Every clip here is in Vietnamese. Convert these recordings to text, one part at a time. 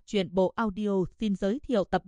Truyện bộ audio xin giới thiệu tập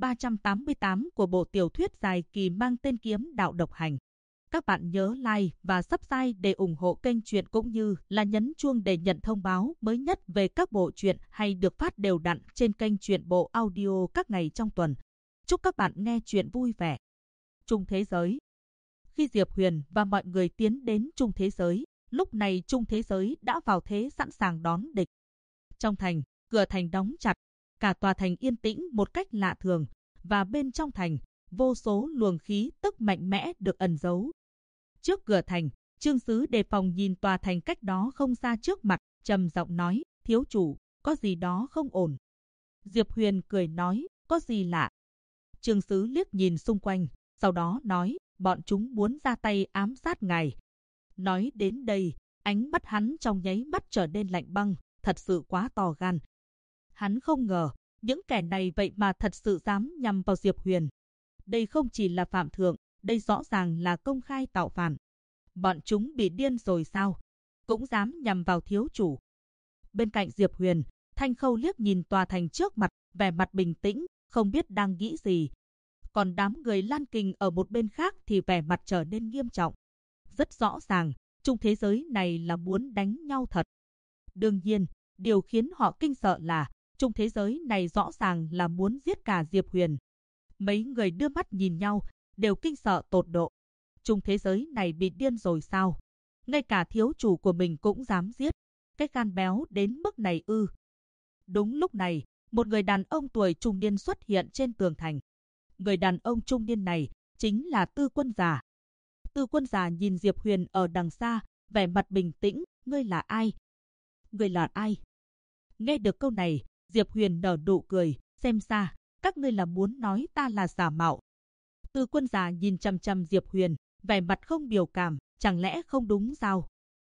388 của bộ tiểu thuyết dài kỳ mang tên Kiếm Đạo Độc Hành. Các bạn nhớ like và subscribe để ủng hộ kênh truyện cũng như là nhấn chuông để nhận thông báo mới nhất về các bộ truyện hay được phát đều đặn trên kênh truyện bộ audio các ngày trong tuần. Chúc các bạn nghe truyện vui vẻ. Trung thế giới. Khi Diệp Huyền và mọi người tiến đến Trung thế giới, lúc này Trung thế giới đã vào thế sẵn sàng đón địch. Trong thành, cửa thành đóng chặt, cả tòa thành yên tĩnh một cách lạ thường, và bên trong thành, vô số luồng khí tức mạnh mẽ được ẩn giấu. Trước cửa thành, Trương Sứ đề phòng nhìn tòa thành cách đó không xa trước mặt, trầm giọng nói, thiếu chủ, có gì đó không ổn. Diệp Huyền cười nói, có gì lạ. Trương Sứ liếc nhìn xung quanh, sau đó nói, bọn chúng muốn ra tay ám sát ngài. Nói đến đây, ánh mắt hắn trong nháy mắt trở nên lạnh băng, thật sự quá to gan. Hắn không ngờ, những kẻ này vậy mà thật sự dám nhằm vào Diệp Huyền. Đây không chỉ là phạm thượng, đây rõ ràng là công khai tạo phản. Bọn chúng bị điên rồi sao? Cũng dám nhằm vào thiếu chủ. Bên cạnh Diệp Huyền, Thanh Khâu liếc nhìn tòa thành trước mặt, vẻ mặt bình tĩnh, không biết đang nghĩ gì. Còn đám người Lan Kình ở một bên khác thì vẻ mặt trở nên nghiêm trọng. Rất rõ ràng, Trung thế giới này là muốn đánh nhau thật. Đương nhiên, điều khiến họ kinh sợ là Trung thế giới này rõ ràng là muốn giết cả Diệp Huyền. Mấy người đưa mắt nhìn nhau, đều kinh sợ tột độ. Trung thế giới này bị điên rồi sao? Ngay cả thiếu chủ của mình cũng dám giết. Cái gan béo đến mức này ư? Đúng lúc này, một người đàn ông tuổi trung niên xuất hiện trên tường thành. Người đàn ông trung niên này chính là Tư Quân Già. Tư Quân Già nhìn Diệp Huyền ở đằng xa, vẻ mặt bình tĩnh, ngươi là ai? Ngươi là ai? Nghe được câu này, Diệp Huyền nở nụ cười, xem ra, các ngươi là muốn nói ta là giả mạo. Tư Quân Già nhìn chằm chằm Diệp Huyền, vẻ mặt không biểu cảm, chẳng lẽ không đúng sao?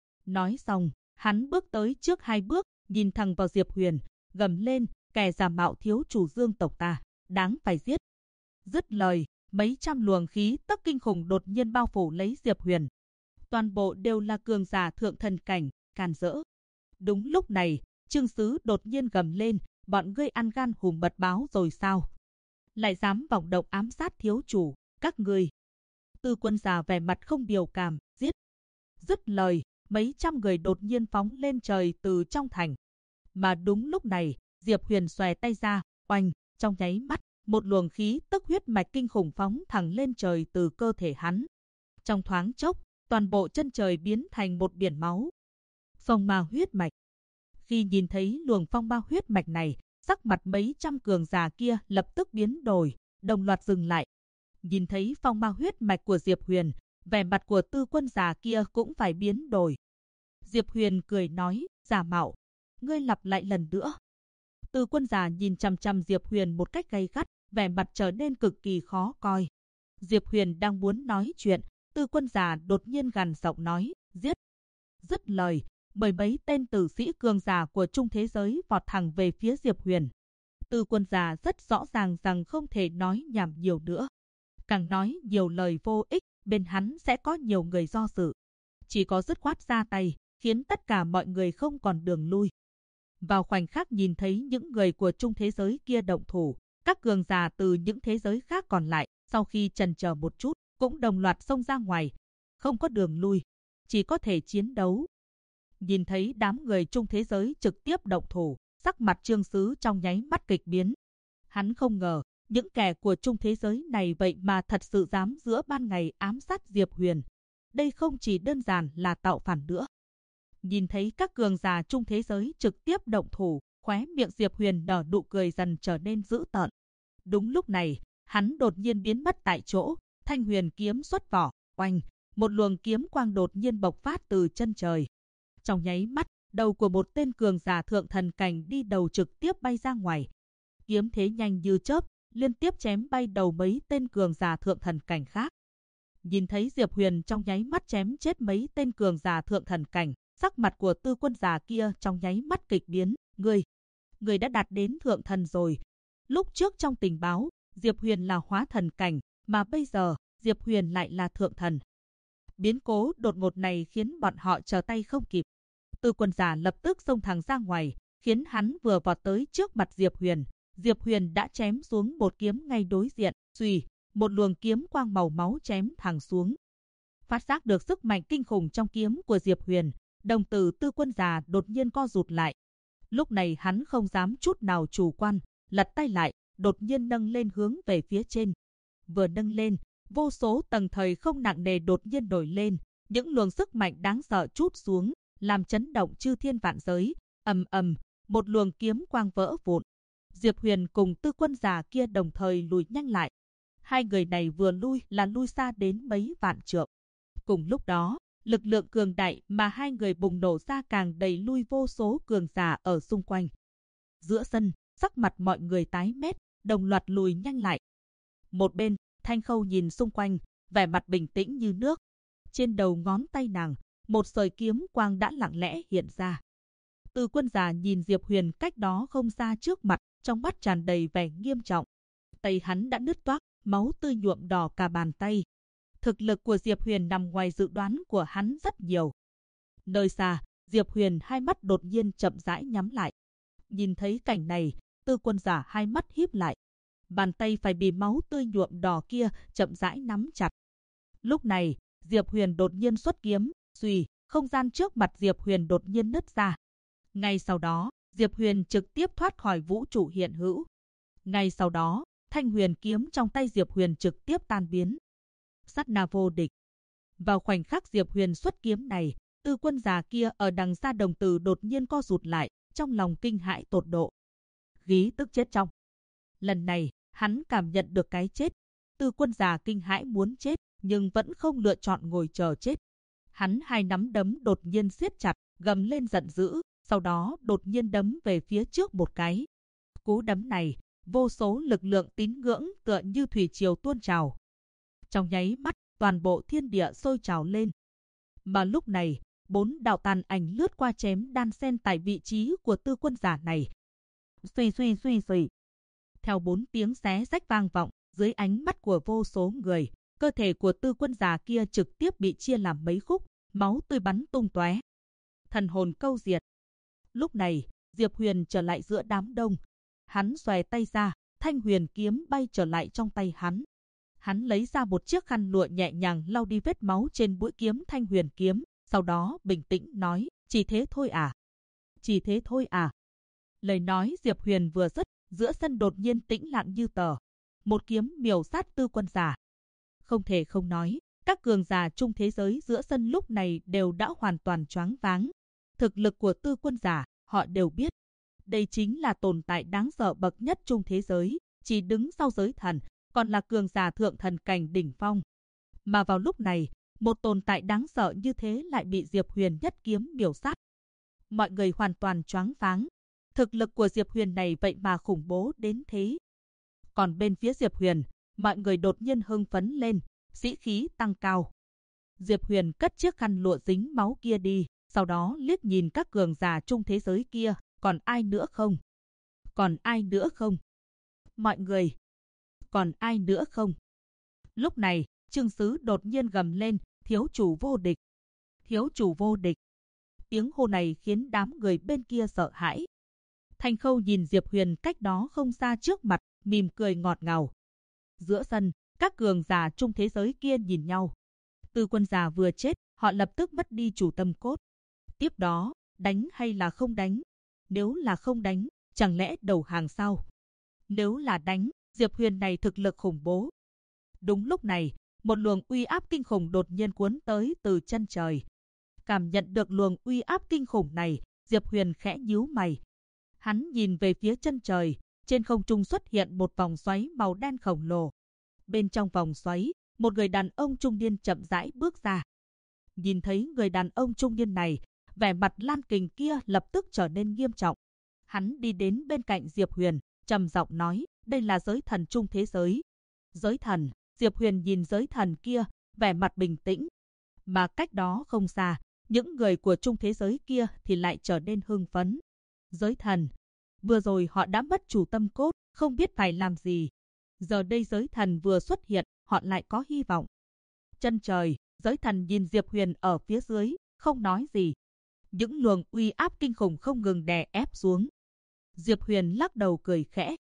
Nói xong, hắn bước tới trước 2 bước, nhìn thẳng vào Diệp Huyền, gầm lên, kẻ giả mạo thiếu chủ Dương tộc ta, đáng phải giết. Dứt lời, mấy trăm luồng khí tức kinh khủng đột nhiên bao phủ lấy Diệp Huyền. Toàn bộ đều là cường giả thượng thần cảnh, càn rỡ. Đúng lúc này, Trương Sứ đột nhiên gầm lên, bọn ngươi ăn gan hùm mật báo rồi sao? Lại dám vọng động ám sát thiếu chủ, các ngươi. Tư Quân Già vẻ mặt không biểu cảm, giết. Dứt lời, mấy trăm người đột nhiên phóng lên trời từ trong thành. Mà đúng lúc này, Diệp Huyền xòe tay ra, oanh, trong nháy mắt, một luồng khí tức huyết mạch kinh khủng phóng thẳng lên trời từ cơ thể hắn. Trong thoáng chốc, toàn bộ chân trời biến thành một biển máu. Phong ma huyết mạch. Khi nhìn thấy luồng phong ma huyết mạch này, sắc mặt mấy trăm cường giả kia lập tức biến đổi, đồng loạt dừng lại. Nhìn thấy phong ma huyết mạch của Diệp Huyền, vẻ mặt của Tư Quân Già kia cũng phải biến đổi. Diệp Huyền cười nói, giả mạo, ngươi lặp lại lần nữa. Tư Quân Già nhìn chằm chằm Diệp Huyền một cách gay gắt, vẻ mặt trở nên cực kỳ khó coi. Diệp Huyền đang muốn nói chuyện, Tư Quân Già đột nhiên gằn giọng nói, giết. Dứt lời, mười mấy tên tử sĩ cường giả của Trung thế giới vọt thẳng về phía Diệp Huyền. Tư Quân Già rất rõ ràng rằng không thể nói nhảm nhiều nữa. Càng nói nhiều lời vô ích, bên hắn sẽ có nhiều người do dự. Chỉ có dứt khoát ra tay, khiến tất cả mọi người không còn đường lui. Vào khoảnh khắc nhìn thấy những người của Trung thế giới kia động thủ, các cường giả từ những thế giới khác còn lại, sau khi chần chờ một chút, cũng đồng loạt xông ra ngoài. Không có đường lui, chỉ có thể chiến đấu. Nhìn thấy đám người Trung thế giới trực tiếp động thủ, sắc mặt Trương Sứ trong nháy mắt kịch biến. Hắn không ngờ, những kẻ của Trung thế giới này vậy mà thật sự dám giữa ban ngày ám sát Diệp Huyền. Đây không chỉ đơn giản là tạo phản nữa. Nhìn thấy các cường giả Trung thế giới trực tiếp động thủ, khóe miệng Diệp Huyền nở nụ cười dần trở nên dữ tợn. Đúng lúc này, hắn đột nhiên biến mất tại chỗ, thanh huyền kiếm xuất vỏ, oanh, một luồng kiếm quang đột nhiên bộc phát từ chân trời. Trong nháy mắt, đầu của một tên cường giả thượng thần cảnh đi đầu trực tiếp bay ra ngoài. Kiếm thế nhanh như chớp, liên tiếp chém bay đầu mấy tên cường giả thượng thần cảnh khác. Nhìn thấy Diệp Huyền trong nháy mắt chém chết mấy tên cường giả thượng thần cảnh, sắc mặt của Tư Quân Già kia trong nháy mắt kịch biến. Người đã đạt đến thượng thần rồi. Lúc trước trong tình báo, Diệp Huyền là hóa thần cảnh, mà bây giờ Diệp Huyền lại là thượng thần. Biến cố đột ngột này khiến bọn họ trở tay không kịp. Tư Quân Già lập tức xông thẳng ra ngoài, khiến hắn vừa vọt tới trước mặt Diệp Huyền, Diệp Huyền đã chém xuống một kiếm ngay đối diện, xuy, một luồng kiếm quang màu máu chém thẳng xuống. Phát giác được sức mạnh kinh khủng trong kiếm của Diệp Huyền, đồng tử Tư Quân già đột nhiên co rụt lại. Lúc này hắn không dám chút nào chủ quan, lật tay lại, đột nhiên nâng lên hướng về phía trên. Vừa nâng lên, vô số tầng thời không nặng nề đột nhiên nổi lên, những luồng sức mạnh đáng sợ trút xuống, làm chấn động chư thiên vạn giới. Ầm ầm, một luồng kiếm quang vỡ vụn. Diệp Huyền cùng Tư Quân già kia đồng thời lùi nhanh lại. Hai người này vừa lui là lui xa đến mấy vạn trượng. Cùng lúc đó, lực lượng cường đại mà hai người bùng nổ ra càng đẩy lui vô số cường giả ở xung quanh. Giữa sân, sắc mặt mọi người tái mét, đồng loạt lùi nhanh lại. Một bên, Thanh Khâu nhìn xung quanh, vẻ mặt bình tĩnh như nước. Trên đầu ngón tay nàng, một sợi kiếm quang đã lặng lẽ hiện ra. Tư Quân già nhìn Diệp Huyền cách đó không xa trước mặt, trong mắt tràn đầy vẻ nghiêm trọng. Tay hắn đã nứt toác, máu tươi nhuộm đỏ cả bàn tay. Thực lực của Diệp Huyền nằm ngoài dự đoán của hắn rất nhiều. Nơi xa, Diệp Huyền hai mắt đột nhiên chậm rãi nhắm lại. Nhìn thấy cảnh này, Tư Quân giả hai mắt híp lại. Bàn tay phải bị máu tươi nhuộm đỏ kia chậm rãi nắm chặt. Lúc này, Diệp Huyền đột nhiên xuất kiếm, xuy, không gian trước mặt Diệp Huyền đột nhiên nứt ra. Ngay sau đó, Diệp Huyền trực tiếp thoát khỏi vũ trụ hiện hữu. Ngay sau đó, thanh huyền kiếm trong tay Diệp Huyền trực tiếp tan biến. Sát na vô địch. Vào khoảnh khắc Diệp Huyền xuất kiếm này, Tư Quân già kia ở đằng xa đồng tử đột nhiên co rụt lại, trong lòng kinh hãi tột độ. Khí tức chết trong. Lần này, hắn cảm nhận được cái chết. Tư Quân già kinh hãi muốn chết, nhưng vẫn không lựa chọn ngồi chờ chết. Hắn hai nắm đấm đột nhiên siết chặt, gầm lên giận dữ, sau đó đột nhiên đấm về phía trước một cái. Cú đấm này, vô số lực lượng tín ngưỡng tựa như thủy triều tuôn trào. Trong nháy mắt, toàn bộ thiên địa sôi trào lên. Mà lúc này, 4 đạo tàn ảnh lướt qua chém đan xen tại vị trí của Tư Quân giả này. Xuy xuy xuy xuy. Theo 4 tiếng xé rách vang vọng, dưới ánh mắt của vô số người, cơ thể của Tư Quân giả kia trực tiếp bị chia làm mấy khúc, máu tươi bắn tung tóe. Thần hồn câu diệt. Lúc này, Diệp Huyền trở lại giữa đám đông. Hắn xòe tay ra, thanh huyền kiếm bay trở lại trong tay hắn. Hắn lấy ra một chiếc khăn lụa nhẹ nhàng lau đi vết máu trên mũi kiếm thanh huyền kiếm, sau đó bình tĩnh nói, chỉ thế thôi à? Chỉ thế thôi à? Lời nói Diệp Huyền vừa dứt, giữa sân đột nhiên tĩnh lặng như tờ. Một kiếm miểu sát Tư Quân giả. Không thể không nói, các cường giả chung thế giới giữa sân lúc này đều đã hoàn toàn choáng váng. Thực lực của Tư Quân giả, họ đều biết. Đây chính là tồn tại đáng sợ bậc nhất chung thế giới, chỉ đứng sau giới thần, còn là cường giả thượng thần cảnh đỉnh phong. Mà vào lúc này, một tồn tại đáng sợ như thế lại bị Diệp Huyền nhất kiếm miểu sát. Mọi người hoàn toàn choáng váng. Thực lực của Diệp Huyền này vậy mà khủng bố đến thế. Còn bên phía Diệp Huyền, mọi người đột nhiên hưng phấn lên, sĩ khí tăng cao. Diệp Huyền cất chiếc khăn lụa dính máu kia đi, sau đó liếc nhìn các cường giả chung thế giới kia, còn ai nữa không? Còn ai nữa không? Mọi người, còn ai nữa không? Lúc này, Trương Sứ đột nhiên gầm lên, thiếu chủ vô địch. Thiếu chủ vô địch. Tiếng hô này khiến đám người bên kia sợ hãi. Thanh Khâu nhìn Diệp Huyền cách đó không xa trước mặt, mỉm cười ngọt ngào. Giữa sân, các cường giả chung thế giới kia nhìn nhau. Tư Quân già vừa chết, họ lập tức mất đi chủ tâm cốt. Tiếp đó, đánh hay là không đánh? Nếu là không đánh, chẳng lẽ đầu hàng sao? Nếu là đánh, Diệp Huyền này thực lực khủng bố. Đúng lúc này, một luồng uy áp kinh khủng đột nhiên cuốn tới từ chân trời. Cảm nhận được luồng uy áp kinh khủng này, Diệp Huyền khẽ nhíu mày. Hắn nhìn về phía chân trời, trên không trung xuất hiện một vòng xoáy màu đen khổng lồ. Bên trong vòng xoáy, một người đàn ông trung niên chậm rãi bước ra. Nhìn thấy người đàn ông trung niên này, vẻ mặt Lan Kình kia lập tức trở nên nghiêm trọng. Hắn đi đến bên cạnh Diệp Huyền, trầm giọng nói, đây là giới thần chung thế giới. Giới thần, Diệp Huyền nhìn giới thần kia, vẻ mặt bình tĩnh. Mà cách đó không xa, những người của chung thế giới kia thì lại trở nên hưng phấn. Giới thần, vừa rồi họ đã mất chủ tâm cốt, không biết phải làm gì. Giờ đây giới thần vừa xuất hiện, họ lại có hy vọng. Chân trời, giới thần nhìn Diệp Huyền ở phía dưới, không nói gì. Những luồng uy áp kinh khủng không ngừng đè ép xuống. Diệp Huyền lắc đầu cười khẽ,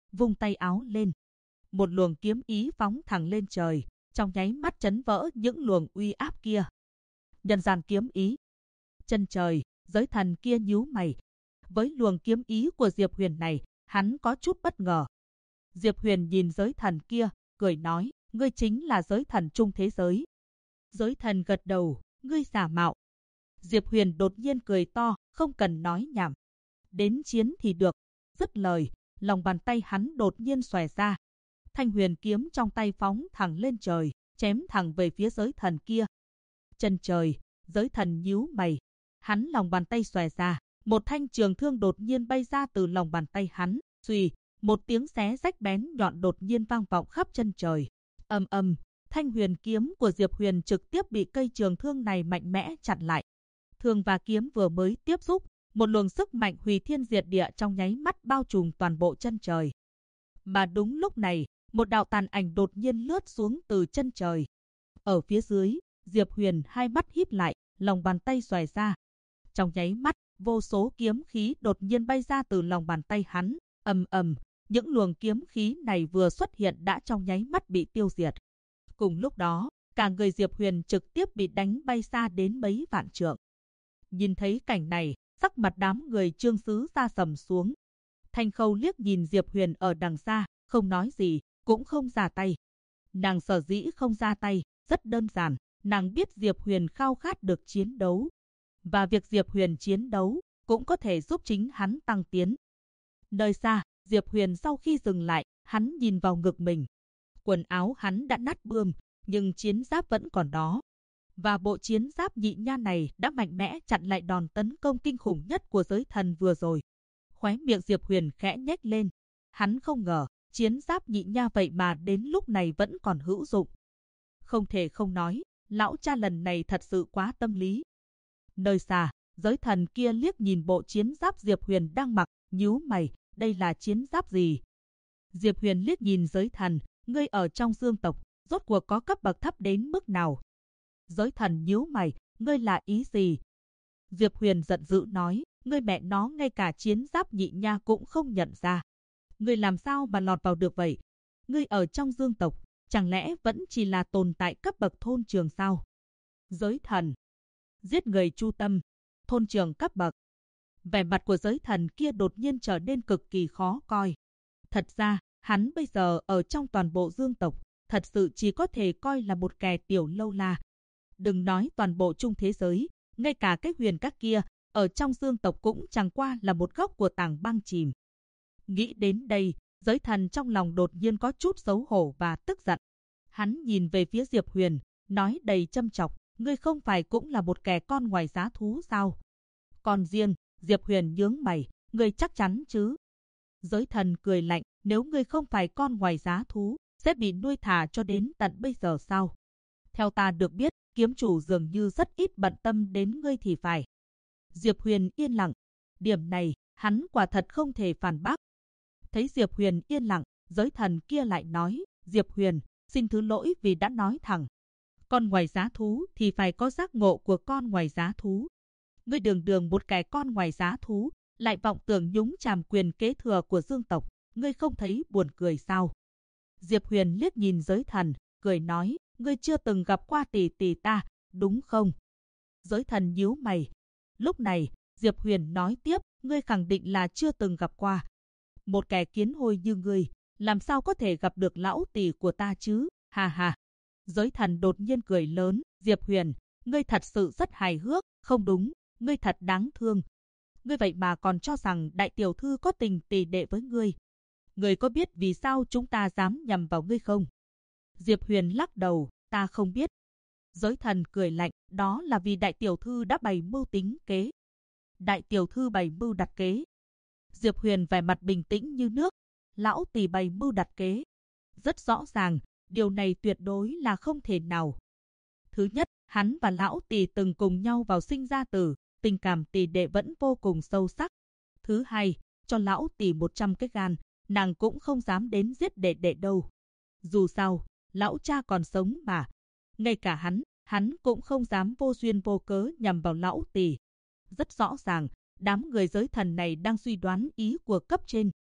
vung tay áo lên. Một luồng kiếm ý phóng thẳng lên trời, trong nháy mắt chấn vỡ những luồng uy áp kia. Nhân gian kiếm ý. Chân trời, giới thần kia nhíu mày. Với luồng kiếm ý của Diệp Huyền này, hắn có chút bất ngờ. Diệp Huyền nhìn giới thần kia, cười nói, ngươi chính là giới thần trung thế giới. Giới thần gật đầu, ngươi giả mạo. Diệp Huyền đột nhiên cười to, không cần nói nhảm. Đến chiến thì được. Dứt lời, lòng bàn tay hắn đột nhiên xòe ra. Thanh huyền kiếm trong tay phóng thẳng lên trời, chém thẳng về phía giới thần kia. Chân trời, giới thần nhíu mày. Hắn lòng bàn tay xòe ra, một thanh trường thương đột nhiên bay ra từ lòng bàn tay hắn. Xuy, một tiếng xé rách bén nhọn đột nhiên vang vọng khắp chân trời. Ầm ầm, thanh huyền kiếm của Diệp Huyền trực tiếp bị cây trường thương này mạnh mẽ chặn lại. Thương và kiếm vừa mới tiếp xúc, một luồng sức mạnh hủy thiên diệt địa trong nháy mắt bao trùm toàn bộ chân trời. Mà đúng lúc này, một đạo tàn ảnh đột nhiên lướt xuống từ chân trời. Ở phía dưới, Diệp Huyền hai mắt híp lại, lòng bàn tay xòe ra. Trong nháy mắt, vô số kiếm khí đột nhiên bay ra từ lòng bàn tay hắn. Ầm ầm, những luồng kiếm khí này vừa xuất hiện đã trong nháy mắt bị tiêu diệt. Cùng lúc đó, cả người Diệp Huyền trực tiếp bị đánh bay xa đến mấy vạn trượng. Nhìn thấy cảnh này, sắc mặt đám người Trương Sứ sa sầm xuống. Thanh Khâu liếc nhìn Diệp Huyền ở đằng xa, không nói gì, cũng không ra tay. Nàng sở dĩ không ra tay, rất đơn giản, nàng biết Diệp Huyền khao khát được chiến đấu. Và việc Diệp Huyền chiến đấu cũng có thể giúp chính hắn tăng tiến. Nơi xa, Diệp Huyền sau khi dừng lại, hắn nhìn vào ngực mình. Quần áo hắn đã nát bươm, nhưng chiến giáp vẫn còn đó. Và bộ chiến giáp nhị nha này đã mạnh mẽ chặn lại đòn tấn công kinh khủng nhất của giới thần vừa rồi. Khóe miệng Diệp Huyền khẽ nhếch lên. Hắn không ngờ, chiến giáp nhị nha vậy mà đến lúc này vẫn còn hữu dụng. Không thể không nói, lão cha lần này thật sự quá tâm lý. Nơi xa, giới thần kia liếc nhìn bộ chiến giáp Diệp Huyền đang mặc, nhíu mày, đây là chiến giáp gì? Diệp Huyền liếc nhìn giới thần, ngươi ở trong dương tộc, rốt cuộc có cấp bậc thấp đến mức nào? Giới thần nhíu mày, ngươi là ý gì? Diệp Huyền giận dữ nói, ngươi mẹ nó ngay cả chiến giáp nhị nha cũng không nhận ra. Ngươi làm sao mà lọt vào được vậy? Ngươi ở trong dương tộc, chẳng lẽ vẫn chỉ là tồn tại cấp bậc thôn trường sao? Giới thần, giết người chu tâm, thôn trường cấp bậc. Vẻ mặt của giới thần kia đột nhiên trở nên cực kỳ khó coi. Thật ra, hắn bây giờ ở trong toàn bộ dương tộc, thật sự chỉ có thể coi là một kẻ tiểu lâu la. Đừng nói toàn bộ trung thế giới, ngay cả cái huyền các kia, ở trong dương tộc cũng chẳng qua là một góc của tảng băng chìm. Nghĩ đến đây, giới thần trong lòng đột nhiên có chút xấu hổ và tức giận. Hắn nhìn về phía Diệp Huyền, nói đầy châm chọc, ngươi không phải cũng là một kẻ con ngoài giá thú sao? Còn riêng, Diệp Huyền nhướng mày, ngươi chắc chắn chứ? Giới thần cười lạnh, nếu ngươi không phải con ngoài giá thú, sẽ bị nuôi thả cho đến tận bây giờ sao? Theo ta được biết, kiếm chủ dường như rất ít bận tâm đến ngươi thì phải. Diệp Huyền yên lặng. Điểm này, hắn quả thật không thể phản bác. Thấy Diệp Huyền yên lặng, giới thần kia lại nói, Diệp Huyền, xin thứ lỗi vì đã nói thẳng. Con ngoài giá thú thì phải có giác ngộ của con ngoài giá thú. Ngươi đường đường một kẻ con ngoài giá thú, lại vọng tưởng nhúng chàm quyền kế thừa của dương tộc, ngươi không thấy buồn cười sao? Diệp Huyền liếc nhìn giới thần, cười nói, ngươi chưa từng gặp qua tỷ tỷ ta, đúng không? Giới thần nhíu mày. Lúc này, Diệp Huyền nói tiếp, ngươi khẳng định là chưa từng gặp qua. Một kẻ kiến hôi như ngươi, làm sao có thể gặp được lão tỷ của ta chứ? Ha ha. Giới thần đột nhiên cười lớn, Diệp Huyền, ngươi thật sự rất hài hước, không đúng, ngươi thật đáng thương. Ngươi vậy mà còn cho rằng đại tiểu thư có tình tỷ đệ với ngươi. Ngươi có biết vì sao chúng ta dám nhầm vào ngươi không? Diệp Huyền lắc đầu, ta không biết. Giới thần cười lạnh, đó là vì đại tiểu thư đã bày mưu tính kế. Đại tiểu thư bày mưu đặt kế. Diệp Huyền vẻ mặt bình tĩnh như nước. Lão tỷ bày mưu đặt kế. Rất rõ ràng, điều này tuyệt đối là không thể nào. Thứ nhất, hắn và lão tỷ từng cùng nhau vào sinh ra tử, tình cảm tỷ đệ vẫn vô cùng sâu sắc. Thứ hai, cho lão tỷ 100 cái gan, nàng cũng không dám đến giết đệ đệ đâu. Dù sao, lão cha còn sống mà. Ngay cả hắn cũng không dám vô duyên vô cớ nhằm vào lão tỷ. Rất rõ ràng, đám người giới thần này đang suy đoán ý của cấp trên.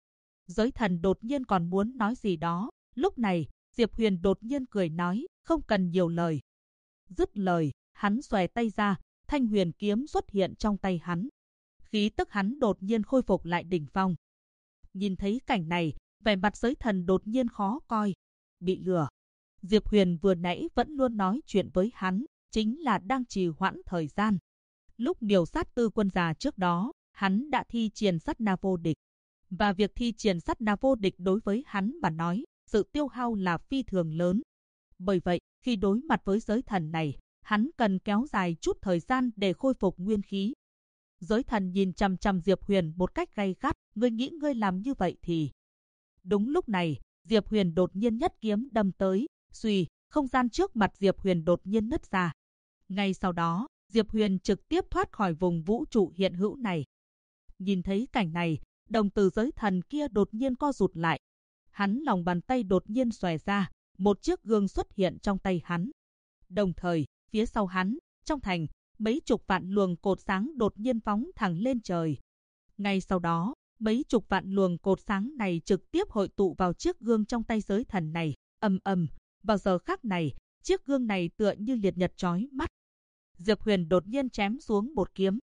Giới thần đột nhiên còn muốn nói gì đó. Lúc này, Diệp Huyền đột nhiên cười nói, không cần nhiều lời. Dứt lời, hắn xòe tay ra, thanh huyền kiếm xuất hiện trong tay hắn. Khí tức hắn đột nhiên khôi phục lại đỉnh phong. Nhìn thấy cảnh này, vẻ mặt giới thần đột nhiên khó coi. Bị lừa. Diệp Huyền vừa nãy vẫn luôn nói chuyện với hắn, chính là đang trì hoãn thời gian. Lúc điều sát tư quân già trước đó, hắn đã thi triển sát na vô địch. Và việc thi triển sát na vô địch đối với hắn mà nói, sự tiêu hao là phi thường lớn. Bởi vậy, khi đối mặt với giới thần này, hắn cần kéo dài chút thời gian để khôi phục nguyên khí. Giới thần nhìn chằm chằm Diệp Huyền một cách gay gắt, ngươi nghĩ ngươi làm như vậy thì... Đúng lúc này, Diệp Huyền đột nhiên nhất kiếm đâm tới, xuy, không gian trước mặt Diệp Huyền đột nhiên nứt ra. Ngay sau đó, Diệp Huyền trực tiếp thoát khỏi vùng vũ trụ hiện hữu này. Nhìn thấy cảnh này, đồng tử giới thần kia đột nhiên co rụt lại. Hắn lòng bàn tay đột nhiên xòe ra, một chiếc gương xuất hiện trong tay hắn. Đồng thời, phía sau hắn, trong thành, mấy chục vạn luồng cột sáng đột nhiên phóng thẳng lên trời. Ngay sau đó, mấy chục vạn luồng cột sáng này trực tiếp hội tụ vào chiếc gương trong tay giới thần này. Ầm ầm, vào giờ khắc này, chiếc gương này tựa như liệt nhật chói mắt. Diệp Huyền đột nhiên chém xuống một kiếm.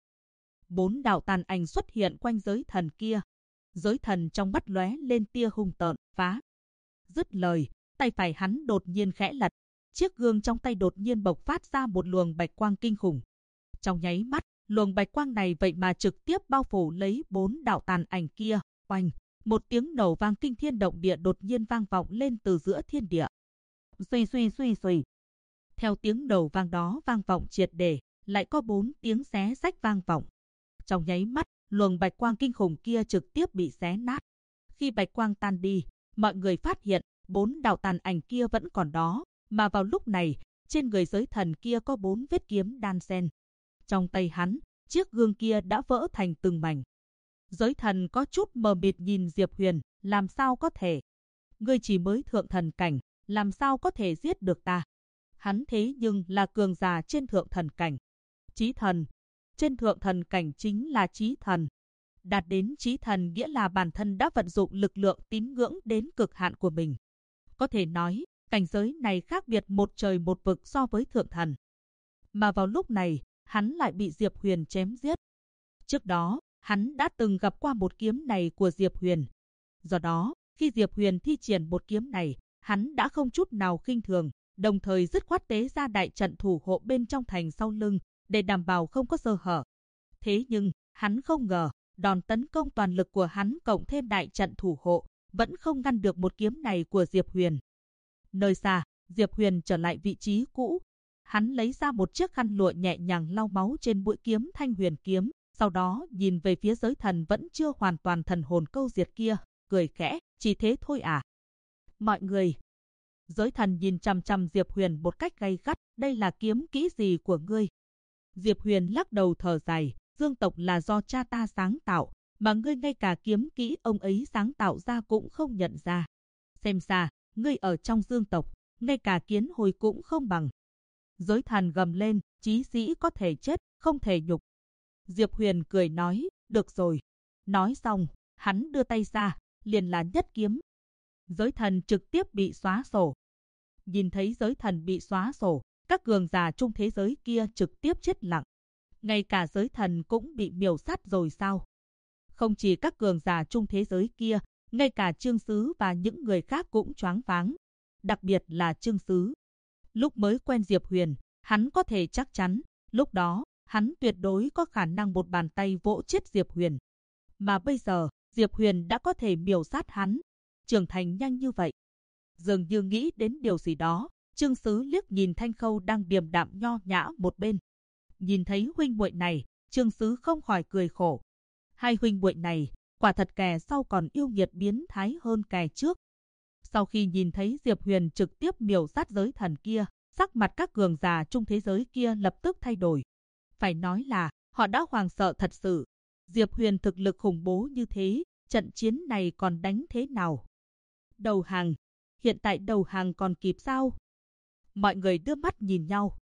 4 đạo tàn ảnh xuất hiện quanh giới thần kia. Giới thần trong mắt lóe lên tia hung tợn, phá. Dứt lời, tay phải hắn đột nhiên khẽ lật. Chiếc gương trong tay đột nhiên bộc phát ra một luồng bạch quang kinh khủng. Trong nháy mắt, luồng bạch quang này vậy mà trực tiếp bao phủ lấy 4 đạo tàn ảnh kia. Oanh, một tiếng nổ vang kinh thiên động địa đột nhiên vang vọng lên từ giữa thiên địa. Xuy xuy xuy xuy. Theo tiếng nổ vang đó vang vọng triệt để, lại có 4 tiếng xé rách vang vọng. Trong nháy mắt, luồng bạch quang kinh khủng kia trực tiếp bị xé nát. Khi bạch quang tan đi, mọi người phát hiện 4 đạo tàn ảnh kia vẫn còn đó, mà vào lúc này, trên người giới thần kia có 4 vết kiếm đan xen. Trong tay hắn, chiếc gương kia đã vỡ thành từng mảnh. Giới thần có chút mờ mịt nhìn Diệp Huyền, làm sao có thể? Ngươi chỉ mới thượng thần cảnh, làm sao có thể giết được ta? Hắn thế nhưng là cường giả trên thượng thần cảnh. Chí thần. Trên thượng thần cảnh chính là chí thần. Đạt đến chí thần nghĩa là bản thân đã vận dụng lực lượng tín ngưỡng đến cực hạn của mình. Có thể nói, cảnh giới này khác biệt một trời một vực so với thượng thần. Mà vào lúc này, hắn lại bị Diệp Huyền chém giết. Trước đó, hắn đã từng gặp qua một kiếm này của Diệp Huyền. Do đó, khi Diệp Huyền thi triển một kiếm này, hắn đã không chút nào khinh thường, đồng thời dứt khoát tế ra đại trận thủ hộ bên trong thành sau lưng, để đảm bảo không có sơ hở. Thế nhưng, hắn không ngờ, đòn tấn công toàn lực của hắn cộng thêm đại trận thủ hộ, vẫn không ngăn được một kiếm này của Diệp Huyền. Nơi xa, Diệp Huyền trở lại vị trí cũ. Hắn lấy ra một chiếc khăn lụa nhẹ nhàng lau máu trên mũi kiếm thanh huyền kiếm, sau đó nhìn về phía giới thần vẫn chưa hoàn toàn thần hồn câu diệt kia, cười khẽ, chỉ thế thôi à? Mọi người. Giới thần nhìn chằm chằm Diệp Huyền một cách gay gắt, đây là kiếm kỹ gì của ngươi? Diệp Huyền lắc đầu thở dài, Dương tộc là do cha ta sáng tạo, mà ngươi ngay cả kiếm kỹ ông ấy sáng tạo ra cũng không nhận ra. Xem ra, ngươi ở trong Dương tộc, ngay cả kiến hồi cũng không bằng. Giới thần gầm lên, chí sĩ có thể chết, không thể nhục. Diệp Huyền cười nói, được rồi. Nói xong, hắn đưa tay ra, liền là nhất kiếm. Giới thần trực tiếp bị xóa sổ. Nhìn thấy giới thần bị xóa sổ, các cường giả chung thế giới kia trực tiếp chết lặng. Ngay cả giới thần cũng bị miểu sát rồi sao? Không chỉ các cường giả chung thế giới kia, ngay cả Trương Sứ và những người khác cũng choáng váng. Đặc biệt là Trương Sứ. Lúc mới quen Diệp Huyền, hắn có thể chắc chắn, lúc đó, hắn tuyệt đối có khả năng một bàn tay vỗ chết Diệp Huyền. Mà bây giờ, Diệp Huyền đã có thể miểu sát hắn, trưởng thành nhanh như vậy. Dường như nghĩ đến điều gì đó, Trương Sứ liếc nhìn Thanh Khâu đang điềm đạm nho nhã một bên. Nhìn thấy huynh muội này, Trương Sứ không khỏi cười khổ. Hai huynh muội này, quả thật kẻ sau còn yêu nghiệt biến thái hơn kẻ trước. Sau khi nhìn thấy Diệp Huyền trực tiếp miểu sát giới thần kia, sắc mặt các cường giả chung thế giới kia lập tức thay đổi. Phải nói là, họ đã hoảng sợ thật sự. Diệp Huyền thực lực khủng bố như thế, trận chiến này còn đánh thế nào? Đầu hàng. Hiện tại đầu hàng còn kịp sao? Mọi người đưa mắt nhìn nhau.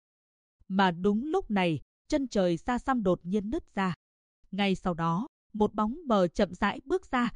Mà đúng lúc này, chân trời xa xăm đột nhiên nứt ra. Ngay sau đó, một bóng mờ chậm rãi bước ra.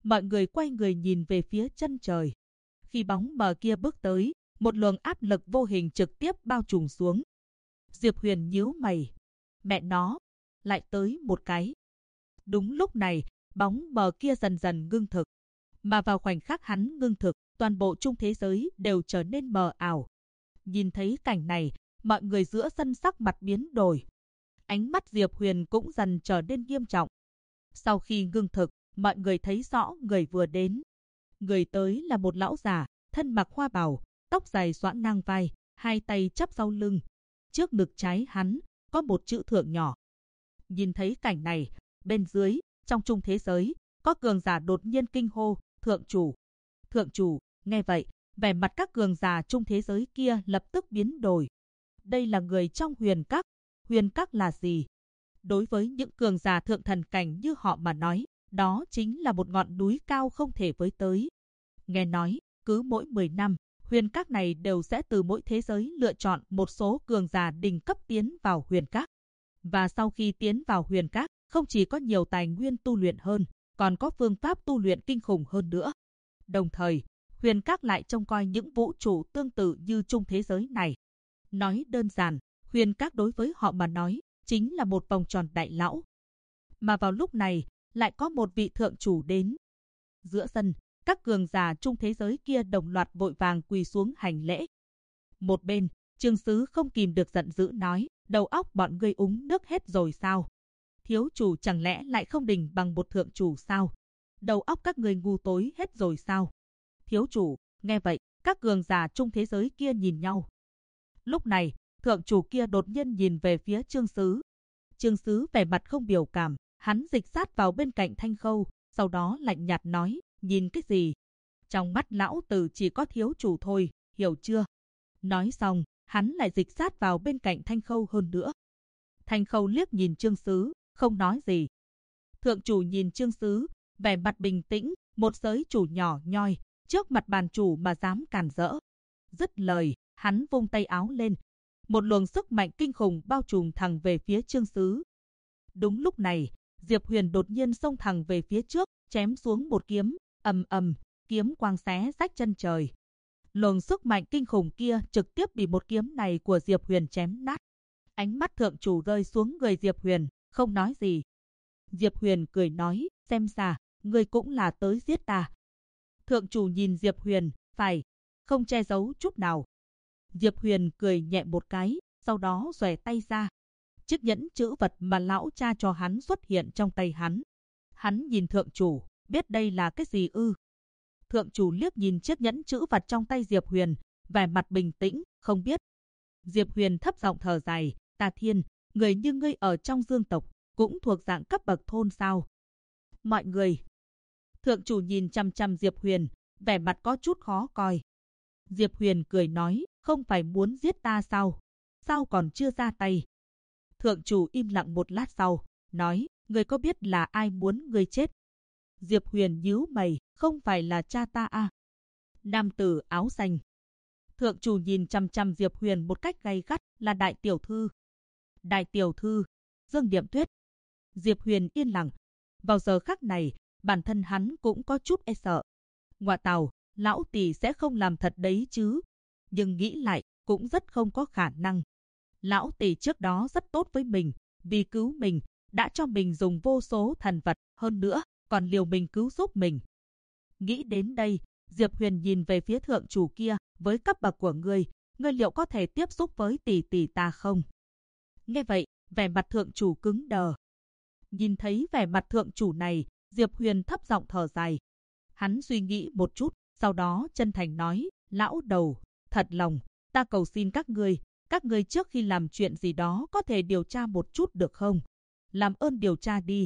mọi người quay người nhìn về phía chân trời. Khi bóng mờ kia bước tới, một luồng áp lực vô hình trực tiếp bao trùm xuống. Diệp Huyền nhíu mày. Mẹ nó, lại tới một cái. Đúng lúc này, bóng mờ kia dần dần ngưng thực. Mà vào khoảnh khắc hắn ngưng thực, toàn bộ trung thế giới đều trở nên mờ ảo. Nhìn thấy cảnh này, mọi người giữa sân sắc mặt biến đổi. Ánh mắt Diệp Huyền cũng dần trở nên nghiêm trọng. Sau khi ngưng thực, mọi người thấy rõ người vừa đến. Người tới là một lão già, thân mặc hoa bào, tóc dài xõa ngang vai, hai tay chắp sau lưng. Trước ngực trái hắn, có một chữ thượng nhỏ. Nhìn thấy cảnh này, bên dưới, trong trung thế giới, có cường giả đột nhiên kinh hô, thượng chủ. Thượng chủ, nghe vậy, vẻ mặt các cường giả trung thế giới kia lập tức biến đổi. Đây là người trong huyền các. Huyền các là gì? Đối với những cường giả thượng thần cảnh như họ mà nói, đó chính là một ngọn núi cao không thể với tới. Nghe nói, cứ mỗi 10 năm, huyền các này đều sẽ từ mỗi thế giới lựa chọn một số cường giả đỉnh cấp tiến vào huyền các. Và sau khi tiến vào huyền các, không chỉ có nhiều tài nguyên tu luyện hơn, còn có phương pháp tu luyện kinh khủng hơn nữa. Đồng thời, huyền các lại trông coi những vũ trụ tương tự như trung thế giới này. Nói đơn giản, huyền các đối với họ mà nói, chính là một vòng tròn đại lão. Mà vào lúc này, lại có một vị thượng chủ đến. Giữa sân, các cường giả trung thế giới kia đồng loạt vội vàng quỳ xuống hành lễ. Một bên, Trương Sứ không kìm được giận dữ nói, đầu óc bọn ngươi uống nước hết rồi sao? Thiếu chủ chẳng lẽ lại không đỉnh bằng một thượng chủ sao? Đầu óc các ngươi ngu tối hết rồi sao? Thiếu chủ, nghe vậy, các cường giả trung thế giới kia nhìn nhau. Lúc này, thượng chủ kia đột nhiên nhìn về phía Trương Sứ. Trương Sứ vẻ mặt không biểu cảm, hắn dịch sát vào bên cạnh Thanh Khâu, sau đó lạnh nhạt nói, nhìn cái gì? Trong mắt lão tử chỉ có thiếu chủ thôi, hiểu chưa? Nói xong, hắn lại dịch sát vào bên cạnh Thanh Khâu hơn nữa. Thanh Khâu liếc nhìn Trương Sứ, không nói gì. Thượng chủ nhìn Trương Sứ, vẻ mặt bình tĩnh, một giới chủ nhỏ nhoi, trước mặt bàn chủ mà dám càn rỡ. Dứt lời, hắn vung tay áo lên. Một luồng sức mạnh kinh khủng bao trùm thẳng về phía Trương Sứ. Đúng lúc này, Diệp Huyền đột nhiên xông thẳng về phía trước, chém xuống một kiếm, ầm ầm, kiếm quang xé rách chân trời. Luồng sức mạnh kinh khủng kia trực tiếp bị một kiếm này của Diệp Huyền chém nát. Ánh mắt thượng chủ rơi xuống người Diệp Huyền, không nói gì. Diệp Huyền cười nói, xem ra, ngươi cũng là tới giết ta. Thượng chủ nhìn Diệp Huyền, phải, không che giấu chút nào. Diệp Huyền cười nhẹ một cái, sau đó xòe tay ra. Chiếc nhẫn chữ vật mà lão cha cho hắn xuất hiện trong tay hắn. Hắn nhìn thượng chủ, biết đây là cái gì ư? Thượng chủ liếc nhìn chiếc nhẫn chữ vật trong tay Diệp Huyền, vẻ mặt bình tĩnh, không biết. Diệp Huyền thấp giọng thở dài, Ta Thiên, người như ngươi ở trong dương tộc, cũng thuộc dạng cấp bậc thôn sao? Mọi người. Thượng chủ nhìn chăm chăm Diệp Huyền, vẻ mặt có chút khó coi. Diệp Huyền cười nói, không phải muốn giết ta sao? Sao còn chưa ra tay? Thượng chủ im lặng một lát sau, nói, ngươi có biết là ai muốn ngươi chết? Diệp Huyền nhíu mày, không phải là cha ta à? Nam tử áo xanh. Thượng chủ nhìn chăm chăm Diệp Huyền một cách gay gắt, là đại tiểu thư. Đại tiểu thư, Dương Điềm Tuyết. Diệp Huyền yên lặng. Vào giờ khắc này, bản thân hắn cũng có chút e sợ. Ngoại tào, lão tỷ sẽ không làm thật đấy chứ. Nhưng nghĩ lại, cũng rất không có khả năng. Lão tỷ trước đó rất tốt với mình, vì cứu mình, đã cho mình dùng vô số thần vật, hơn nữa, còn liều mình cứu giúp mình. Nghĩ đến đây, Diệp Huyền nhìn về phía thượng chủ kia, với cấp bậc của ngươi liệu có thể tiếp xúc với tỷ tỷ ta không? Nghe vậy, vẻ mặt thượng chủ cứng đờ. Nhìn thấy vẻ mặt thượng chủ này, Diệp Huyền thấp giọng thở dài. Hắn suy nghĩ một chút, sau đó chân thành nói, lão đầu, thật lòng, ta cầu xin các ngươi trước khi làm chuyện gì đó có thể điều tra một chút được không? Làm ơn điều tra đi.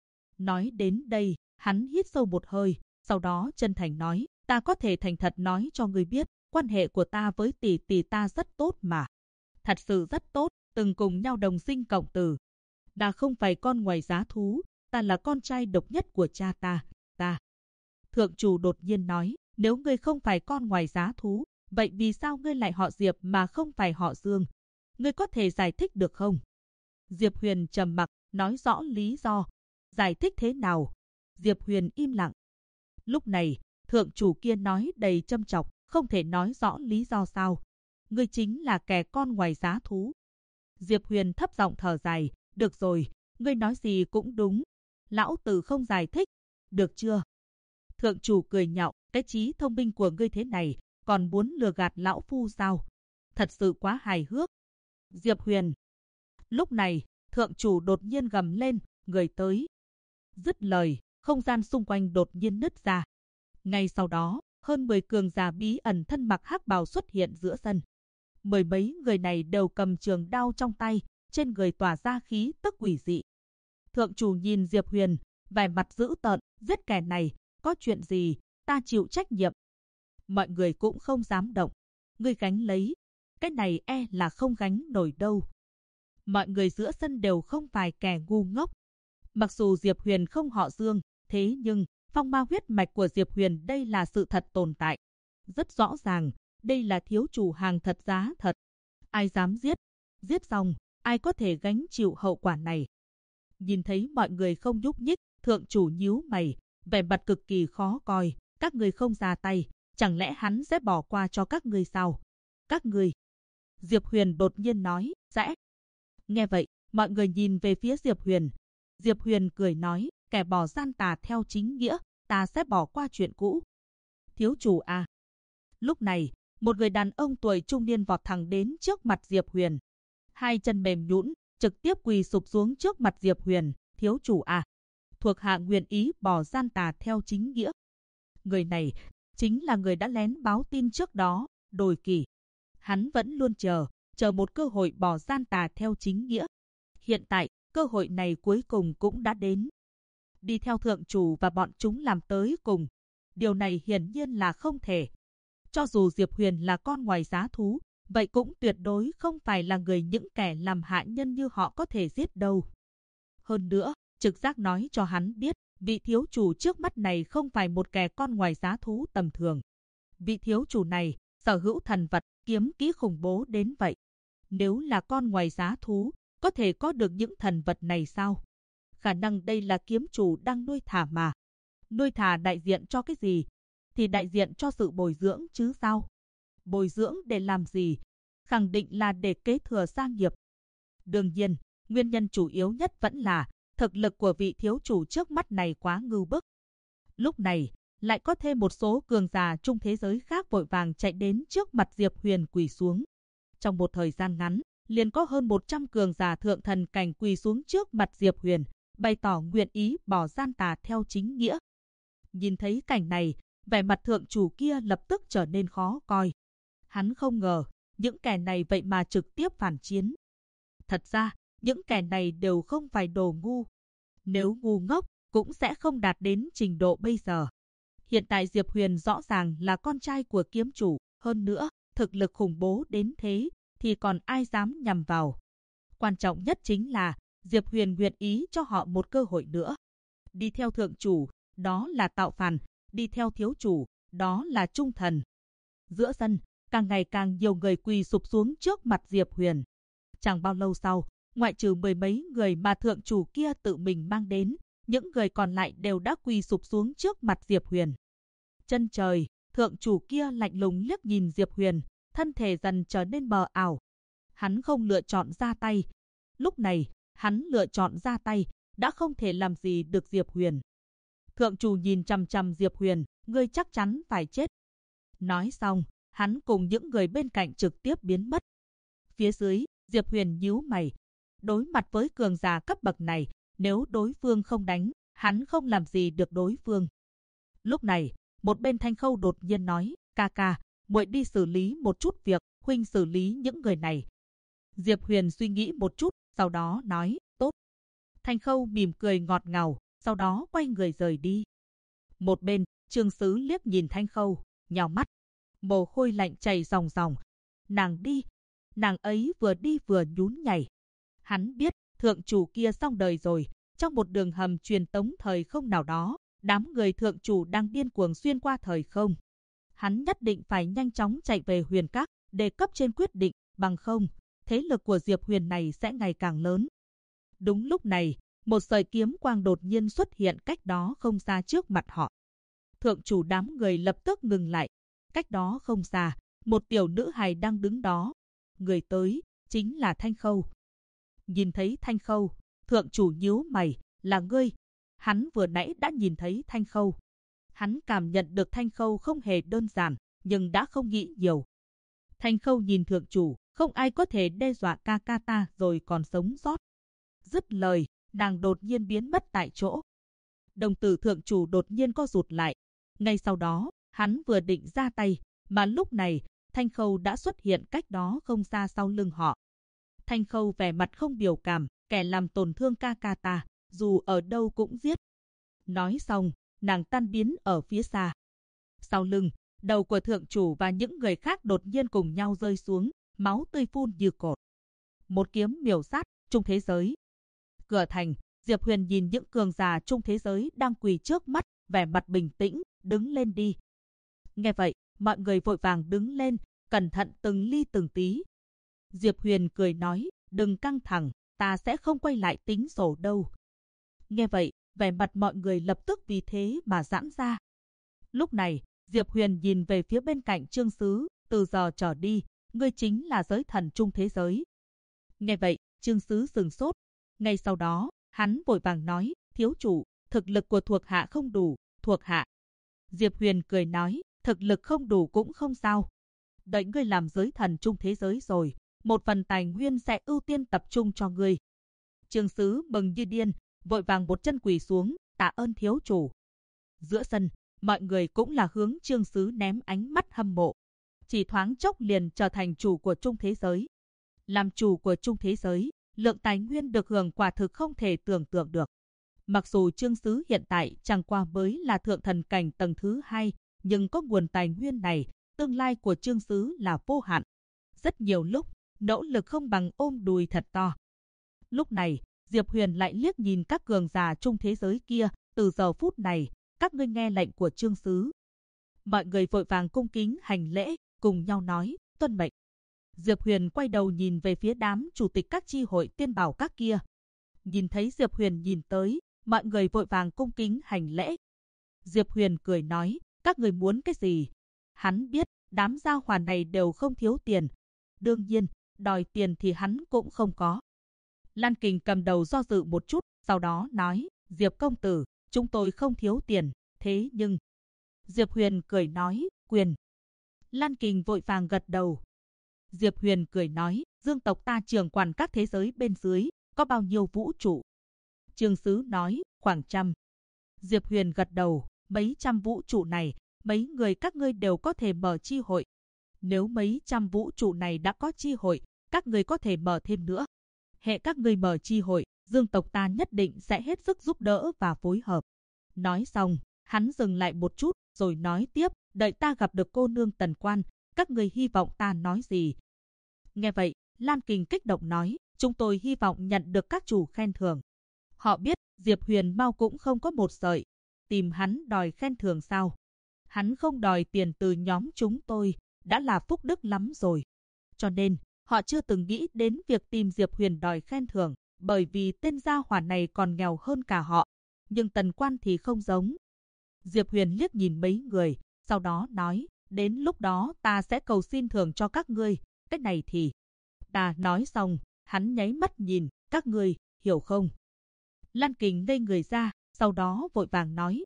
Nói đến đây, hắn hít sâu một hơi, sau đó chân thành nói, ta có thể thành thật nói cho ngươi biết, quan hệ của ta với tỷ tỷ ta rất tốt mà. Thật sự rất tốt, từng cùng nhau đồng sinh cộng tử. Ta không phải con ngoài giá thú, ta là con trai độc nhất của cha ta. Thượng chủ đột nhiên nói, nếu ngươi không phải con ngoài giá thú, vậy vì sao ngươi lại họ Diệp mà không phải họ Dương? Ngươi có thể giải thích được không? Diệp Huyền trầm mặc, nói rõ lý do. Giải thích thế nào? Diệp Huyền im lặng. Lúc này, thượng chủ kia nói đầy châm chọc, không thể nói rõ lý do sao. Ngươi chính là kẻ con ngoài giá thú. Diệp Huyền thấp giọng thở dài, được rồi, ngươi nói gì cũng đúng. Lão tử không giải thích, được chưa? Thượng chủ cười nhạo, cái trí thông minh của ngươi thế này, còn muốn lừa gạt lão phu sao? Thật sự quá hài hước. Diệp Huyền. Lúc này, thượng chủ đột nhiên gầm lên, người tới. Dứt lời, không gian xung quanh đột nhiên nứt ra. Ngay sau đó, hơn 10 cường giả bí ẩn thân mặc hắc bào xuất hiện giữa sân. Mười mấy người này đều cầm trường đao trong tay, trên người tỏa ra khí tức quỷ dị. Thượng chủ nhìn Diệp Huyền, vẻ mặt dữ tợn, giết kẻ này, có chuyện gì, ta chịu trách nhiệm. Mọi người cũng không dám động. Ngươi gánh lấy, cái này là không gánh nổi đâu. Mọi người giữa sân đều không phải kẻ ngu ngốc. Mặc dù Diệp Huyền không họ Dương, thế nhưng phong ma huyết mạch của Diệp Huyền đây là sự thật tồn tại. Rất rõ ràng, đây là thiếu chủ hàng thật giá thật. Ai dám giết? Giết xong, ai có thể gánh chịu hậu quả này? Nhìn thấy mọi người không nhúc nhích, thượng chủ nhíu mày, vẻ mặt cực kỳ khó coi. Các người không ra tay, chẳng lẽ hắn sẽ bỏ qua cho các người sao? Các người. Diệp Huyền đột nhiên nói, sẽ. Nghe vậy, mọi người nhìn về phía Diệp Huyền. Diệp Huyền cười nói, kẻ bỏ gian tà theo chính nghĩa, ta sẽ bỏ qua chuyện cũ. Thiếu chủ à. Lúc này, một người đàn ông tuổi trung niên vọt thẳng đến trước mặt Diệp Huyền. Hai chân mềm nhũn, trực tiếp quỳ sụp xuống trước mặt Diệp Huyền. Thiếu chủ à. Thuộc hạ nguyện ý bỏ gian tà theo chính nghĩa. Người này chính là người đã lén báo tin trước đó, Đồi Kỳ. Hắn vẫn luôn chờ một cơ hội bỏ gian tà theo chính nghĩa. Hiện tại, cơ hội này cuối cùng cũng đã đến. Đi theo thượng chủ và bọn chúng làm tới cùng. Điều này hiển nhiên là không thể. Cho dù Diệp Huyền là con ngoài giá thú, vậy cũng tuyệt đối không phải là người những kẻ làm hạ nhân như họ có thể giết đâu. Hơn nữa, trực giác nói cho hắn biết, vị thiếu chủ trước mắt này không phải một kẻ con ngoài giá thú tầm thường. Vị thiếu chủ này sở hữu thần vật, kiếm kỹ khủng bố đến vậy. Nếu là con ngoài giá thú, có thể có được những thần vật này sao? Khả năng đây là kiếm chủ đang nuôi thả mà. Nuôi thả đại diện cho cái gì? Thì đại diện cho sự bồi dưỡng chứ sao? Bồi dưỡng để làm gì? Khẳng định là để kế thừa gia nghiệp. Đương nhiên, nguyên nhân chủ yếu nhất vẫn là thực lực của vị thiếu chủ trước mắt này quá ngưu bức. Lúc này, lại có thêm một số cường giả trung thế giới khác vội vàng chạy đến trước mặt Diệp Huyền quỳ xuống. Trong một thời gian ngắn, liền có hơn 100 cường giả thượng thần cảnh quỳ xuống trước mặt Diệp Huyền, bày tỏ nguyện ý bỏ gian tà theo chính nghĩa. Nhìn thấy cảnh này, vẻ mặt thượng chủ kia lập tức trở nên khó coi. Hắn không ngờ, những kẻ này vậy mà trực tiếp phản chiến. Thật ra, những kẻ này đều không phải đồ ngu. Nếu ngu ngốc, cũng sẽ không đạt đến trình độ bây giờ. Hiện tại Diệp Huyền rõ ràng là con trai của kiếm chủ, hơn nữa, thực lực khủng bố đến thế, thì còn ai dám nhằm vào. Quan trọng nhất chính là, Diệp Huyền nguyện ý cho họ một cơ hội nữa. Đi theo thượng chủ, đó là tạo phản, đi theo thiếu chủ, đó là trung thần. Giữa sân, càng ngày càng nhiều người quỳ sụp xuống trước mặt Diệp Huyền. Chẳng bao lâu sau, ngoại trừ mười mấy người mà thượng chủ kia tự mình mang đến, những người còn lại đều đã quỳ sụp xuống trước mặt Diệp Huyền. Chân trời, thượng chủ kia lạnh lùng liếc nhìn Diệp Huyền, thân thể dần trở nên mờ ảo. Hắn không lựa chọn ra tay. Lúc này, hắn lựa chọn ra tay, đã không thể làm gì được Diệp Huyền. Thượng chủ nhìn chằm chằm Diệp Huyền, ngươi chắc chắn phải chết. Nói xong, hắn cùng những người bên cạnh trực tiếp biến mất. Phía dưới, Diệp Huyền nhíu mày. Đối mặt với cường giả cấp bậc này, nếu đối phương không đánh, hắn không làm gì được đối phương. Lúc này, một bên Thanh Khâu đột nhiên nói, ca ca, muội đi xử lý một chút việc, huynh xử lý những người này. Diệp Huyền suy nghĩ một chút, sau đó nói, tốt. Thanh Khâu mỉm cười ngọt ngào, sau đó quay người rời đi. Một bên, Trương Sứ liếc nhìn Thanh Khâu, nhào mắt. Mồ hôi lạnh chảy ròng ròng. Nàng đi. Nàng ấy vừa đi vừa nhún nhảy. Hắn biết, thượng chủ kia xong đời rồi. Trong một đường hầm truyền tống thời không nào đó, đám người thượng chủ đang điên cuồng xuyên qua thời không. Hắn nhất định phải nhanh chóng chạy về Huyền Các, để cấp trên quyết định, bằng không, thế lực của Diệp Huyền này sẽ ngày càng lớn. Đúng lúc này, một sợi kiếm quang đột nhiên xuất hiện cách đó không xa trước mặt họ. Thượng chủ đám người lập tức ngừng lại. Cách đó không xa, một tiểu nữ hài đang đứng đó. Người tới, chính là Thanh Khâu. Nhìn thấy Thanh Khâu, thượng chủ nhíu mày, là ngươi. Hắn vừa nãy đã nhìn thấy Thanh Khâu. Hắn cảm nhận được Thanh Khâu không hề đơn giản, nhưng đã không nghĩ nhiều. Thanh Khâu nhìn thượng chủ, không ai có thể đe dọa ca ca ta rồi còn sống sót. Dứt lời, nàng đột nhiên biến mất tại chỗ. Đồng tử thượng chủ đột nhiên co rụt lại. Ngay sau đó, hắn vừa định ra tay, mà lúc này, Thanh Khâu đã xuất hiện cách đó không xa sau lưng họ. Thanh Khâu vẻ mặt không biểu cảm, kẻ làm tổn thương ca ca ta, dù ở đâu cũng giết. Nói xong, nàng tan biến ở phía xa. Sau lưng, đầu của thượng chủ và những người khác đột nhiên cùng nhau rơi xuống, máu tươi phun như cột. Một kiếm miểu sát, trung thế giới. Cửa thành, Diệp Huyền nhìn những cường giả trung thế giới đang quỳ trước mắt, vẻ mặt bình tĩnh, đứng lên đi. Nghe vậy, mọi người vội vàng đứng lên, cẩn thận từng ly từng tí. Diệp Huyền cười nói, đừng căng thẳng, ta sẽ không quay lại tính sổ đâu. Nghe vậy, vẻ mặt mọi người lập tức vì thế mà giãn ra. Lúc này, Diệp Huyền nhìn về phía bên cạnh Trương Sứ, từ giờ trở đi, ngươi chính là giới thần trung thế giới. Nghe vậy, Trương Sứ sừng sốt. Ngay sau đó, hắn vội vàng nói, thiếu chủ, thực lực của thuộc hạ không đủ, thuộc hạ. Diệp Huyền cười nói, thực lực không đủ cũng không sao. Đợi ngươi làm giới thần trung thế giới rồi, một phần tài nguyên sẽ ưu tiên tập trung cho ngươi. Trương Sứ mừng như điên, vội vàng một chân quỳ xuống, tạ ơn thiếu chủ. Giữa sân, mọi người cũng là hướng Trương Sứ ném ánh mắt hâm mộ. Chỉ thoáng chốc liền trở thành chủ của trung thế giới. Làm chủ của trung thế giới, lượng tài nguyên được hưởng quả thực không thể tưởng tượng được. Mặc dù Trương Sứ hiện tại chẳng qua mới là thượng thần cảnh tầng thứ 2, nhưng có nguồn tài nguyên này, tương lai của Trương Sứ là vô hạn. Rất nhiều lúc, nỗ lực không bằng ôm đùi thật to. Lúc này, Diệp Huyền lại liếc nhìn các cường giả trung thế giới kia, từ giờ phút này, các ngươi nghe lệnh của Trương Sứ. Mọi người vội vàng cung kính hành lễ, cùng nhau nói, tuân mệnh. Diệp Huyền quay đầu nhìn về phía đám chủ tịch các chi hội tiên bảo các kia. Nhìn thấy Diệp Huyền nhìn tới, mọi người vội vàng cung kính hành lễ. Diệp Huyền cười nói, các người muốn cái gì? Hắn biết, đám gia hỏa này đều không thiếu tiền. Đương nhiên, đòi tiền thì hắn cũng không có. Lan Kình cầm đầu do dự một chút, sau đó nói, Diệp công tử, chúng tôi không thiếu tiền, thế nhưng... Diệp Huyền cười nói, quyền. Lan Kình vội vàng gật đầu. Diệp Huyền cười nói, dương tộc ta trưởng quản các thế giới bên dưới, có bao nhiêu vũ trụ? Trương Sứ nói, khoảng 100. Diệp Huyền gật đầu, mấy trăm vũ trụ này, mấy người các ngươi đều có thể mở chi hội. Nếu mấy trăm vũ trụ này đã có chi hội, các ngươi có thể mở thêm nữa. Hệ các ngươi mở chi hội, dương tộc ta nhất định sẽ hết sức giúp đỡ và phối hợp. Nói xong, hắn dừng lại một chút, rồi nói tiếp, đợi ta gặp được cô nương Tần Quan, các ngươi hy vọng ta nói gì? Nghe vậy, Lan Kình kích động nói, chúng tôi hy vọng nhận được các chủ khen thưởng. Họ biết, Diệp Huyền mau cũng không có một sợi. Tìm hắn đòi khen thưởng sao? Hắn không đòi tiền từ nhóm chúng tôi, đã là phúc đức lắm rồi. Cho nên, họ chưa từng nghĩ đến việc tìm Diệp Huyền đòi khen thưởng, bởi vì tên gia hỏa này còn nghèo hơn cả họ. Nhưng Tần Quan thì không giống. Diệp Huyền liếc nhìn mấy người, sau đó nói, đến lúc đó ta sẽ cầu xin thưởng cho các ngươi. Cái này thì... Ta nói xong, hắn nháy mắt nhìn, các ngươi, hiểu không? Lan Kình ngây người ra, sau đó vội vàng nói,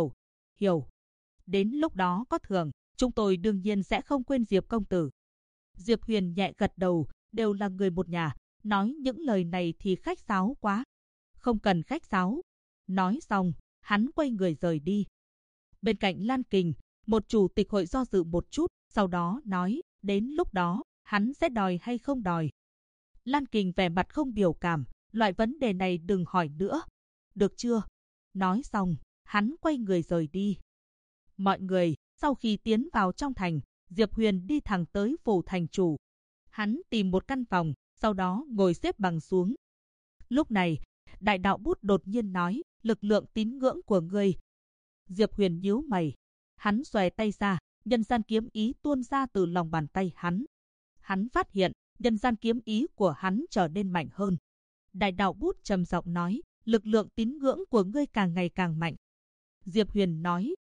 hiểu. Đến lúc đó có thưởng, chúng tôi đương nhiên sẽ không quên Diệp công tử. Diệp Huyền nhẹ gật đầu, đều là người một nhà, nói những lời này thì khách sáo quá. Không cần khách sáo. Nói xong, hắn quay người rời đi. Bên cạnh Lan Kình, một chủ tịch hội do dự một chút, sau đó nói, đến lúc đó, hắn sẽ đòi hay không đòi. Lan Kình vẻ mặt không biểu cảm, loại vấn đề này đừng hỏi nữa. Được chưa? Nói xong, hắn quay người rời đi. Mọi người, sau khi tiến vào trong thành, Diệp Huyền đi thẳng tới phủ thành chủ. Hắn tìm một căn phòng, sau đó ngồi xếp bằng xuống. Lúc này, Đại Đạo Bút đột nhiên nói, lực lượng tín ngưỡng của ngươi. Diệp Huyền nhíu mày. Hắn xòe tay ra, nhân gian kiếm ý tuôn ra từ lòng bàn tay hắn. Hắn phát hiện, nhân gian kiếm ý của hắn trở nên mạnh hơn. Đại Đạo Bút trầm giọng nói, lực lượng tín ngưỡng của ngươi càng ngày càng mạnh. Diệp Huyền nói,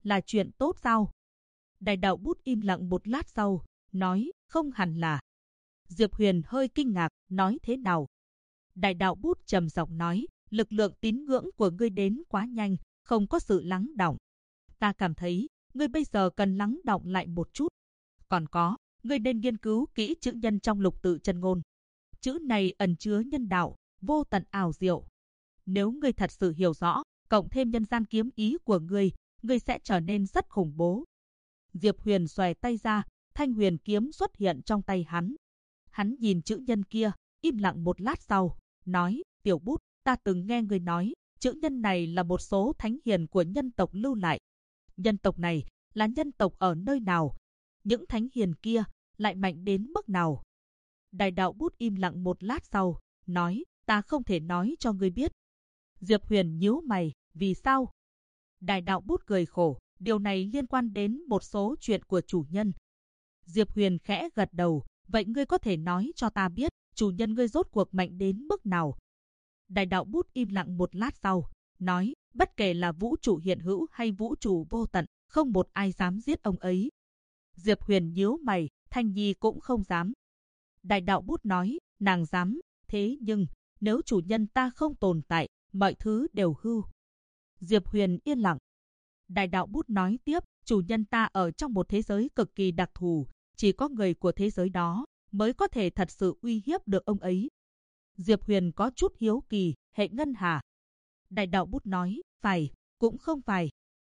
là chuyện tốt sao? Đại đạo bút im lặng một lát sau, nói, không hẳn là. Diệp Huyền hơi kinh ngạc, nói thế nào? Đại đạo bút trầm giọng nói, lực lượng tín ngưỡng của ngươi đến quá nhanh, không có sự lắng đọng. Ta cảm thấy, ngươi bây giờ cần lắng đọng lại một chút. Còn có, ngươi nên nghiên cứu kỹ chữ nhân trong lục tự chân ngôn. Chữ này ẩn chứa nhân đạo, vô tận ảo diệu. Nếu ngươi thật sự hiểu rõ, cộng thêm nhân gian kiếm ý của ngươi sẽ trở nên rất khủng bố. Diệp Huyền xòe tay ra, thanh huyền kiếm xuất hiện trong tay hắn. Hắn nhìn chữ nhân kia, im lặng một lát sau, nói, tiểu bút, ta từng nghe ngươi nói, chữ nhân này là một số thánh hiền của nhân tộc lưu lại. Nhân tộc này là nhân tộc ở nơi nào? Những thánh hiền kia lại mạnh đến mức nào? Đại đạo bút im lặng một lát sau, nói, ta không thể nói cho ngươi biết. Diệp Huyền nhíu mày, vì sao? Đại đạo bút cười khổ, điều này liên quan đến một số chuyện của chủ nhân. Diệp Huyền khẽ gật đầu, vậy ngươi có thể nói cho ta biết, chủ nhân ngươi rốt cuộc mạnh đến mức nào? Đại đạo bút im lặng một lát sau, nói, bất kể là vũ trụ hiện hữu hay vũ trụ vô tận, không một ai dám giết ông ấy. Diệp Huyền nhíu mày, Thanh Nhi cũng không dám. Đại đạo bút nói, nàng dám, thế nhưng, nếu chủ nhân ta không tồn tại, mọi thứ đều hư. Diệp Huyền yên lặng. Đại đạo bút nói tiếp, chủ nhân ta ở trong một thế giới cực kỳ đặc thù, chỉ có người của thế giới đó mới có thể thật sự uy hiếp được ông ấy. Diệp Huyền có chút hiếu kỳ, hệ ngân hà. Đại đạo bút nói, phải, cũng không phải.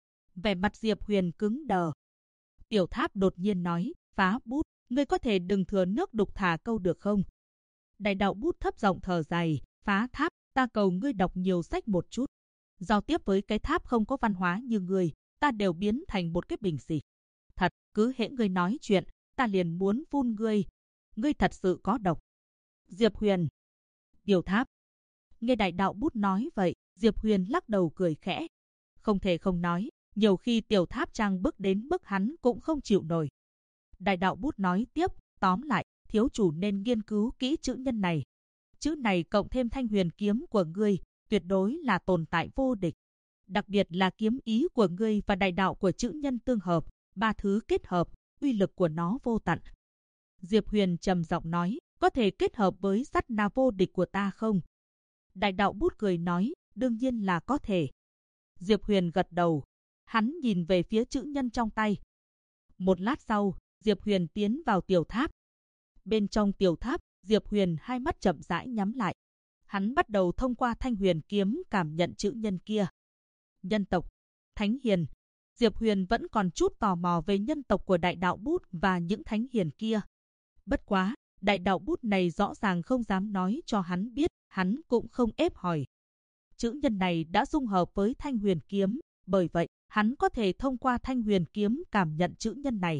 Vẻ mặt Diệp Huyền cứng đờ. Tiểu Tháp đột nhiên nói, phá bút, ngươi có thể đừng thừa nước đục thả câu được không? Đại đạo bút thấp giọng thở dài, phá tháp, ta cầu ngươi đọc nhiều sách một chút. Giao tiếp với cái tháp không có văn hóa như ngươi, ta đều biến thành một cái bình xịt. Thật, cứ hễ ngươi nói chuyện, ta liền muốn phun ngươi. Ngươi thật sự có độc. Diệp Huyền. Tiểu Tháp. Nghe đại đạo bút nói vậy, Diệp Huyền lắc đầu cười khẽ. Không thể không nói, nhiều khi Tiểu Tháp trang bức đến mức hắn cũng không chịu nổi. Đại đạo bút nói tiếp, tóm lại, thiếu chủ nên nghiên cứu kỹ chữ nhân này. Chữ này cộng thêm thanh huyền kiếm của ngươi, tuyệt đối là tồn tại vô địch. Đặc biệt là kiếm ý của ngươi và đại đạo của chữ nhân tương hợp, ba thứ kết hợp, uy lực của nó vô tận. Diệp Huyền trầm giọng nói, có thể kết hợp với sát na vô địch của ta không? Đại đạo bút cười nói, đương nhiên là có thể. Diệp Huyền gật đầu. Hắn nhìn về phía chữ nhân trong tay. Một lát sau, Diệp Huyền tiến vào tiểu tháp. Bên trong tiểu tháp, Diệp Huyền hai mắt chậm rãi nhắm lại. Hắn bắt đầu thông qua thanh huyền kiếm cảm nhận chữ nhân kia. Nhân tộc, thánh hiền. Diệp Huyền vẫn còn chút tò mò về nhân tộc của đại đạo bút và những thánh hiền kia. Bất quá, đại đạo bút này rõ ràng không dám nói cho hắn biết, hắn cũng không ép hỏi. Chữ nhân này đã dung hợp với thanh huyền kiếm, bởi vậy, hắn có thể thông qua thanh huyền kiếm cảm nhận chữ nhân này.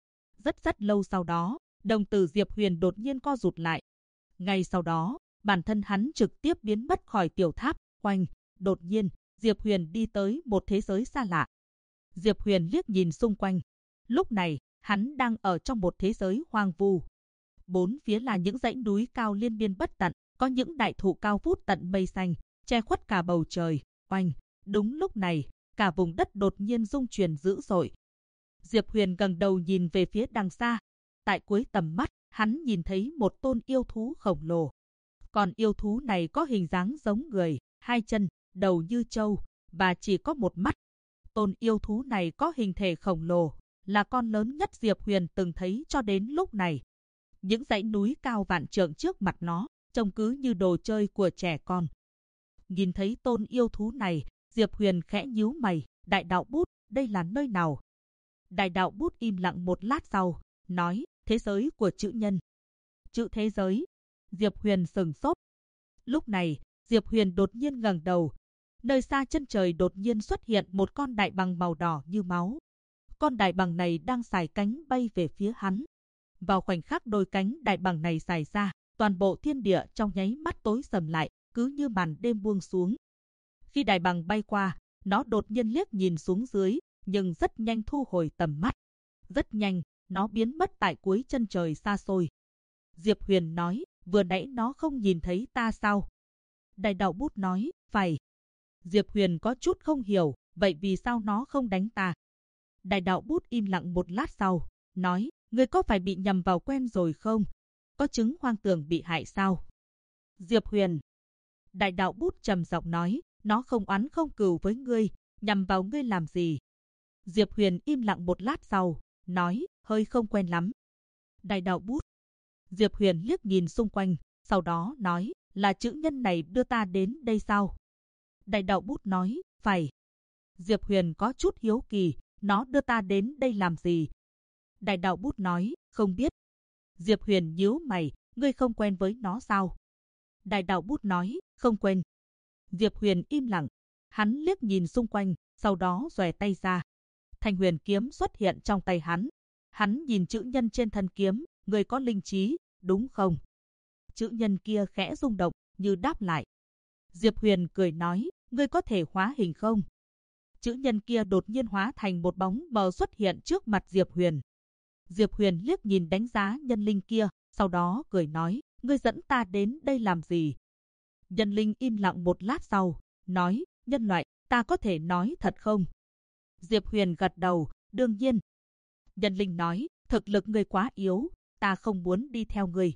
Rất lâu sau đó, đồng tử Diệp Huyền đột nhiên co rụt lại. Ngay sau đó, bản thân hắn trực tiếp biến mất khỏi tiểu tháp, quanh. Đột nhiên, Diệp Huyền đi tới một thế giới xa lạ. Diệp Huyền liếc nhìn xung quanh. Lúc này, hắn đang ở trong một thế giới hoang vu. Bốn phía là những dãy núi cao liên miên bất tận, có những đại thụ cao vút tận mây xanh, che khuất cả bầu trời. Oanh! Đúng lúc này, cả vùng đất đột nhiên rung chuyển dữ dội. Diệp Huyền ngẩng đầu nhìn về phía đằng xa. Tại cuối tầm mắt, hắn nhìn thấy một tôn yêu thú khổng lồ. Còn yêu thú này có hình dáng giống người, hai chân, đầu như trâu, và chỉ có một mắt. Tôn yêu thú này có hình thể khổng lồ, là con lớn nhất Diệp Huyền từng thấy cho đến lúc này. Những dãy núi cao vạn trượng trước mặt nó, trông cứ như đồ chơi của trẻ con. Nhìn thấy tôn yêu thú này, Diệp Huyền khẽ nhíu mày, đại đạo bút, đây là nơi nào? Đại đạo bút im lặng một lát sau, nói, thế giới của chữ nhân. Chữ thế giới. Diệp Huyền sừng sốt. Lúc này, Diệp Huyền đột nhiên ngẩng đầu. Nơi xa chân trời đột nhiên xuất hiện một con đại bàng màu đỏ như máu. Con đại bàng này đang xài cánh bay về phía hắn. Vào khoảnh khắc đôi cánh đại bàng này xài ra, toàn bộ thiên địa trong nháy mắt tối sầm lại, cứ như màn đêm buông xuống. Khi đại bàng bay qua, nó đột nhiên liếc nhìn xuống dưới, nhưng rất nhanh thu hồi tầm mắt. Rất nhanh, nó biến mất tại cuối chân trời xa xôi. Diệp Huyền nói, vừa nãy nó không nhìn thấy ta sao? Đại đạo bút nói, phải. Diệp Huyền có chút không hiểu, vậy vì sao nó không đánh ta? Đại đạo bút im lặng một lát sau, nói, ngươi có phải bị nhầm vào quen rồi không? Có chứng hoang tưởng bị hại sao? Diệp Huyền. Đại đạo bút trầm giọng nói, nó không oán không cừu với ngươi, nhằm vào ngươi làm gì? Diệp Huyền im lặng một lát sau, nói, hơi không quen lắm. Đại đạo bút. Diệp Huyền liếc nhìn xung quanh, sau đó nói, là chữ nhân này đưa ta đến đây sao? Đại đạo bút nói, phải. Diệp Huyền có chút hiếu kỳ, nó đưa ta đến đây làm gì? Đại đạo bút nói, không biết. Diệp Huyền nhíu mày, ngươi không quen với nó sao? Đại đạo bút nói, không quen. Diệp Huyền im lặng, hắn liếc nhìn xung quanh, sau đó xòe tay ra. Thanh huyền kiếm xuất hiện trong tay hắn. Hắn nhìn chữ nhân trên thân kiếm, ngươi có linh trí, đúng không? Chữ nhân kia khẽ rung động, như đáp lại. Diệp Huyền cười nói, ngươi có thể hóa hình không? Chữ nhân kia đột nhiên hóa thành một bóng mờ xuất hiện trước mặt Diệp Huyền. Diệp Huyền liếc nhìn đánh giá nhân linh kia, sau đó cười nói, ngươi dẫn ta đến đây làm gì? Nhân linh im lặng một lát sau, nói, nhân loại, ta có thể nói thật không? Diệp Huyền gật đầu, đương nhiên. Nhân linh nói, thực lực ngươi quá yếu, ta không muốn đi theo ngươi.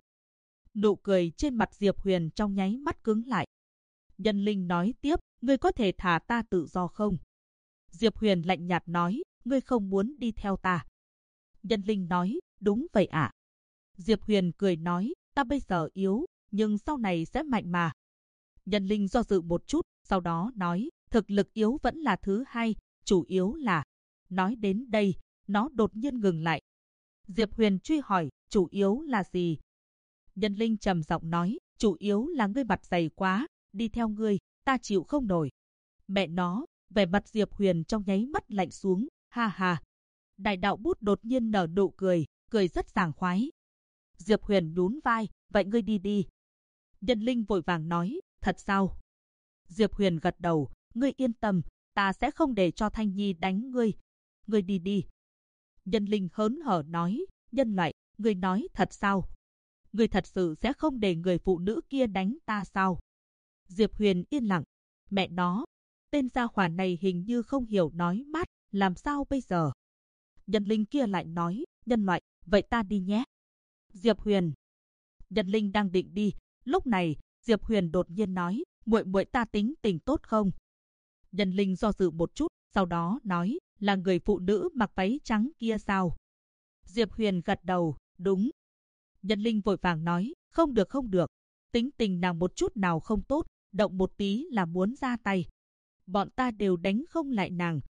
Nụ cười trên mặt Diệp Huyền trong nháy mắt cứng lại. Nhân linh nói tiếp, ngươi có thể thả ta tự do không? Diệp Huyền lạnh nhạt nói, ngươi không muốn đi theo ta. Nhân linh nói, đúng vậy ạ. Diệp Huyền cười nói, ta bây giờ yếu, nhưng sau này sẽ mạnh mà. Nhân linh do dự một chút, sau đó nói, thực lực yếu vẫn là thứ hai, chủ yếu là... Nói đến đây, nó đột nhiên ngừng lại. Diệp Huyền truy hỏi, chủ yếu là gì? Nhân linh trầm giọng nói, chủ yếu là ngươi mặt dày quá, đi theo ngươi, ta chịu không nổi. Mẹ nó, vẻ mặt Diệp Huyền trong nháy mắt lạnh xuống, ha ha. Đại đạo bút đột nhiên nở nụ cười, cười rất sảng khoái. Diệp Huyền nhún vai, vậy ngươi đi đi. Nhân linh vội vàng nói, thật sao? Diệp Huyền gật đầu, ngươi yên tâm, ta sẽ không để cho Thanh Nhi đánh ngươi. Ngươi đi đi. Nhân linh hớn hở nói, nhân loại, ngươi nói thật sao? Ngươi thật sự sẽ không để người phụ nữ kia đánh ta sao? Diệp Huyền yên lặng, mẹ nó, tên gia hỏa này hình như không hiểu nói mát, làm sao bây giờ? Nhân linh kia lại nói, nhân loại, vậy ta đi nhé. Diệp Huyền. Nhân linh đang định đi, lúc này, Diệp Huyền đột nhiên nói, muội muội ta tính tình tốt không? Nhân linh do dự một chút, sau đó nói, là người phụ nữ mặc váy trắng kia sao? Diệp Huyền gật đầu, đúng. Nhân linh vội vàng nói, không được không được, tính tình nàng một chút nào không tốt, động một tí là muốn ra tay. Bọn ta đều đánh không lại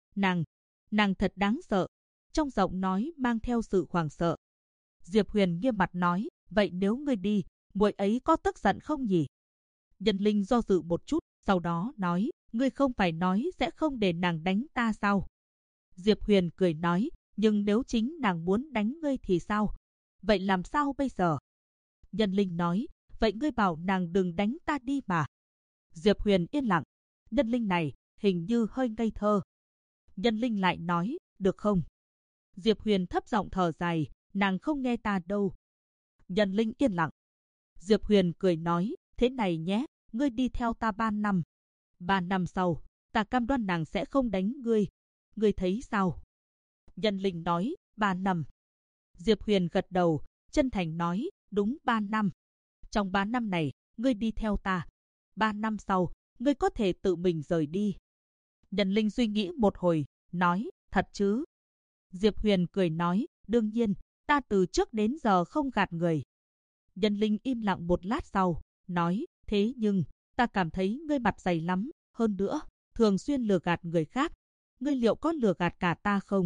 nàng thật đáng sợ. Trong giọng nói mang theo sự hoảng sợ. Diệp Huyền nghiêm mặt nói, vậy nếu ngươi đi, muội ấy có tức giận không nhỉ? Nhân linh do dự một chút, sau đó nói, ngươi không phải nói sẽ không để nàng đánh ta sao? Diệp Huyền cười nói, nhưng nếu chính nàng muốn đánh ngươi thì sao? Vậy làm sao bây giờ? Nhân linh nói, vậy ngươi bảo nàng đừng đánh ta đi mà. Diệp Huyền yên lặng, nhân linh này hình như hơi ngây thơ. Nhân linh lại nói, được không? Diệp Huyền thấp giọng thở dài, nàng không nghe ta đâu. Nhân linh yên lặng. Diệp Huyền cười nói, thế này nhé, ngươi đi theo ta 3 năm. 3 năm sau, ta cam đoan nàng sẽ không đánh ngươi. Ngươi thấy sao? Nhân linh nói, 3 năm. Diệp Huyền gật đầu, chân thành nói, đúng 3 năm. Trong 3 năm này, ngươi đi theo ta. 3 năm sau, ngươi có thể tự mình rời đi. Nhân linh suy nghĩ một hồi, nói, thật chứ? Diệp Huyền cười nói, đương nhiên, ta từ trước đến giờ không gạt người. Nhân linh im lặng một lát sau, nói, thế nhưng, ta cảm thấy ngươi mặt dày lắm, hơn nữa, thường xuyên lừa gạt người khác. Ngươi liệu có lừa gạt cả ta không?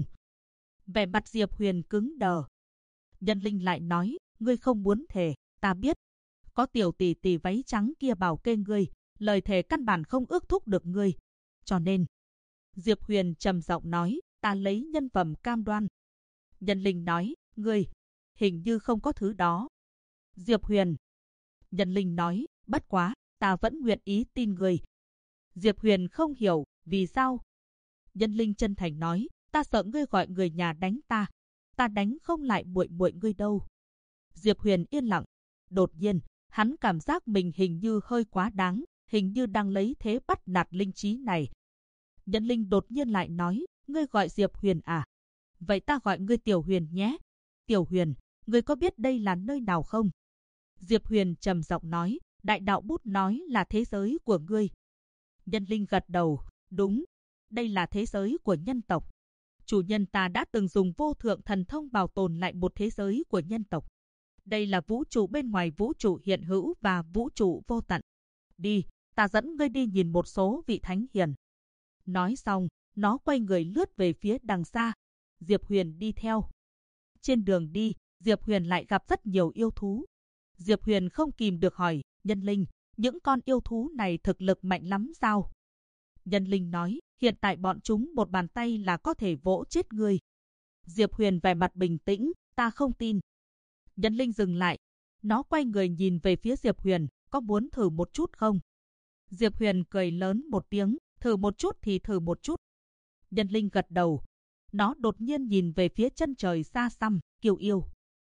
Vẻ mặt Diệp Huyền cứng đờ. Nhân linh lại nói, ngươi không muốn thề, ta biết. Có tiểu tỷ tỷ váy trắng kia bảo kê ngươi, lời thề căn bản không ước thúc được ngươi. Cho nên, Diệp Huyền trầm giọng nói, ta lấy nhân phẩm cam đoan. Nhân linh nói, ngươi, hình như không có thứ đó. Diệp Huyền. Nhân linh nói, bất quá, ta vẫn nguyện ý tin ngươi. Diệp Huyền không hiểu, vì sao? Nhân linh chân thành nói, ta sợ ngươi gọi người nhà đánh ta. Ta đánh không lại muội muội ngươi đâu. Diệp Huyền yên lặng. Đột nhiên, hắn cảm giác mình hình như hơi quá đáng, hình như đang lấy thế bắt nạt linh trí này. Nhân linh đột nhiên lại nói, ngươi gọi Diệp Huyền à? Vậy ta gọi ngươi Tiểu Huyền nhé. Tiểu Huyền, ngươi có biết đây là nơi nào không? Diệp Huyền trầm giọng nói, đại đạo bút nói là thế giới của ngươi. Nhân linh gật đầu, đúng, đây là thế giới của nhân tộc. Chủ nhân ta đã từng dùng vô thượng thần thông bảo tồn lại một thế giới của nhân tộc. Đây là vũ trụ bên ngoài vũ trụ hiện hữu và vũ trụ vô tận. Đi, ta dẫn ngươi đi nhìn một số vị thánh hiền. Nói xong, nó quay người lướt về phía đằng xa. Diệp Huyền đi theo. Trên đường đi, Diệp Huyền lại gặp rất nhiều yêu thú. Diệp Huyền không kìm được hỏi, nhân linh, những con yêu thú này thực lực mạnh lắm sao? Nhân linh nói, hiện tại bọn chúng một bàn tay là có thể vỗ chết ngươi. Diệp Huyền vẻ mặt bình tĩnh, ta không tin. Nhân linh dừng lại. Nó quay người nhìn về phía Diệp Huyền, có muốn thử một chút không? Diệp Huyền cười lớn một tiếng, thử một chút thì thử một chút. Nhân linh gật đầu. Nó đột nhiên nhìn về phía chân trời xa xăm, kiều yêu.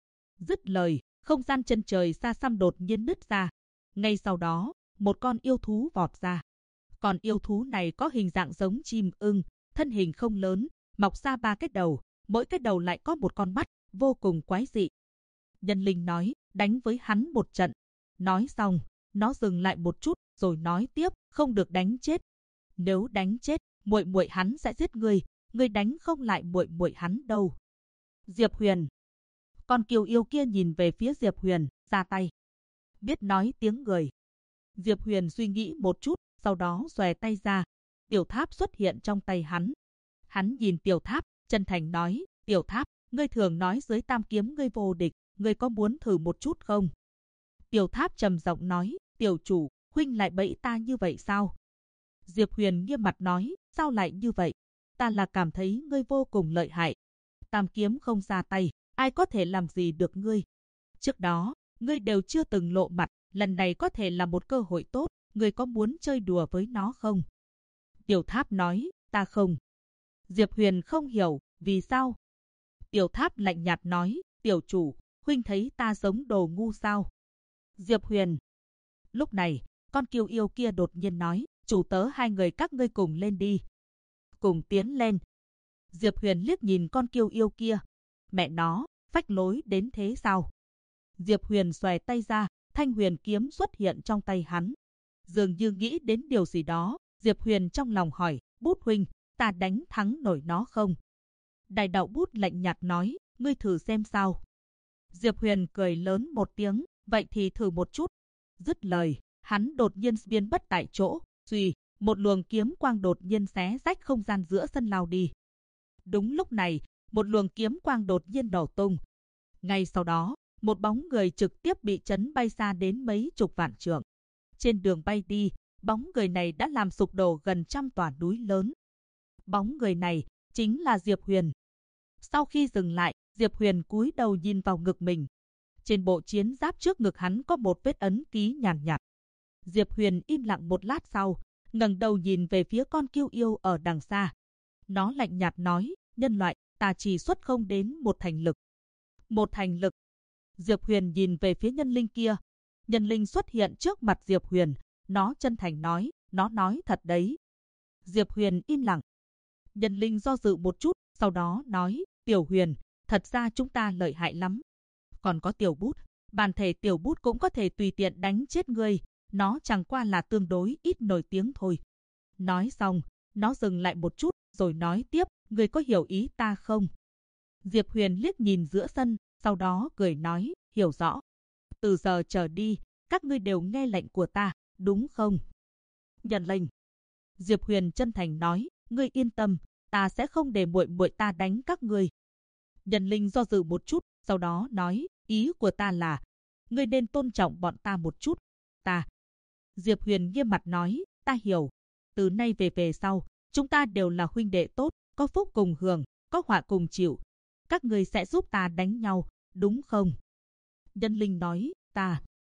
Dứt lời, không gian chân trời xa xăm đột nhiên nứt ra. Ngay sau đó, một con yêu thú vọt ra. Con yêu thú này có hình dạng giống chim ưng, thân hình không lớn, mọc ra 3 cái đầu, mỗi cái đầu lại có một con mắt, vô cùng quái dị. Nhân linh nói, đánh với hắn một trận. Nói xong, nó dừng lại một chút, rồi nói tiếp, không được đánh chết. Nếu đánh chết, muội muội hắn sẽ giết ngươi, ngươi đánh không lại muội muội hắn đâu. Diệp Huyền. Con kiều yêu kia nhìn về phía Diệp Huyền, ra tay. Biết nói tiếng người. Diệp Huyền suy nghĩ một chút, sau đó xòe tay ra. Tiểu tháp xuất hiện trong tay hắn. Hắn nhìn tiểu tháp, chân thành nói, tiểu tháp, ngươi thường nói dưới tam kiếm ngươi vô địch, ngươi có muốn thử một chút không? Tiểu tháp trầm giọng nói, tiểu chủ, huynh lại bẫy ta như vậy sao? Diệp Huyền nghiêm mặt nói, sao lại như vậy? Ta là cảm thấy ngươi vô cùng lợi hại. Tam kiếm không ra tay, ai có thể làm gì được ngươi? Trước đó, ngươi đều chưa từng lộ mặt, lần này có thể là một cơ hội tốt, ngươi có muốn chơi đùa với nó không? Tiểu tháp nói, ta không. Diệp Huyền không hiểu, vì sao? Tiểu tháp lạnh nhạt nói, tiểu chủ, huynh thấy ta giống đồ ngu sao? Diệp Huyền. Lúc này, con kiều yêu kia đột nhiên nói, chủ tớ hai người các ngươi cùng lên đi. Cùng tiến lên. Diệp Huyền liếc nhìn con kiều yêu kia. Mẹ nó, phách lối đến thế sao? Diệp Huyền xòe tay ra, thanh huyền kiếm xuất hiện trong tay hắn. Dường như nghĩ đến điều gì đó, Diệp Huyền trong lòng hỏi, bút huynh, ta đánh thắng nổi nó không? Đại đạo bút lạnh nhạt nói, ngươi thử xem sao. Diệp Huyền cười lớn một tiếng, vậy thì thử một chút. Dứt lời, hắn đột nhiên biến mất tại chỗ, suy, một luồng kiếm quang đột nhiên xé rách không gian giữa sân lao đi. Đúng lúc này, một luồng kiếm quang đột nhiên nổ tung. Ngay sau đó, một bóng người trực tiếp bị chấn bay xa đến mấy chục vạn trượng. Trên đường bay đi, bóng người này đã làm sụp đổ gần 100 tòa núi lớn. Bóng người này chính là Diệp Huyền. Sau khi dừng lại, Diệp Huyền cúi đầu nhìn vào ngực mình. Trên bộ chiến giáp trước ngực hắn có một vết ấn ký nhàn nhạt. Diệp Huyền im lặng một lát sau, ngẩng đầu nhìn về phía con kiêu yêu ở đằng xa. Nó lạnh nhạt nói, nhân loại, ta chỉ xuất không đến một thành lực. Một thành lực. Diệp Huyền nhìn về phía nhân linh kia. Nhân linh xuất hiện trước mặt Diệp Huyền. Nó chân thành nói, nó nói thật đấy. Diệp Huyền im lặng. Nhân linh do dự một chút, sau đó nói, Tiểu Huyền, thật ra chúng ta lợi hại lắm. Còn có tiểu bút, bản thể tiểu bút cũng có thể tùy tiện đánh chết ngươi, nó chẳng qua là tương đối ít nổi tiếng thôi. Nói xong, nó dừng lại một chút, rồi nói tiếp, ngươi có hiểu ý ta không? Diệp Huyền liếc nhìn giữa sân, sau đó cười nói, hiểu rõ. Từ giờ trở đi, các ngươi đều nghe lệnh của ta, đúng không? Nhận lệnh. Diệp Huyền chân thành nói, ngươi yên tâm, ta sẽ không để muội muội ta đánh các ngươi. Nhân linh do dự một chút, sau đó nói, ý của ta là, ngươi nên tôn trọng bọn ta một chút. Ta. Diệp Huyền nghiêm mặt nói, ta hiểu. Từ nay về sau, chúng ta đều là huynh đệ tốt, có phúc cùng hưởng, có họa cùng chịu. Các ngươi sẽ giúp ta đánh nhau, đúng không? Nhân linh nói, ta,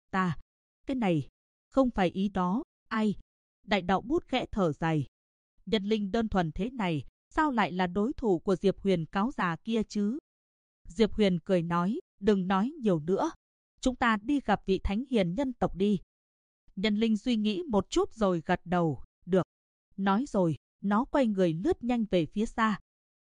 cái này, không phải ý đó, ai? Đại đạo bút khẽ thở dài. Nhân linh đơn thuần thế này, sao lại là đối thủ của Diệp Huyền cáo già kia chứ? Diệp Huyền cười nói, đừng nói nhiều nữa. Chúng ta đi gặp vị thánh hiền nhân tộc đi. Nhân linh suy nghĩ một chút rồi gật đầu, được. Nói rồi, nó quay người lướt nhanh về phía xa.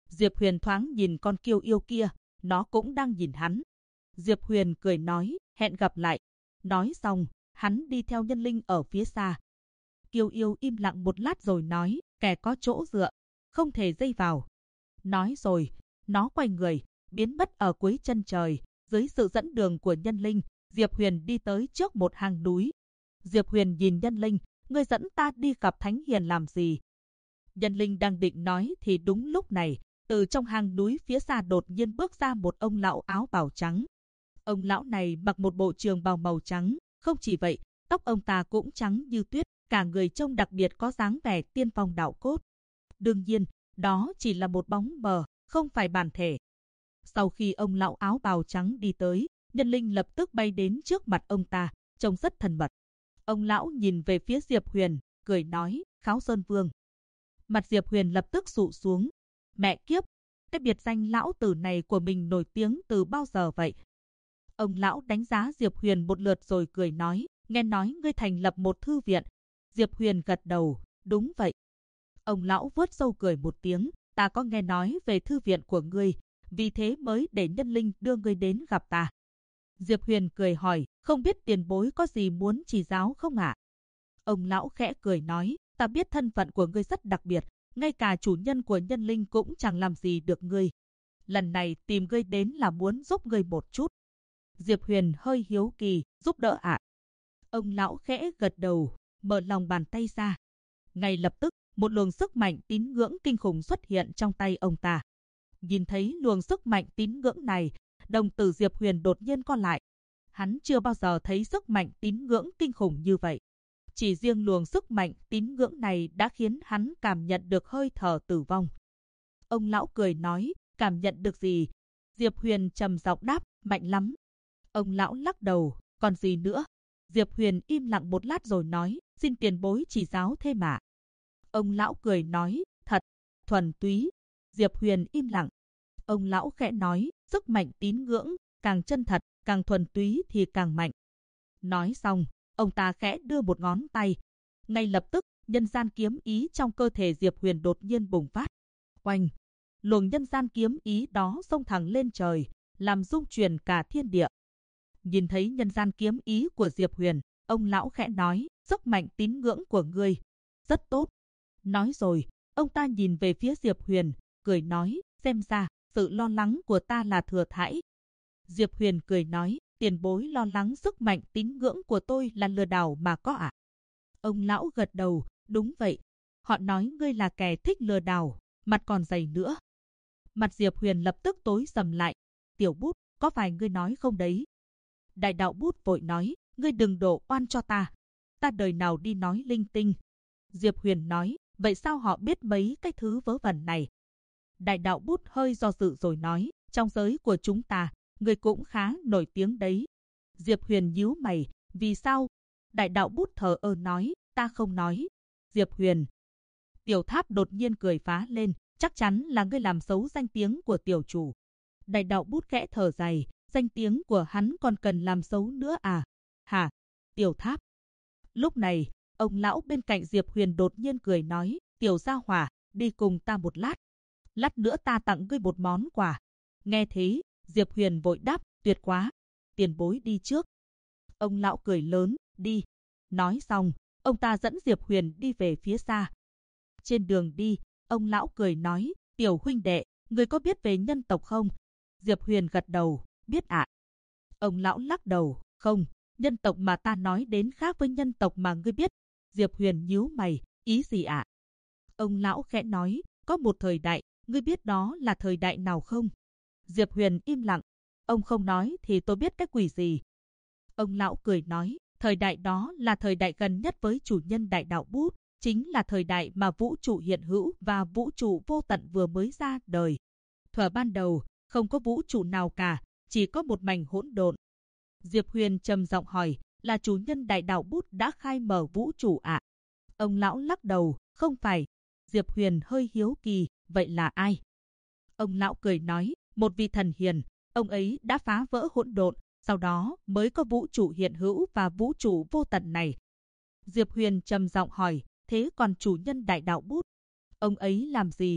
Diệp Huyền thoáng nhìn con kiêu yêu kia, nó cũng đang nhìn hắn. Diệp Huyền cười nói, hẹn gặp lại. Nói xong, hắn đi theo Nhân Linh ở phía xa. Kiêu yêu im lặng một lát rồi nói, kẻ có chỗ dựa, không thể dây vào. Nói rồi, nó quay người, biến mất ở cuối chân trời. Dưới sự dẫn đường của Nhân Linh, Diệp Huyền đi tới trước một hang núi. Diệp Huyền nhìn Nhân Linh, ngươi dẫn ta đi gặp Thánh Hiền làm gì? Nhân Linh đang định nói thì đúng lúc này, từ trong hang núi phía xa đột nhiên bước ra một ông lão áo bào trắng. Ông lão này mặc một bộ trường bào màu trắng, không chỉ vậy, tóc ông ta cũng trắng như tuyết, cả người trông đặc biệt có dáng vẻ tiên phong đạo cốt. Đương nhiên, đó chỉ là một bóng mờ, không phải bản thể. Sau khi ông lão áo bào trắng đi tới, Nhân Linh lập tức bay đến trước mặt ông ta, trông rất thân mật. Ông lão nhìn về phía Diệp Huyền, cười nói, Kháo Sơn Vương. Mặt Diệp Huyền lập tức sụ xuống. Mẹ kiếp, cái biệt danh lão tử này của mình nổi tiếng từ bao giờ vậy? Ông lão đánh giá Diệp Huyền một lượt rồi cười nói, nghe nói ngươi thành lập một thư viện. Diệp Huyền gật đầu, đúng vậy. Ông lão vuốt râu cười một tiếng, ta có nghe nói về thư viện của ngươi, vì thế mới để Nhân Linh đưa ngươi đến gặp ta. Diệp Huyền cười hỏi, không biết tiền bối có gì muốn chỉ giáo không ạ? Ông lão khẽ cười nói, ta biết thân phận của ngươi rất đặc biệt, ngay cả chủ nhân của Nhân Linh cũng chẳng làm gì được ngươi. Lần này tìm ngươi đến là muốn giúp ngươi một chút. Diệp Huyền hơi hiếu kỳ, giúp đỡ ạ. Ông lão khẽ gật đầu, mở lòng bàn tay ra. Ngay lập tức, một luồng sức mạnh tín ngưỡng kinh khủng xuất hiện trong tay ông ta. Nhìn thấy luồng sức mạnh tín ngưỡng này, đồng tử Diệp Huyền đột nhiên co lại. Hắn chưa bao giờ thấy sức mạnh tín ngưỡng kinh khủng như vậy. Chỉ riêng luồng sức mạnh tín ngưỡng này đã khiến hắn cảm nhận được hơi thở tử vong. Ông lão cười nói, cảm nhận được gì? Diệp Huyền trầm giọng đáp, mạnh lắm. Ông lão lắc đầu, còn gì nữa? Diệp Huyền im lặng một lát rồi nói, xin tiền bối chỉ giáo thêm ạ. Ông lão cười nói, thật, thuần túy. Diệp Huyền im lặng. Ông lão khẽ nói, sức mạnh tín ngưỡng, càng chân thật, càng thuần túy thì càng mạnh. Nói xong, ông ta khẽ đưa một ngón tay. Ngay lập tức, nhân gian kiếm ý trong cơ thể Diệp Huyền đột nhiên bùng phát. Oanh! Luồng nhân gian kiếm ý đó xông thẳng lên trời, làm rung chuyển cả thiên địa. Nhìn thấy nhân gian kiếm ý của Diệp Huyền, ông lão khẽ nói, sức mạnh tín ngưỡng của ngươi rất tốt. Nói rồi, ông ta nhìn về phía Diệp Huyền, cười nói, xem ra, sự lo lắng của ta là thừa thãi. Diệp Huyền cười nói, tiền bối lo lắng sức mạnh tín ngưỡng của tôi là lừa đảo mà có ạ. Ông lão gật đầu, đúng vậy. Họ nói ngươi là kẻ thích lừa đảo, mặt còn dày nữa. Mặt Diệp Huyền lập tức tối sầm lại. Tiểu Bút, có phải ngươi nói không đấy? Đại đạo Bút vội nói, ngươi đừng đổ oan cho ta. Ta đời nào đi nói linh tinh. Diệp Huyền nói, vậy sao họ biết mấy cái thứ vớ vẩn này? Đại đạo Bút hơi do dự rồi nói, trong giới của chúng ta, người cũng khá nổi tiếng đấy. Diệp Huyền nhíu mày, vì sao? Đại đạo Bút thờ ơ nói, ta không nói. Diệp Huyền. Tiểu Tháp đột nhiên cười phá lên, chắc chắn là ngươi làm xấu danh tiếng của tiểu chủ. Đại đạo Bút khẽ thở dài, danh tiếng của hắn còn cần làm xấu nữa à? Hả? Tiểu Tháp. Lúc này, ông lão bên cạnh Diệp Huyền đột nhiên cười nói, tiểu gia hỏa, đi cùng ta một lát. Lát nữa ta tặng ngươi một món quà. Nghe thế, Diệp Huyền vội đáp, tuyệt quá. Tiền bối đi trước. Ông lão cười lớn, đi. Nói xong, ông ta dẫn Diệp Huyền đi về phía xa. Trên đường đi, ông lão cười nói, tiểu huynh đệ, ngươi có biết về nhân tộc không? Diệp Huyền gật đầu, biết ạ. Ông lão lắc đầu, không, nhân tộc mà ta nói đến khác với nhân tộc mà ngươi biết. Diệp Huyền nhíu mày, ý gì ạ? Ông lão khẽ nói, có một thời đại, ngươi biết đó là thời đại nào không? Diệp Huyền im lặng, ông không nói thì tôi biết cái quỷ gì. Ông lão cười nói, thời đại đó là thời đại gần nhất với chủ nhân Đại đạo Bút, chính là thời đại mà vũ trụ hiện hữu và vũ trụ vô tận vừa mới ra đời. Thuở ban đầu, không có vũ trụ nào cả, chỉ có một mảnh hỗn độn. Diệp Huyền trầm giọng hỏi, là chủ nhân Đại đạo Bút đã khai mở vũ trụ ạ? Ông lão lắc đầu, không phải. Diệp Huyền hơi hiếu kỳ, vậy là ai? Ông lão cười nói, một vị thần hiền, ông ấy đã phá vỡ hỗn độn, sau đó mới có vũ trụ hiện hữu và vũ trụ vô tận này. Diệp Huyền trầm giọng hỏi, thế còn chủ nhân Đại đạo Bút, ông ấy làm gì?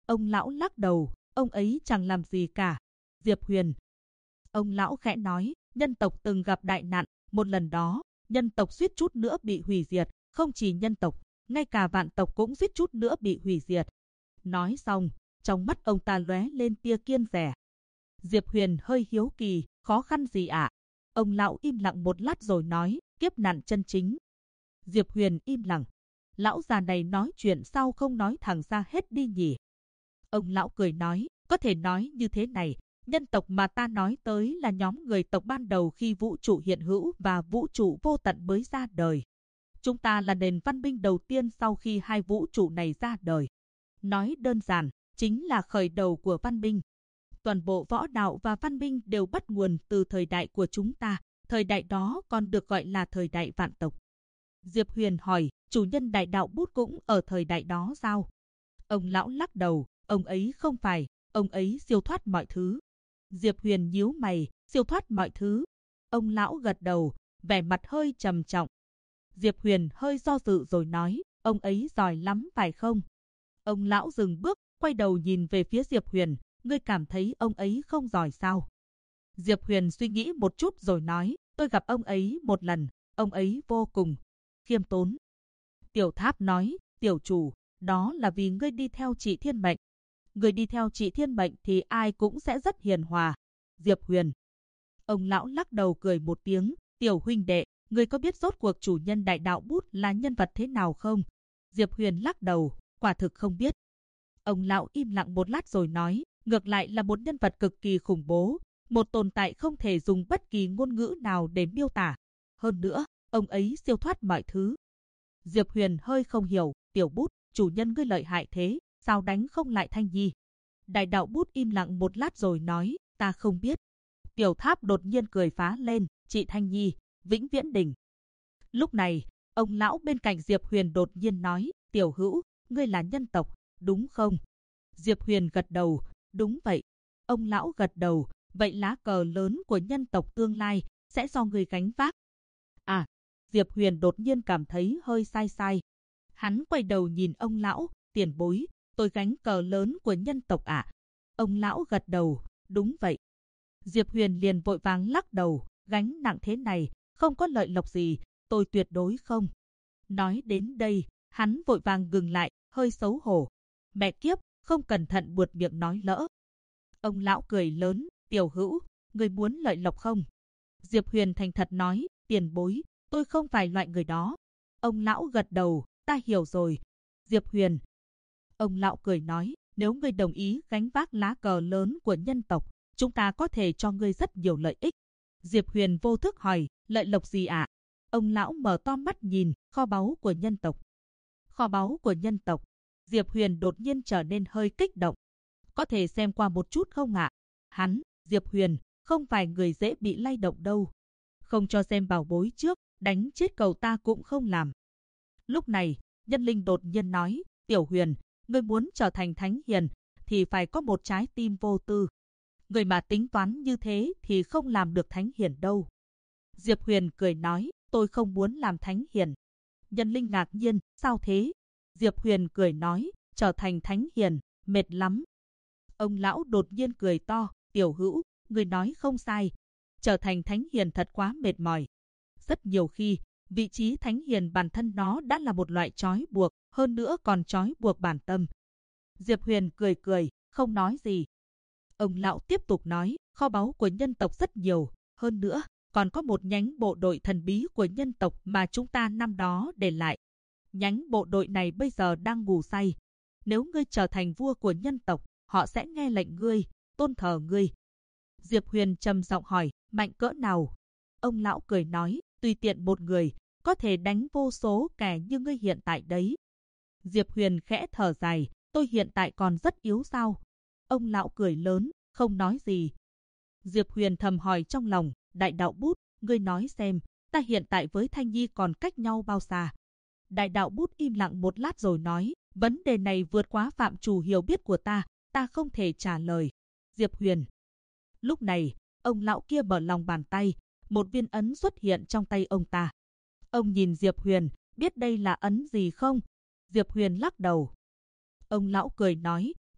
Ông lão lắc đầu, ông ấy chẳng làm gì cả. Diệp Huyền. Ông lão khẽ nói, nhân tộc từng gặp đại nạn, một lần đó, nhân tộc suýt chút nữa bị hủy diệt, không chỉ nhân tộc, ngay cả vạn tộc cũng suýt chút nữa bị hủy diệt. Nói xong, trong mắt ông ta lóe lên tia kiêng dè. Diệp Huyền hơi hiếu kỳ, khó khăn gì ạ? Ông lão im lặng một lát rồi nói, kiếp nạn chân chính. Diệp Huyền im lặng. Lão già này nói chuyện sao không nói thẳng ra hết đi nhỉ? Ông lão cười nói, có thể nói như thế này, nhân tộc mà ta nói tới là nhóm người tộc ban đầu khi vũ trụ hiện hữu và vũ trụ vô tận mới ra đời. Chúng ta là nền văn minh đầu tiên sau khi hai vũ trụ này ra đời. Nói đơn giản, chính là khởi đầu của văn minh. Toàn bộ võ đạo và văn minh đều bắt nguồn từ thời đại của chúng ta, thời đại đó còn được gọi là thời đại vạn tộc. Diệp Huyền hỏi, chủ nhân đại đạo bút cũng ở thời đại đó sao? Ông lão lắc đầu, ông ấy không phải, ông ấy siêu thoát mọi thứ. Diệp Huyền nhíu mày, siêu thoát mọi thứ. Ông lão gật đầu, vẻ mặt hơi trầm trọng. Diệp Huyền hơi do dự rồi nói, ông ấy giỏi lắm phải không? Ông lão dừng bước, quay đầu nhìn về phía Diệp Huyền, ngươi cảm thấy ông ấy không giỏi sao? Diệp Huyền suy nghĩ một chút rồi nói, tôi gặp ông ấy một lần, ông ấy vô cùng khiêm tốn. Tiểu Tháp nói, tiểu chủ, đó là vì ngươi đi theo chị Thiên Mệnh. Người đi theo chị Thiên Mệnh thì ai cũng sẽ rất hiền hòa. Diệp Huyền. Ông lão lắc đầu cười một tiếng, tiểu huynh đệ, ngươi có biết rốt cuộc chủ nhân đại đạo bút là nhân vật thế nào không? Diệp Huyền lắc đầu, quả thực không biết. Ông lão im lặng một lát rồi nói, ngược lại là một nhân vật cực kỳ khủng bố, một tồn tại không thể dùng bất kỳ ngôn ngữ nào để miêu tả. Hơn nữa, ông ấy siêu thoát mọi thứ. Diệp Huyền hơi không hiểu, tiểu bút, chủ nhân ngươi lợi hại thế, sao đánh không lại Thanh Nhi? Đại đạo bút im lặng một lát rồi nói, ta không biết. Tiểu Tháp đột nhiên cười phá lên, chị Thanh Nhi, vĩnh viễn đỉnh. Lúc này, ông lão bên cạnh Diệp Huyền đột nhiên nói, tiểu hữu, ngươi là nhân tộc, đúng không? Diệp Huyền gật đầu, đúng vậy. Ông lão gật đầu, vậy lá cờ lớn của nhân tộc tương lai sẽ do ngươi gánh vác. À, Diệp Huyền đột nhiên cảm thấy hơi sai sai. Hắn quay đầu nhìn ông lão, tiền bối, tôi gánh cờ lớn của nhân tộc ạ. Ông lão gật đầu, đúng vậy. Diệp Huyền liền vội vàng lắc đầu, gánh nặng thế này, không có lợi lộc gì, tôi tuyệt đối không. Nói đến đây, hắn vội vàng ngừng lại, hơi xấu hổ. Mẹ kiếp, không cẩn thận buột miệng nói lỡ. Ông lão cười lớn, tiểu hữu, người muốn lợi lộc không? Diệp Huyền thành thật nói, tiền bối, tôi không phải loại người đó. Ông lão gật đầu, ta hiểu rồi. Diệp Huyền. Ông lão cười nói, nếu ngươi đồng ý gánh vác lá cờ lớn của nhân tộc, chúng ta có thể cho ngươi rất nhiều lợi ích. Diệp Huyền vô thức hỏi, lợi lộc gì ạ? Ông lão mở to mắt nhìn, kho báu của nhân tộc. Kho báu của nhân tộc. Diệp Huyền đột nhiên trở nên hơi kích động. Có thể xem qua một chút không ạ? Hắn, Diệp Huyền, không phải người dễ bị lay động đâu. Không cho xem bảo bối trước, đánh chết cậu ta cũng không làm. Lúc này, Nhân Linh đột nhiên nói, tiểu Huyền, ngươi muốn trở thành thánh hiền, thì phải có một trái tim vô tư. Người mà tính toán như thế thì không làm được thánh hiền đâu. Diệp Huyền cười nói, tôi không muốn làm thánh hiền. Nhân Linh ngạc nhiên, sao thế? Diệp Huyền cười nói, trở thành thánh hiền, mệt lắm. Ông lão đột nhiên cười to, tiểu hữu, người nói không sai. Trở thành thánh hiền thật quá mệt mỏi. Rất nhiều khi, vị trí thánh hiền bản thân nó đã là một loại trói buộc, hơn nữa còn trói buộc bản tâm. Diệp Huyền cười cười, không nói gì. Ông lão tiếp tục nói, kho báu của nhân tộc rất nhiều, hơn nữa, còn có một nhánh bộ đội thần bí của nhân tộc mà chúng ta năm đó để lại. Nhánh bộ đội này bây giờ đang ngủ say. Nếu ngươi trở thành vua của nhân tộc, họ sẽ nghe lệnh ngươi, tôn thờ ngươi. Diệp Huyền trầm giọng hỏi, mạnh cỡ nào? Ông lão cười nói, tùy tiện một người, có thể đánh vô số kẻ như ngươi hiện tại đấy. Diệp Huyền khẽ thở dài, tôi hiện tại còn rất yếu sao? Ông lão cười lớn, không nói gì. Diệp Huyền thầm hỏi trong lòng, đại đạo bút, ngươi nói xem, ta hiện tại với Thanh Nhi còn cách nhau bao xa? Đại đạo bút im lặng một lát rồi nói, vấn đề này vượt quá phạm trù hiểu biết của ta không thể trả lời. Diệp Huyền. Lúc này, ông lão kia mở lòng bàn tay, một viên ấn xuất hiện trong tay ông ta. Ông nhìn Diệp Huyền, biết đây là ấn gì không? Diệp Huyền lắc đầu. Ông lão cười nói,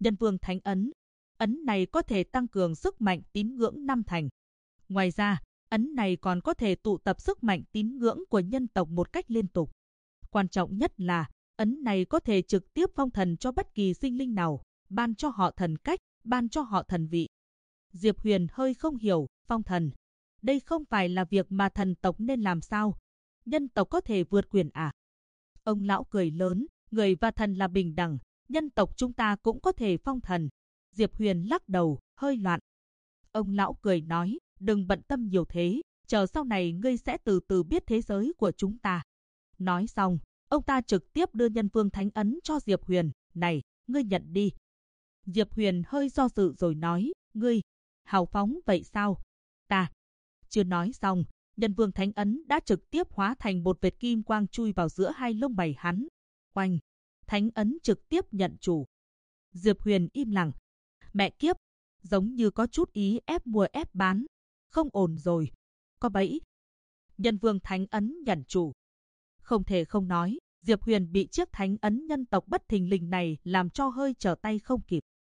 Nhân Vương Thánh Ấn. Ấn này có thể tăng cường sức mạnh tín ngưỡng 5 thành. Ngoài ra, ấn này còn có thể tụ tập sức mạnh tín ngưỡng của nhân tộc một cách liên tục. Quan trọng nhất là, ấn này có thể trực tiếp phong thần cho bất kỳ sinh linh nào, ban cho họ thần cách, ban cho họ thần vị. Diệp Huyền hơi không hiểu, phong thần. Đây không phải là việc mà thần tộc nên làm sao? Nhân tộc có thể vượt quyền à? Ông lão cười lớn, người và thần là bình đẳng, nhân tộc chúng ta cũng có thể phong thần. Diệp Huyền lắc đầu, hơi loạn. Ông lão cười nói, đừng bận tâm nhiều thế, chờ sau này ngươi sẽ từ từ biết thế giới của chúng ta. Nói xong, ông ta trực tiếp đưa Nhân Vương Thánh Ấn cho Diệp Huyền, này, ngươi nhận đi. Diệp Huyền hơi do dự rồi nói, ngươi, hào phóng vậy sao? Ta. Chưa nói xong, Nhân Vương Thánh Ấn đã trực tiếp hóa thành một vệt kim quang chui vào giữa hai lông mày hắn. Oanh, Thánh Ấn trực tiếp nhận chủ. Diệp Huyền im lặng. Mẹ kiếp, giống như có chút ý ép mua ép bán. Không ổn rồi. Có bẫy. Nhân Vương Thánh Ấn nhận chủ. Không thể không nói, Diệp Huyền bị chiếc Thánh Ấn nhân tộc bất thình lình này làm cho hơi trở tay không kịp.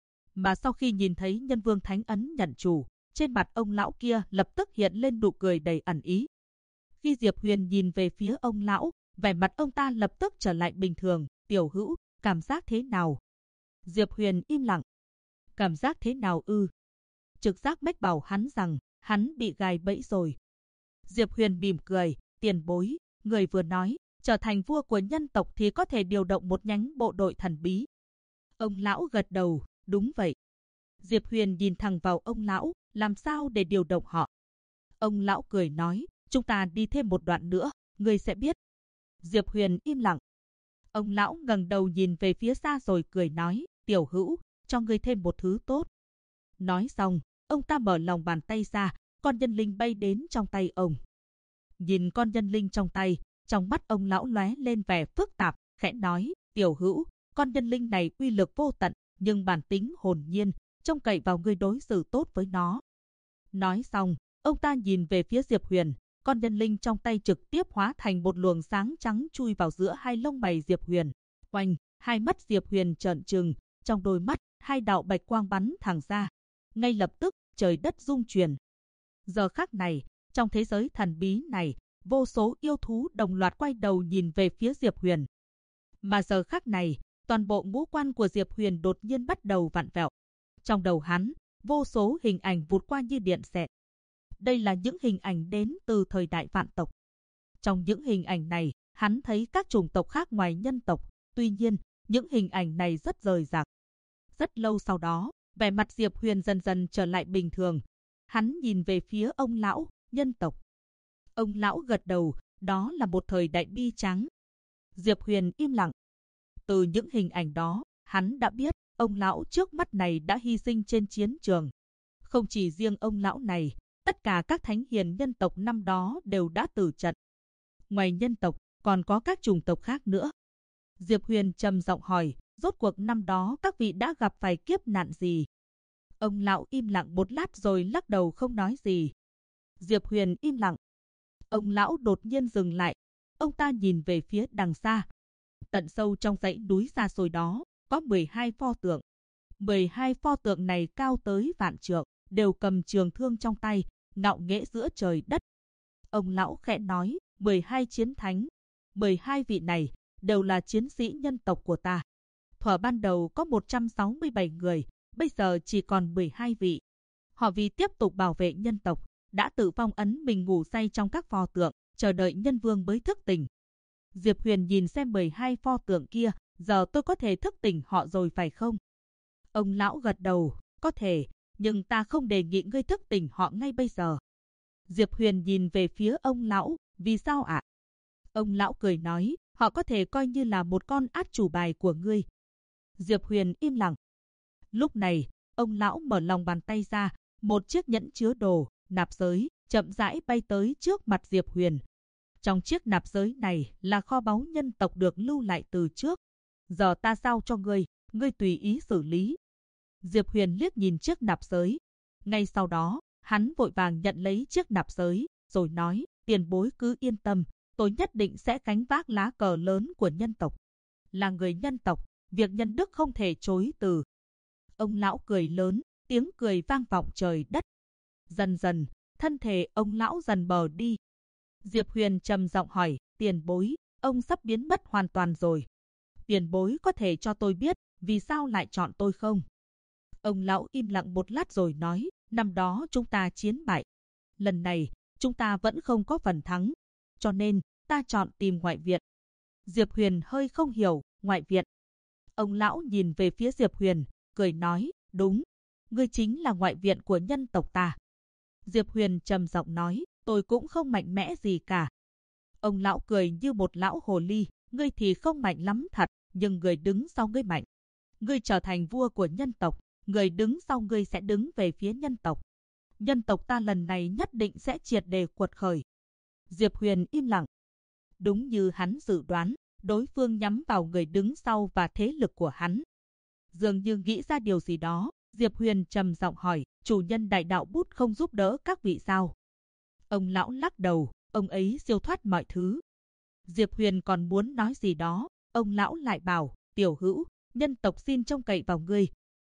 Mà sau khi nhìn thấy Nhân Vương Thánh Ấn nhận chủ, trên mặt ông lão kia lập tức hiện lên nụ cười đầy ẩn ý. Khi Diệp Huyền nhìn về phía ông lão, vẻ mặt ông ta lập tức trở lại bình thường. Tiểu hữu, cảm giác thế nào? Diệp Huyền im lặng. Cảm giác thế nào ư? Trực giác mách bảo hắn rằng hắn bị gài bẫy rồi. Diệp Huyền mỉm cười, tiền bối, người vừa nói, trở thành vua của nhân tộc thì có thể điều động một nhánh bộ đội thần bí. Ông lão gật đầu, đúng vậy. Diệp Huyền nhìn thẳng vào ông lão, làm sao để điều động họ? Ông lão cười nói, chúng ta đi thêm một đoạn nữa, ngươi sẽ biết. Diệp Huyền im lặng. Ông lão ngẩng đầu nhìn về phía xa rồi cười nói, tiểu hữu, cho ngươi thêm một thứ tốt. Nói xong, ông ta mở lòng bàn tay ra, con nhân linh bay đến trong tay ông. Nhìn con nhân linh trong tay, trong mắt ông lão lóe lên vẻ phức tạp, khẽ nói, tiểu hữu, con nhân linh này uy lực vô tận, nhưng bản tính hồn nhiên, trông cậy vào ngươi đối xử tốt với nó. Nói xong, ông ta nhìn về phía Diệp Huyền, con nhân linh trong tay trực tiếp hóa thành một luồng sáng trắng chui vào giữa hai lông mày Diệp Huyền. Oanh, hai mắt Diệp Huyền trợn trừng, trong đôi mắt, hai đạo bạch quang bắn thẳng ra. Ngay lập tức, trời đất rung chuyển. Giờ khắc này, trong thế giới thần bí này, vô số yêu thú đồng loạt quay đầu nhìn về phía Diệp Huyền. Mà giờ khắc này, toàn bộ ngũ quan của Diệp Huyền đột nhiên bắt đầu vặn vẹo. Trong đầu hắn, vô số hình ảnh vụt qua như điện xẹt. Đây là những hình ảnh đến từ thời đại vạn tộc. Trong những hình ảnh này, hắn thấy các chủng tộc khác ngoài nhân tộc. Tuy nhiên, những hình ảnh này rất rời rạc. Rất lâu sau đó, vẻ mặt Diệp Huyền dần dần trở lại bình thường. Hắn nhìn về phía ông lão, nhân tộc. Ông lão gật đầu, đó là một thời đại bi tráng. Diệp Huyền im lặng. Từ những hình ảnh đó, hắn đã biết, ông lão trước mắt này đã hy sinh trên chiến trường. Không chỉ riêng ông lão này, tất cả các thánh hiền nhân tộc năm đó đều đã tử trận. Ngoài nhân tộc, còn có các chủng tộc khác nữa. Diệp Huyền trầm giọng hỏi, rốt cuộc năm đó các vị đã gặp phải kiếp nạn gì? Ông lão im lặng một lát rồi lắc đầu không nói gì. Diệp Huyền im lặng. Ông lão đột nhiên dừng lại. Ông ta nhìn về phía đằng xa. Tận sâu trong dãy núi xa xôi đó, có 12 pho tượng. 12 pho tượng này cao tới vạn trượng, đều cầm trường thương trong tay, ngạo nghễ giữa trời đất. Ông lão khẽ nói, 12 chiến thánh. 12 vị này đều là chiến sĩ nhân tộc của ta. Thuở ban đầu có 167 người, bây giờ chỉ còn 12 vị. Họ vì tiếp tục bảo vệ nhân tộc, đã tự phong ấn mình ngủ say trong các pho tượng, chờ đợi nhân vương mới thức tỉnh. Diệp Huyền nhìn xem 12 pho tượng kia, giờ tôi có thể thức tỉnh họ rồi phải không? Ông lão gật đầu, có thể, nhưng ta không đề nghị ngươi thức tỉnh họ ngay bây giờ. Diệp Huyền nhìn về phía ông lão, vì sao ạ? Ông lão cười nói, họ có thể coi như là một con át chủ bài của ngươi. Diệp Huyền im lặng. Lúc này, ông lão mở lòng bàn tay ra, một chiếc nhẫn chứa đồ, nạp giới, chậm rãi bay tới trước mặt Diệp Huyền. Trong chiếc nạp giới này là kho báu nhân tộc được lưu lại từ trước. Giờ ta giao cho ngươi, ngươi tùy ý xử lý. Diệp Huyền liếc nhìn chiếc nạp giới. Ngay sau đó, hắn vội vàng nhận lấy chiếc nạp giới, rồi nói, tiền bối cứ yên tâm, tôi nhất định sẽ gánh vác lá cờ lớn của nhân tộc. Là người nhân tộc, việc nhân đức không thể chối từ. Ông lão cười lớn, tiếng cười vang vọng trời đất. Dần dần, thân thể ông lão dần mờ đi. Diệp Huyền trầm giọng hỏi, tiền bối, ông sắp biến mất hoàn toàn rồi. Tiền bối có thể cho tôi biết, vì sao lại chọn tôi không? Ông lão im lặng một lát rồi nói, năm đó chúng ta chiến bại. Lần này, chúng ta vẫn không có phần thắng. Cho nên, ta chọn tìm ngoại viện. Diệp Huyền hơi không hiểu, ngoại viện. Ông lão nhìn về phía Diệp Huyền, cười nói, đúng, ngươi chính là ngoại viện của nhân tộc ta. Diệp Huyền trầm giọng nói, tôi cũng không mạnh mẽ gì cả. Ông lão cười như một lão hồ ly, ngươi thì không mạnh lắm thật, nhưng người đứng sau ngươi mạnh. Ngươi trở thành vua của nhân tộc, người đứng sau ngươi sẽ đứng về phía nhân tộc. Nhân tộc ta lần này nhất định sẽ triệt để quật khởi. Diệp Huyền im lặng. Đúng như hắn dự đoán, đối phương nhắm vào người đứng sau và thế lực của hắn. Dường như nghĩ ra điều gì đó, Diệp Huyền trầm giọng hỏi, chủ nhân đại đạo bút không giúp đỡ các vị sao? Ông lão lắc đầu, ông ấy siêu thoát mọi thứ. Diệp Huyền còn muốn nói gì đó, ông lão lại bảo, tiểu hữu, nhân tộc xin trông cậy vào ngươi.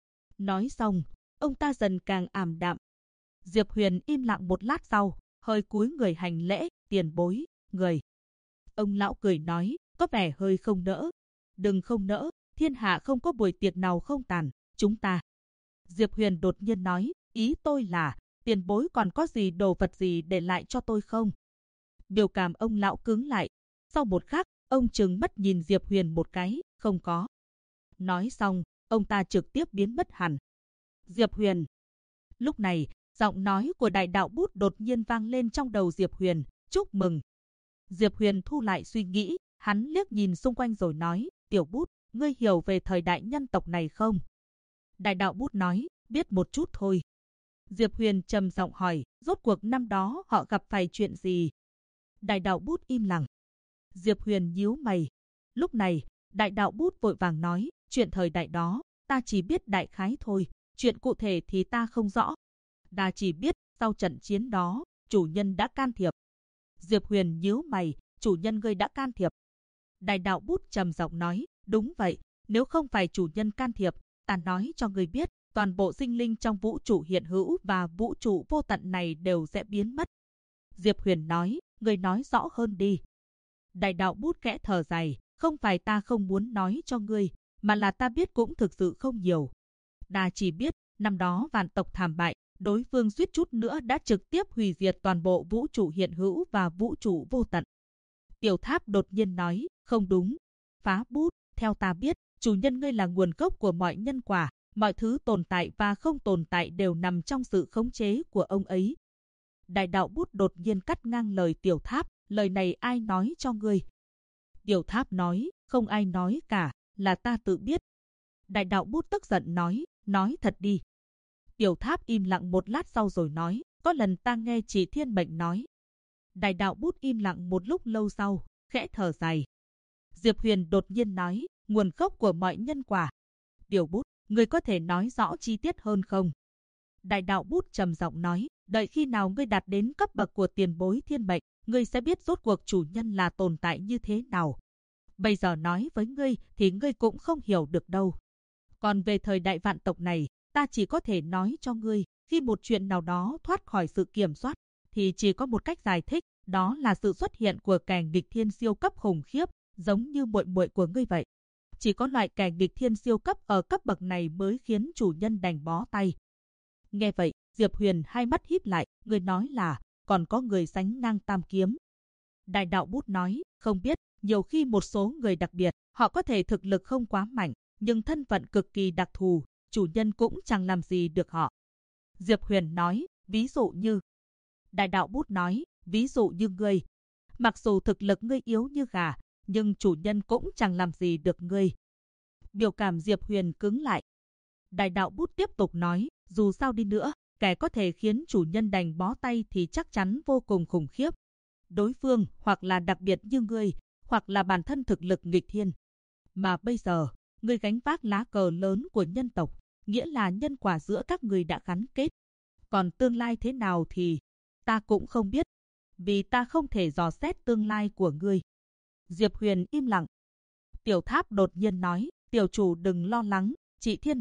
Nói xong, ông ta dần càng ảm đạm. Diệp Huyền im lặng một lát sau, hơi cúi người hành lễ, tiền bối, người. Ông lão cười nói, có vẻ hơi không nỡ. Đừng không nỡ, thiên hạ không có buổi tiệc nào không tàn, chúng ta. Diệp Huyền đột nhiên nói, ý tôi là, tiền bối còn có gì đồ vật gì để lại cho tôi không? Biểu cảm ông lão cứng lại. Sau một khắc, ông trừng mắt nhìn Diệp Huyền một cái, không có. Nói xong, ông ta trực tiếp biến mất hẳn. Diệp Huyền. Lúc này, giọng nói của đại đạo bút đột nhiên vang lên trong đầu Diệp Huyền, chúc mừng. Diệp Huyền thu lại suy nghĩ, hắn liếc nhìn xung quanh rồi nói, tiểu bút, ngươi hiểu về thời đại nhân tộc này không? Đại đạo bút nói, biết một chút thôi. Diệp Huyền trầm giọng hỏi, rốt cuộc năm đó họ gặp phải chuyện gì? Đại đạo bút im lặng. Diệp Huyền nhíu mày. Lúc này, đại đạo bút vội vàng nói, chuyện thời đại đó, ta chỉ biết đại khái thôi, chuyện cụ thể thì ta không rõ. Ta chỉ biết, sau trận chiến đó, chủ nhân đã can thiệp. Diệp Huyền nhíu mày, chủ nhân ngươi đã can thiệp. Đại đạo bút trầm giọng nói, đúng vậy, nếu không phải chủ nhân can thiệp, ta nói cho ngươi biết, toàn bộ sinh linh trong vũ trụ hiện hữu và vũ trụ vô tận này đều sẽ biến mất. Diệp Huyền nói, ngươi nói rõ hơn đi. Đại đạo bút khẽ thở dài, không phải ta không muốn nói cho ngươi, mà là ta biết cũng thực sự không nhiều. Ta chỉ biết, năm đó vạn tộc thảm bại, đối phương suýt chút nữa đã trực tiếp hủy diệt toàn bộ vũ trụ hiện hữu và vũ trụ vô tận. Tiểu Tháp đột nhiên nói, không đúng. Phá bút, theo ta biết, chủ nhân ngươi là nguồn gốc của mọi nhân quả, mọi thứ tồn tại và không tồn tại đều nằm trong sự khống chế của ông ấy. Đại đạo bút đột nhiên cắt ngang lời Tiểu Tháp, lời này ai nói cho ngươi? Tiểu Tháp nói, không ai nói cả, là ta tự biết. Đại đạo bút tức giận nói thật đi. Tiểu Tháp im lặng một lát sau rồi nói, có lần ta nghe Chỉ Thiên Mệnh nói. Đại đạo bút im lặng một lúc lâu sau, khẽ thở dài. Diệp Huyền đột nhiên nói, nguồn gốc của mọi nhân quả. Tiểu bút, ngươi có thể nói rõ chi tiết hơn không? Đại đạo bút trầm giọng nói, đợi khi nào ngươi đạt đến cấp bậc của tiền bối thiên mệnh, ngươi sẽ biết rốt cuộc chủ nhân là tồn tại như thế nào. Bây giờ nói với ngươi thì ngươi cũng không hiểu được đâu. Còn về thời đại vạn tộc này, ta chỉ có thể nói cho ngươi, khi một chuyện nào đó thoát khỏi sự kiểm soát, thì chỉ có một cách giải thích, đó là sự xuất hiện của kẻ nghịch thiên siêu cấp khủng khiếp, giống như muội muội của ngươi vậy. Chỉ có loại kẻ nghịch thiên siêu cấp ở cấp bậc này mới khiến chủ nhân đành bó tay. Nghe vậy, Diệp Huyền hai mắt híp lại, ngươi nói là, còn có người sánh ngang tam kiếm. Đại đạo bút nói, không biết, nhiều khi một số người đặc biệt, họ có thể thực lực không quá mạnh, nhưng thân phận cực kỳ đặc thù, chủ nhân cũng chẳng làm gì được họ. Diệp Huyền nói, ví dụ như. Đại đạo bút nói, ví dụ như ngươi. Mặc dù thực lực ngươi yếu như gà, nhưng chủ nhân cũng chẳng làm gì được ngươi. Biểu cảm Diệp Huyền cứng lại. Đại đạo bút tiếp tục nói, dù sao đi nữa, kẻ có thể khiến chủ nhân đành bó tay thì chắc chắn vô cùng khủng khiếp. Đối phương hoặc là đặc biệt như ngươi, hoặc là bản thân thực lực nghịch thiên. Mà bây giờ, ngươi gánh vác lá cờ lớn của nhân tộc, nghĩa là nhân quả giữa các ngươi đã gắn kết. Còn tương lai thế nào thì ta cũng không biết, vì ta không thể dò xét tương lai của ngươi. Diệp Huyền im lặng. Tiểu Tháp đột nhiên nói, tiểu chủ đừng lo lắng, Chỉ Thiên Mệnh,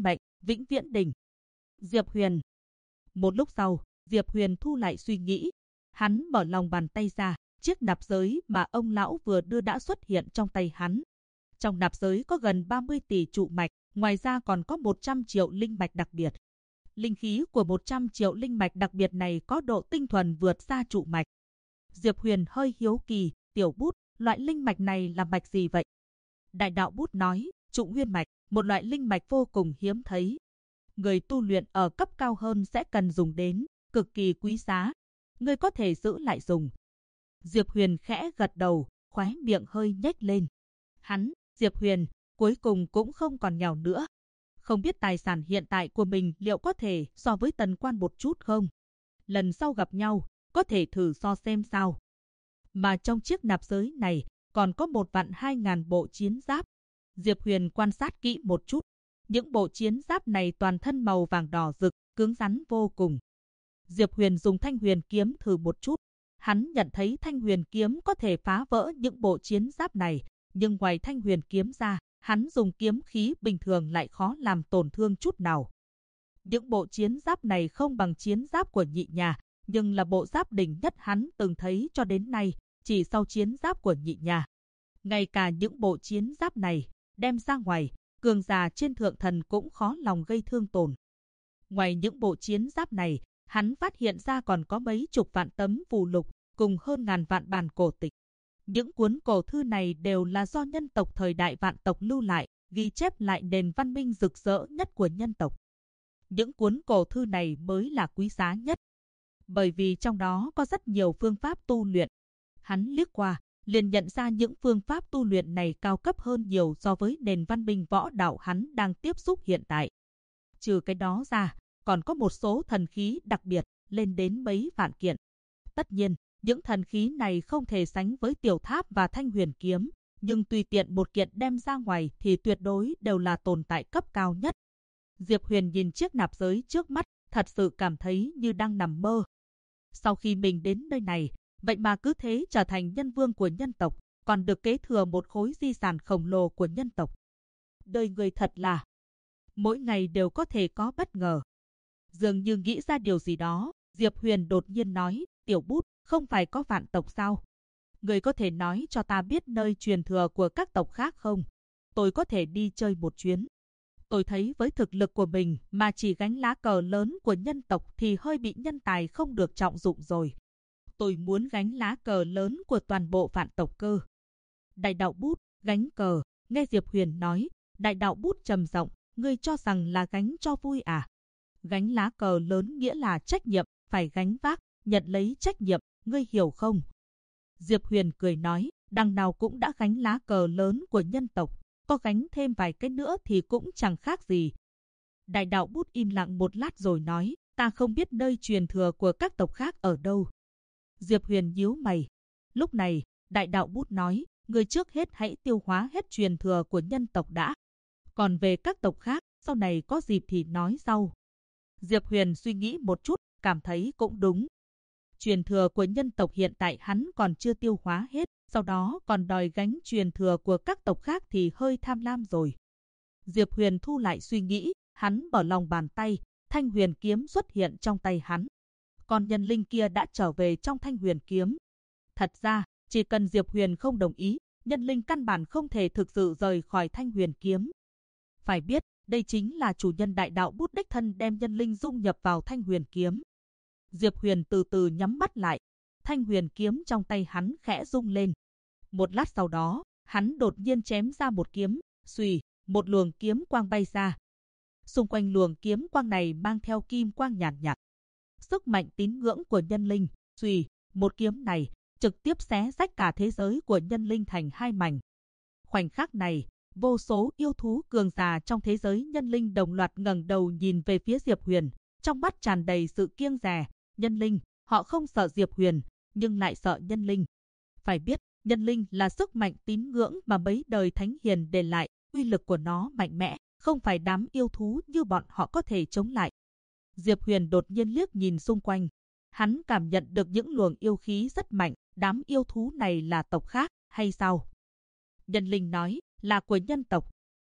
Vĩnh Viễn Đình. Diệp Huyền. Một lúc sau, Diệp Huyền thu lại suy nghĩ. Hắn mở lòng bàn tay ra, chiếc nạp giới mà ông lão vừa đưa đã xuất hiện trong tay hắn. Trong nạp giới có gần 30 tỷ trụ mạch, ngoài ra còn có 100 triệu linh mạch đặc biệt. Linh khí của 100 triệu linh mạch đặc biệt này có độ tinh thuần vượt xa trụ mạch. Diệp Huyền hơi hiếu kỳ, Tiểu Bút, loại linh mạch này là mạch gì vậy? Đại đạo Bút nói, Trụ Nguyên mạch, một loại linh mạch vô cùng hiếm thấy. Người tu luyện ở cấp cao hơn sẽ cần dùng đến, cực kỳ quý giá. Ngươi có thể giữ lại dùng. Diệp Huyền khẽ gật đầu, khóe miệng hơi nhếch lên. Hắn, Diệp Huyền, cuối cùng cũng không còn nghèo nữa. Không biết tài sản hiện tại của mình liệu có thể so với Tần Quan một chút không? Lần sau gặp nhau, có thể thử so xem sao. Mà trong chiếc nạp giới này, còn có 1.200.000 bộ chiến giáp. Diệp Huyền quan sát kỹ một chút. Những bộ chiến giáp này toàn thân màu vàng đỏ rực, cứng rắn vô cùng. Diệp Huyền dùng Thanh Huyền kiếm thử một chút. Hắn nhận thấy Thanh Huyền kiếm có thể phá vỡ những bộ chiến giáp này, nhưng ngoài Thanh Huyền kiếm ra, hắn dùng kiếm khí bình thường lại khó làm tổn thương chút nào. Những bộ chiến giáp này không bằng chiến giáp của Nhị Nhà, nhưng là bộ giáp đỉnh nhất hắn từng thấy cho đến nay, chỉ sau chiến giáp của Nhị Nhà. Ngay cả những bộ chiến giáp này, đem ra ngoài, cường giả trên thượng thần cũng khó lòng gây thương tổn. Ngoài những bộ chiến giáp này, hắn phát hiện ra còn có mấy chục vạn tấm phù lục, cùng hơn ngàn vạn bản cổ tịch. Những cuốn cổ thư này đều là do nhân tộc thời đại vạn tộc lưu lại, ghi chép lại nền văn minh rực rỡ nhất của nhân tộc. Những cuốn cổ thư này mới là quý giá nhất, bởi vì trong đó có rất nhiều phương pháp tu luyện. Hắn liếc qua, liền nhận ra những phương pháp tu luyện này cao cấp hơn nhiều so với nền văn minh võ đạo hắn đang tiếp xúc hiện tại. Trừ cái đó ra, còn có một số thần khí đặc biệt, lên đến mấy vạn kiện. Tất nhiên, những thần khí này không thể sánh với Tiểu Tháp và Thanh Huyền kiếm, nhưng tùy tiện một kiện đem ra ngoài thì tuyệt đối đều là tồn tại cấp cao nhất. Diệp Huyền nhìn chiếc nạp giới trước mắt, thật sự cảm thấy như đang nằm mơ. Sau khi mình đến nơi này, vậy mà cứ thế trở thành nhân vương của nhân tộc, còn được kế thừa một khối di sản khổng lồ của nhân tộc. Đời người thật là mỗi ngày đều có thể có bất ngờ. Dường như nghĩ ra điều gì đó, Diệp Huyền đột nhiên nói, Tiểu Bút, không phải có vạn tộc sao? Người có thể nói cho ta biết nơi truyền thừa của các tộc khác không? Tôi có thể đi chơi một chuyến. Tôi thấy với thực lực của mình mà chỉ gánh lá cờ lớn của nhân tộc thì hơi bị nhân tài không được trọng dụng rồi. Tôi muốn gánh lá cờ lớn của toàn bộ vạn tộc cơ. Đại đạo Bút, gánh cờ, nghe Diệp Huyền nói, Đại đạo Bút trầm giọng, ngươi cho rằng là gánh cho vui à? Gánh lá cờ lớn nghĩa là trách nhiệm, phải gánh vác, nhận lấy trách nhiệm, ngươi hiểu không? Diệp Huyền cười nói, đằng nào cũng đã gánh lá cờ lớn của nhân tộc, có gánh thêm vài cái nữa thì cũng chẳng khác gì. Đại đạo Bút im lặng một lát rồi nói, ta không biết nơi truyền thừa của các tộc khác ở đâu. Diệp Huyền nhíu mày. Lúc này, Đại đạo Bút nói, người trước hết hãy tiêu hóa hết truyền thừa của nhân tộc đã. Còn về các tộc khác, sau này có dịp thì nói sau. Diệp Huyền suy nghĩ một chút, cảm thấy cũng đúng. Truyền thừa của nhân tộc hiện tại hắn còn chưa tiêu hóa hết, sau đó còn đòi gánh truyền thừa của các tộc khác thì hơi tham lam rồi. Diệp Huyền thu lại suy nghĩ, hắn mở lòng bàn tay, Thanh Huyền kiếm xuất hiện trong tay hắn. Còn nhân linh kia đã trở về trong Thanh Huyền kiếm. Thật ra, chỉ cần Diệp Huyền không đồng ý, nhân linh căn bản không thể thực sự rời khỏi Thanh Huyền kiếm. Phải biết, đây chính là chủ nhân Đại đạo Bút đích thân đem nhân linh dung nhập vào Thanh Huyền kiếm. Diệp Huyền từ từ nhắm mắt lại, Thanh Huyền kiếm trong tay hắn khẽ rung lên. Một lát sau đó, hắn đột nhiên chém ra một kiếm, xùy, một luồng kiếm quang bay ra. Xung quanh luồng kiếm quang này mang theo kim quang nhàn nhạt. Sức mạnh tín ngưỡng của nhân linh, xùy, một kiếm này trực tiếp xé rách cả thế giới của nhân linh thành hai mảnh. Khoảnh khắc này, vô số yêu thú cường giả trong thế giới nhân linh đồng loạt ngẩng đầu nhìn về phía Diệp Huyền, trong mắt tràn đầy sự kiêng dè. Nhân linh, họ không sợ Diệp Huyền, nhưng lại sợ nhân linh. Phải biết, nhân linh là sức mạnh tín ngưỡng mà mấy đời thánh hiền để lại, uy lực của nó mạnh mẽ, không phải đám yêu thú như bọn họ có thể chống lại. Diệp Huyền đột nhiên liếc nhìn xung quanh. Hắn cảm nhận được những luồng yêu khí rất mạnh, đám yêu thú này là tộc khác, hay sao? Nhân linh nói, là của nhân tộc.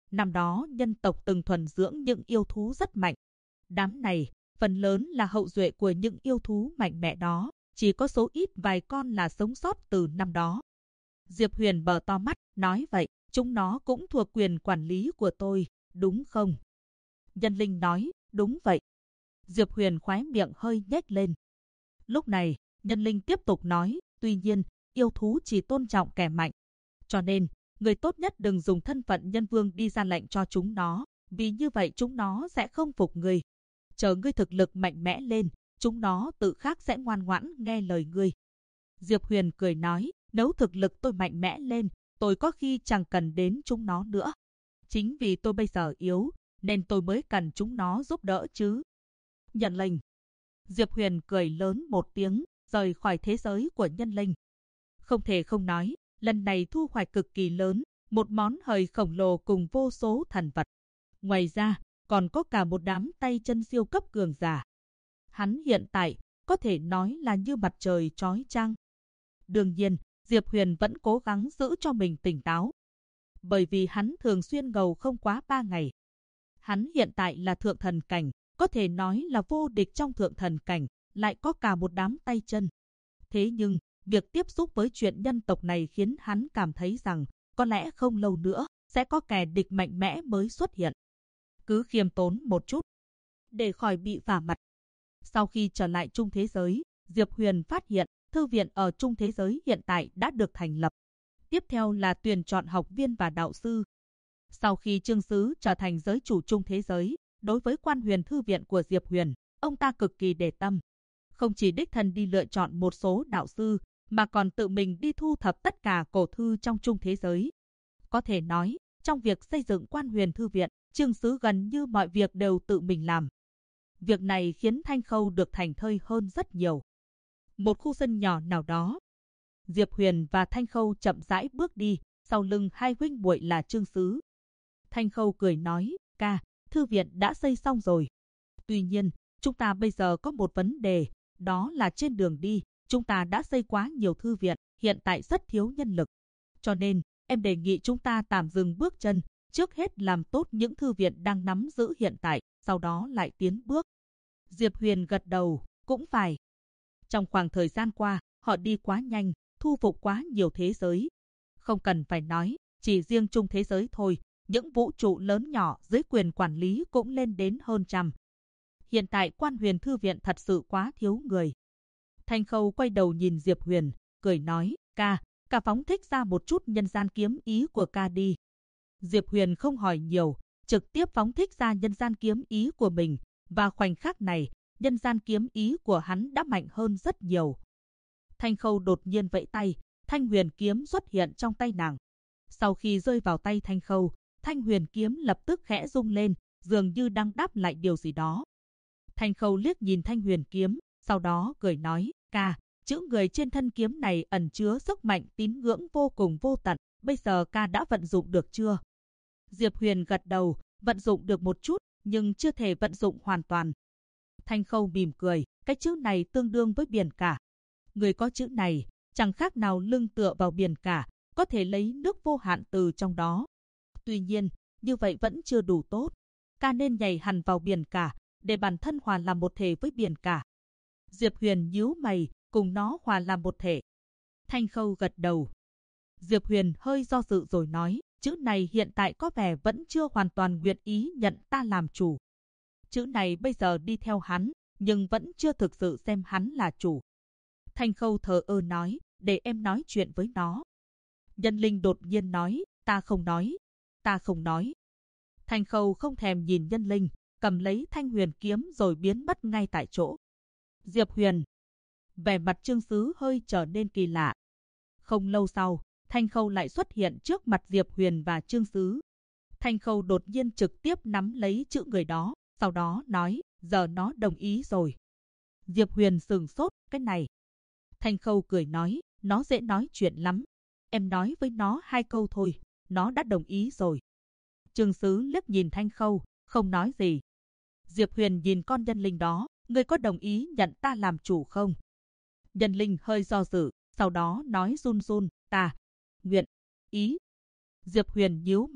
Năm đó nhân tộc từng thuần dưỡng những yêu thú rất mạnh. Đám này, phần lớn là hậu duệ của những yêu thú mạnh mẽ đó, chỉ có số ít vài con là sống sót từ năm đó. Diệp Huyền bờ to mắt, nói vậy, chúng nó cũng thuộc quyền quản lý của tôi, đúng không? Nhân linh nói, đúng vậy. Diệp Huyền khóe miệng hơi nhếch lên. Lúc này, nhân linh tiếp tục nói, tuy nhiên, yêu thú chỉ tôn trọng kẻ mạnh. Cho nên, người tốt nhất đừng dùng thân phận nhân vương đi ra lệnh cho chúng nó, vì như vậy chúng nó sẽ không phục ngươi. Chờ ngươi thực lực mạnh mẽ lên, chúng nó tự khắc sẽ ngoan ngoãn nghe lời ngươi. Diệp Huyền cười nói, nếu thực lực tôi mạnh mẽ lên, tôi có khi chẳng cần đến chúng nó nữa. Chính vì tôi bây giờ yếu, nên tôi mới cần chúng nó giúp đỡ chứ. Nhận lệnh. Diệp Huyền cười lớn một tiếng, rời khỏi thế giới của nhân linh. Không thể không nói, lần này thu hoạch cực kỳ lớn, một món hời khổng lồ cùng vô số thần vật. Ngoài ra, còn có cả một đám tay chân siêu cấp cường giả. Hắn hiện tại, có thể nói là như mặt trời chói chang. Đương nhiên, Diệp Huyền vẫn cố gắng giữ cho mình tỉnh táo. Bởi vì hắn thường xuyên ngầu không quá 3 ngày. Hắn hiện tại là thượng thần cảnh, có thể nói là vô địch trong thượng thần cảnh, lại có cả một đám tay chân. Thế nhưng, việc tiếp xúc với chuyện nhân tộc này khiến hắn cảm thấy rằng, có lẽ không lâu nữa, sẽ có kẻ địch mạnh mẽ mới xuất hiện. Cứ khiêm tốn một chút, để khỏi bị vả mặt. Sau khi trở lại Trung Thế Giới, Diệp Huyền phát hiện, thư viện ở Trung Thế Giới hiện tại đã được thành lập. Tiếp theo là tuyển chọn học viên và đạo sư. Sau khi Trương Sứ trở thành giới chủ Trung Thế Giới, đối với Quan Huyền Thư viện của Diệp Huyền, ông ta cực kỳ để tâm. Không chỉ đích thân đi lựa chọn một số đạo sư, mà còn tự mình đi thu thập tất cả cổ thư trong Trung Thế Giới. Có thể nói, trong việc xây dựng Quan Huyền Thư viện, Trương Sứ gần như mọi việc đều tự mình làm. Việc này khiến Thanh Khâu được thành thơi hơn rất nhiều. Một khu sân nhỏ nào đó, Diệp Huyền và Thanh Khâu chậm rãi bước đi, sau lưng hai huynh muội là Trương Sứ. Thanh Khâu cười nói, ca, thư viện đã xây xong rồi. Tuy nhiên, chúng ta bây giờ có một vấn đề, đó là trên đường đi, chúng ta đã xây quá nhiều thư viện, hiện tại rất thiếu nhân lực. Cho nên, em đề nghị chúng ta tạm dừng bước chân, trước hết làm tốt những thư viện đang nắm giữ hiện tại, sau đó lại tiến bước. Diệp Huyền gật đầu, cũng phải. Trong khoảng thời gian qua, họ đi quá nhanh, thu phục quá nhiều thế giới. Không cần phải nói, chỉ riêng Trung Thế Giới thôi, những vũ trụ lớn nhỏ dưới quyền quản lý cũng lên đến hơn trăm. Hiện tại Quan Huyền Thư viện thật sự quá thiếu người. Thanh Khâu quay đầu nhìn Diệp Huyền, cười nói, ca phóng thích ra một chút nhân gian kiếm ý của ca đi. Diệp Huyền không hỏi nhiều, trực tiếp phóng thích ra nhân gian kiếm ý của mình, và khoảnh khắc này, nhân gian kiếm ý của hắn đã mạnh hơn rất nhiều. Thanh Khâu đột nhiên vẫy tay, Thanh Huyền kiếm xuất hiện trong tay nàng. Sau khi rơi vào tay Thanh Khâu, Thanh Huyền kiếm lập tức khẽ rung lên, dường như đang đáp lại điều gì đó. Thanh Khâu liếc nhìn Thanh Huyền kiếm, sau đó cười nói, ca, chữ người trên thân kiếm này ẩn chứa sức mạnh tín ngưỡng vô cùng vô tận, bây giờ ca đã vận dụng được chưa? Diệp Huyền gật đầu, vận dụng được một chút, nhưng chưa thể vận dụng hoàn toàn. Thanh Khâu mỉm cười, cái chữ này tương đương với biển cả. Người có chữ này, chẳng khác nào lưng tựa vào biển cả, có thể lấy nước vô hạn từ trong đó. Tuy nhiên, như vậy vẫn chưa đủ tốt. Ca nên nhảy hẳn vào biển cả, để bản thân hòa làm một thể với biển cả. Diệp Huyền nhíu mày, cùng nó hòa làm một thể. Thanh Khâu gật đầu. Diệp Huyền hơi do dự rồi nói, chữ này hiện tại có vẻ vẫn chưa hoàn toàn nguyện ý nhận ta làm chủ. Chữ này bây giờ đi theo hắn, nhưng vẫn chưa thực sự xem hắn là chủ. Thanh Khâu thờ ơ nói, để em nói chuyện với nó. Nhân linh đột nhiên nói, ta không nói. Ta không nói. Thanh Khâu không thèm nhìn nhân linh, cầm lấy Thanh Huyền kiếm rồi biến mất ngay tại chỗ. Diệp Huyền. Vẻ mặt Trương Sứ hơi trở nên kỳ lạ. Không lâu sau, Thanh Khâu lại xuất hiện trước mặt Diệp Huyền và Trương Sứ. Thanh Khâu đột nhiên trực tiếp nắm lấy chữ người đó, sau đó nói, giờ nó đồng ý rồi. Diệp Huyền sửng sốt, cái này. Thanh Khâu cười nói, nó dễ nói chuyện lắm. Em nói với nó 2 câu thôi, nó đã đồng ý rồi. Trương Sứ liếc nhìn Thanh Khâu, không nói gì. Diệp Huyền nhìn con nhân linh đó, ngươi có đồng ý nhận ta làm chủ không? Nhân linh hơi do dự, sau đó nói run run, ta nguyện ý. Diệp Huyền nhíu mày,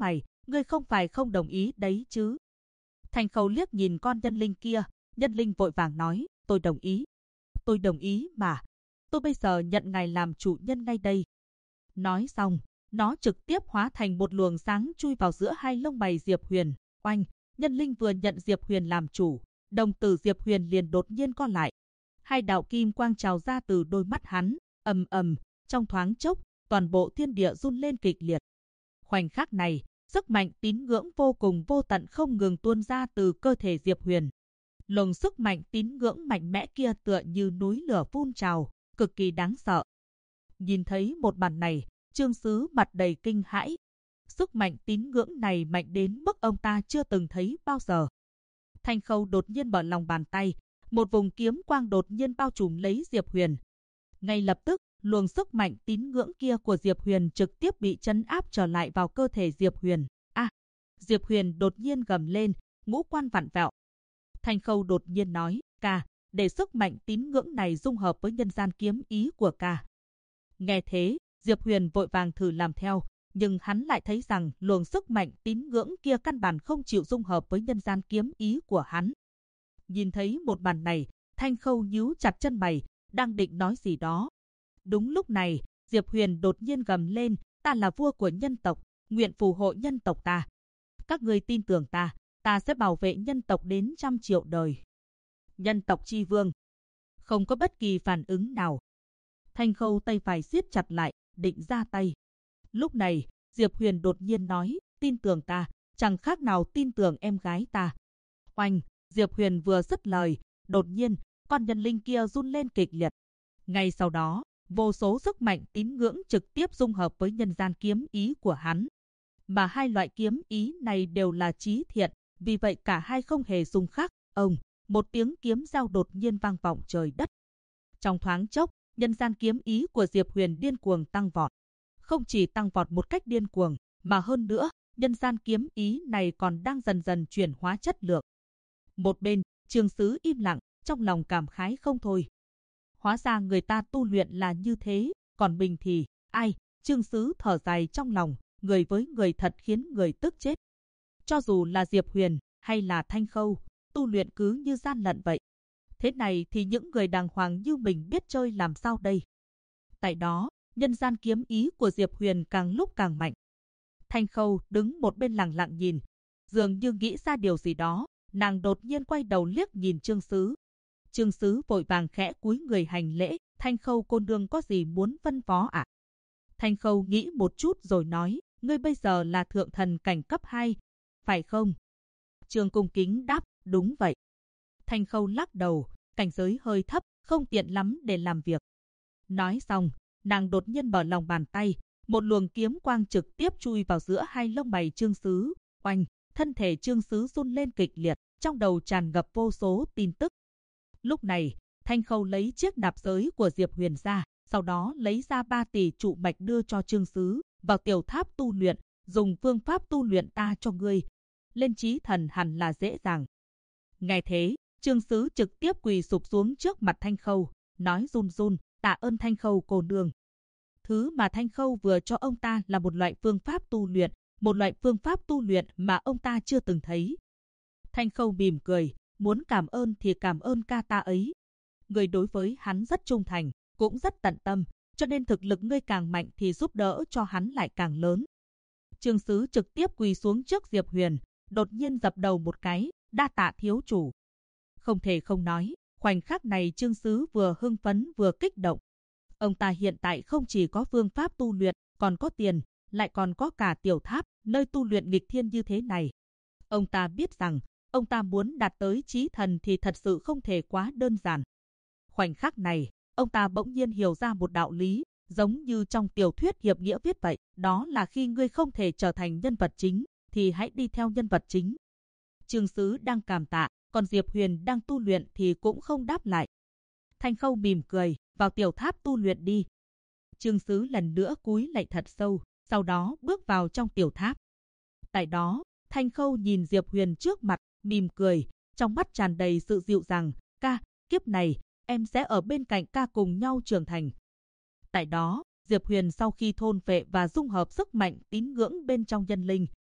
ngươi không phải không đồng ý đấy chứ? Thanh Khâu liếc nhìn con nhân linh kia, nhân linh vội vàng nói, tôi đồng ý mà, tôi bây giờ nhận ngài làm chủ nhân ngay đây. Nói xong, nó trực tiếp hóa thành một luồng sáng chui vào giữa hai lông mày Diệp Huyền. Oanh, nhân linh vừa nhận Diệp Huyền làm chủ, đồng tử Diệp Huyền liền đột nhiên co lại. Hai đạo kim quang trào ra từ đôi mắt hắn, ầm ầm, trong thoáng chốc, toàn bộ thiên địa run lên kịch liệt. Khoảnh khắc này, sức mạnh tín ngưỡng vô cùng vô tận không ngừng tuôn ra từ cơ thể Diệp Huyền. Luồng sức mạnh tín ngưỡng mạnh mẽ kia tựa như núi lửa phun trào, cực kỳ đáng sợ. Nhìn thấy một màn này, Trương Sứ mặt đầy kinh hãi. Sức mạnh tín ngưỡng này mạnh đến mức ông ta chưa từng thấy bao giờ. Thanh Khâu đột nhiên mở lòng bàn tay, một vùng kiếm quang đột nhiên bao trùm lấy Diệp Huyền. Ngay lập tức, luồng sức mạnh tín ngưỡng kia của Diệp Huyền trực tiếp bị trấn áp trở lại vào cơ thể Diệp Huyền. Diệp Huyền đột nhiên gầm lên, ngũ quan vặn vẹo. Thanh Khâu đột nhiên nói, ca, để sức mạnh tín ngưỡng này dung hợp với nhân gian kiếm ý của ca. Nghe thế, Diệp Huyền vội vàng thử làm theo, nhưng hắn lại thấy rằng luồng sức mạnh tín ngưỡng kia căn bản không chịu dung hợp với nhân gian kiếm ý của hắn. Nhìn thấy một màn này, Thanh Khâu nhíu chặt chân mày, đang định nói gì đó. Đúng lúc này, Diệp Huyền đột nhiên gầm lên, ta là vua của nhân tộc, nguyện phù hộ nhân tộc ta. Các ngươi tin tưởng ta sẽ bảo vệ nhân tộc đến 100 triệu đời. Nhân tộc chi vương. Không có bất kỳ phản ứng nào. Thanh Khâu tay phải siết chặt lại, định ra tay. Lúc này, Diệp Huyền đột nhiên nói, tin tưởng ta, chẳng khác nào tin tưởng em gái ta. Oanh, Diệp Huyền vừa dứt lời, đột nhiên, con nhân linh kia run lên kịch liệt. Ngay sau đó, vô số sức mạnh tín ngưỡng trực tiếp dung hợp với nhân gian kiếm ý của hắn. Mà hai loại kiếm ý này đều là chí thiện, vì vậy cả hai không hề xung khắc. Ông, một tiếng kiếm giao đột nhiên vang vọng trời đất. Trong thoáng chốc, nhân gian kiếm ý của Diệp Huyền điên cuồng tăng vọt. Không chỉ tăng vọt một cách điên cuồng, mà hơn nữa, nhân gian kiếm ý này còn đang dần dần chuyển hóa chất lượng. Một bên, Trương Sứ im lặng, trong lòng cảm khái không thôi. Hóa ra người ta tu luyện là như thế, còn mình thì, ai? Trương Sứ thở dài trong lòng, người với người thật khiến người tức chết. Cho dù là Diệp Huyền hay là Thanh Khâu, tu luyện cứ như gian lận vậy. Thế này thì những người đàng hoàng như mình biết chơi làm sao đây? Tại đó, nhân gian kiếm ý của Diệp Huyền càng lúc càng mạnh. Thanh Khâu đứng một bên lặng lặng nhìn, dường như nghĩ ra điều gì đó, nàng đột nhiên quay đầu liếc nhìn Trương Sứ. Trương Sứ vội vàng khẽ cúi người hành lễ, Thanh Khâu cô nương có gì muốn phân phó ạ? Thanh Khâu nghĩ một chút rồi nói, ngươi bây giờ là thượng thần cảnh cấp 2, phải không? Trương cung kính đáp, đúng vậy. Thanh Khâu lắc đầu, cảnh giới hơi thấp, không tiện lắm để làm việc. Nói xong, nàng đột nhiên mở lòng bàn tay, một luồng kiếm quang trực tiếp chui vào giữa hai lông mày Trương Sứ. Oanh, thân thể Trương Sứ run lên kịch liệt, trong đầu tràn ngập vô số tin tức. Lúc này, Thanh Khâu lấy chiếc nạp giới của Diệp Huyền ra, sau đó lấy ra 3 tỷ trụ mạch đưa cho Trương Sứ, vào tiểu tháp tu luyện, dùng phương pháp tu luyện ta cho ngươi. Lên chí thần hẳn là dễ dàng. Nghe thế, Trương Sứ trực tiếp quỳ sụp xuống trước mặt Thanh Khâu, nói run run, tạ ơn Thanh Khâu cô nương. Thứ mà Thanh Khâu vừa cho ông ta là một loại phương pháp tu luyện mà ông ta chưa từng thấy. Thanh Khâu mỉm cười, muốn cảm ơn thì cảm ơn ca ta ấy. Người đối với hắn rất trung thành, cũng rất tận tâm, cho nên thực lực ngươi càng mạnh thì giúp đỡ cho hắn lại càng lớn. Trương Sứ trực tiếp quỳ xuống trước Diệp Huyền, đột nhiên dập đầu một cái, đa tạ thiếu chủ. Không thể không nói, khoảnh khắc này Trương Sứ vừa hưng phấn vừa kích động. Ông ta hiện tại không chỉ có phương pháp tu luyện, còn có tiền, lại còn có cả tiểu tháp, nơi tu luyện nghịch thiên như thế này. Ông ta biết rằng, ông ta muốn đạt tới chí thần thì thật sự không thể quá đơn giản. Khoảnh khắc này, ông ta bỗng nhiên hiểu ra một đạo lý, giống như trong tiểu thuyết hiệp nghĩa viết vậy, đó là khi ngươi không thể trở thành nhân vật chính, thì hãy đi theo nhân vật chính. Trương Sứ đang cảm tạ, còn Diệp Huyền đang tu luyện thì cũng không đáp lại. Thanh Khâu mỉm cười, vào tiểu tháp tu luyện đi. Trương Sứ lần nữa cúi lạy thật sâu, sau đó bước vào trong tiểu tháp. Tại đó, Thanh Khâu nhìn Diệp Huyền trước mặt, mỉm cười, trong mắt tràn đầy sự dịu dàng, ca, kiếp này, em sẽ ở bên cạnh ca cùng nhau trưởng thành. Tại đó, Diệp Huyền sau khi thôn phệ và dung hợp sức mạnh tín ngưỡng bên trong nhân linh,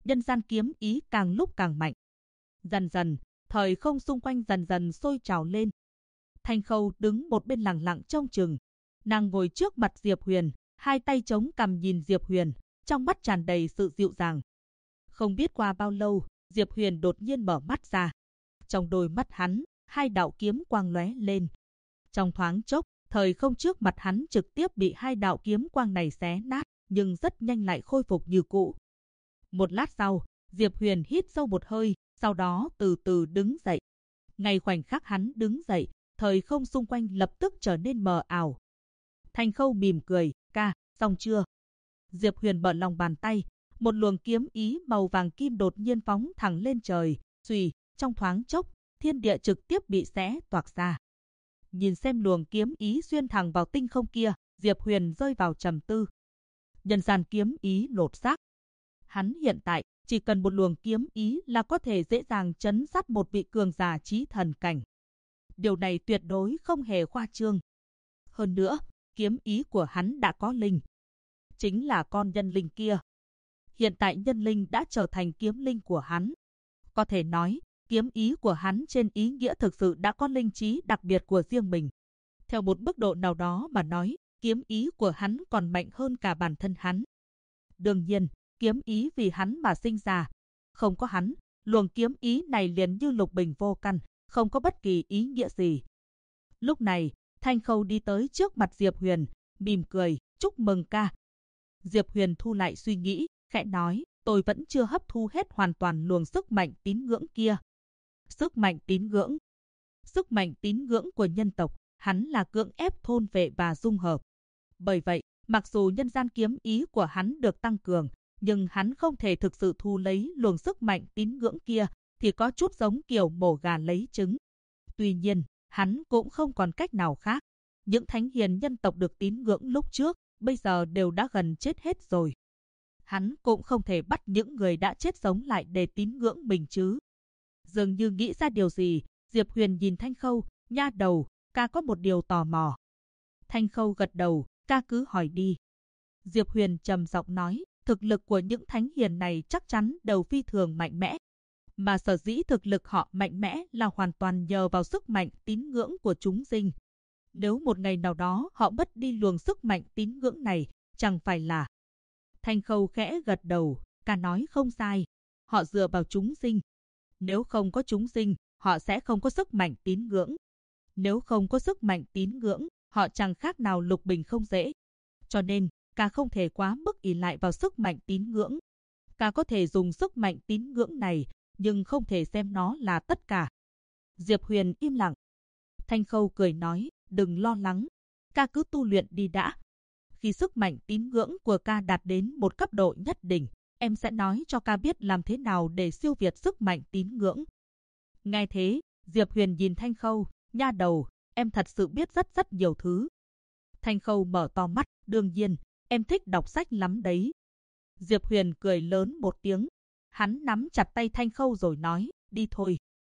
nhân gian kiếm ý càng lúc càng mạnh. Dần dần, thời không xung quanh dần dần sôi trào lên. Thanh Khâu đứng một bên lặng lặng trông chừng. Nàng ngồi trước mặt Diệp Huyền, hai tay chống cằm nhìn Diệp Huyền, trong mắt tràn đầy sự dịu dàng. Không biết qua bao lâu, Diệp Huyền đột nhiên mở mắt ra. Trong đôi mắt hắn, hai đạo kiếm quang lóe lên. Trong thoáng chốc, thời không trước mặt hắn trực tiếp bị hai đạo kiếm quang này xé nát, nhưng rất nhanh lại khôi phục như cũ. Một lát sau, Diệp Huyền hít sâu một hơi, sau đó từ từ đứng dậy. Ngay khoảnh khắc hắn đứng dậy, thời không xung quanh lập tức trở nên mờ ảo. Thanh Khâu mỉm cười, ca, xong chưa? Diệp Huyền mở lòng bàn tay, một luồng kiếm ý màu vàng kim đột nhiên phóng thẳng lên trời, xuy, trong thoáng chốc, thiên địa trực tiếp bị xé toạc ra. Nhìn xem luồng kiếm ý xuyên thẳng vào tinh không kia, Diệp Huyền rơi vào trầm tư. Nhân gian kiếm ý lột xác. Hắn hiện tại chỉ cần một luồng kiếm ý là có thể dễ dàng trấn sát một vị cường giả chí thần cảnh. Điều này tuyệt đối không hề khoa trương. Hơn nữa, kiếm ý của hắn đã có linh. Chính là con nhân linh kia. Hiện tại nhân linh đã trở thành kiếm linh của hắn. Có thể nói, kiếm ý của hắn trên ý nghĩa thực sự đã có linh trí đặc biệt của riêng mình. Theo một mức độ nào đó mà nói, kiếm ý của hắn còn mạnh hơn cả bản thân hắn. Đương nhiên, kiếm ý vì hắn mà sinh ra. Không có hắn, luồng kiếm ý này liền như lục bình vô căn, không có bất kỳ ý nghĩa gì. Lúc này, Thanh Khâu đi tới trước mặt Diệp Huyền, mỉm cười, chúc mừng ca. Diệp Huyền thu lại suy nghĩ, khẽ nói, tôi vẫn chưa hấp thu hết hoàn toàn luồng sức mạnh tín ngưỡng kia. Sức mạnh tín ngưỡng. Sức mạnh tín ngưỡng của nhân tộc, hắn là cưỡng ép thôn vệ và dung hợp. Bởi vậy, mặc dù nhân gian kiếm ý của hắn được tăng cường, nhưng hắn không thể thực sự thu lấy luồng sức mạnh tín ngưỡng kia, thì có chút giống kiểu mổ gà lấy trứng. Tuy nhiên, hắn cũng không còn cách nào khác. Những thánh hiền nhân tộc được tín ngưỡng lúc trước, bây giờ đều đã gần chết hết rồi. Hắn cũng không thể bắt những người đã chết sống lại để tín ngưỡng mình chứ. Dường như nghĩ ra điều gì, Diệp Huyền nhìn Thanh Khâu, nha đầu, ca có một điều tò mò. Thanh Khâu gật đầu, ca cứ hỏi đi. Diệp Huyền trầm giọng nói, thực lực của những thánh hiền này chắc chắn đều phi thường mạnh mẽ. Mà sở dĩ thực lực họ mạnh mẽ là hoàn toàn nhờ vào sức mạnh tín ngưỡng của chúng sinh. Nếu một ngày nào đó họ mất đi luồng sức mạnh tín ngưỡng này, chẳng phải là... Thanh Khâu khẽ gật đầu, ca nói không sai. Họ dựa vào chúng sinh. Nếu không có chúng sinh, họ sẽ không có sức mạnh tín ngưỡng. Nếu không có sức mạnh tín ngưỡng, họ chẳng khác nào lục bình không dễ. Cho nên, ca không thể quá mức ỷ lại vào sức mạnh tín ngưỡng. Ca có thể dùng sức mạnh tín ngưỡng này, nhưng không thể xem nó là tất cả. Diệp Huyền im lặng. Thanh Khâu cười nói, đừng lo lắng. Ca cứ tu luyện đi đã. Khi sức mạnh tín ngưỡng của ca đạt đến một cấp độ nhất định, em sẽ nói cho ca biết làm thế nào để siêu việt sức mạnh tín ngưỡng. Nghe thế, Diệp Huyền nhìn Thanh Khâu, nha đầu, em thật sự biết rất nhiều thứ. Thanh Khâu mở to mắt, đương nhiên, em thích đọc sách lắm đấy. Diệp Huyền cười lớn một tiếng. Hắn nắm chặt tay Thanh Khâu rồi nói, đi thôi.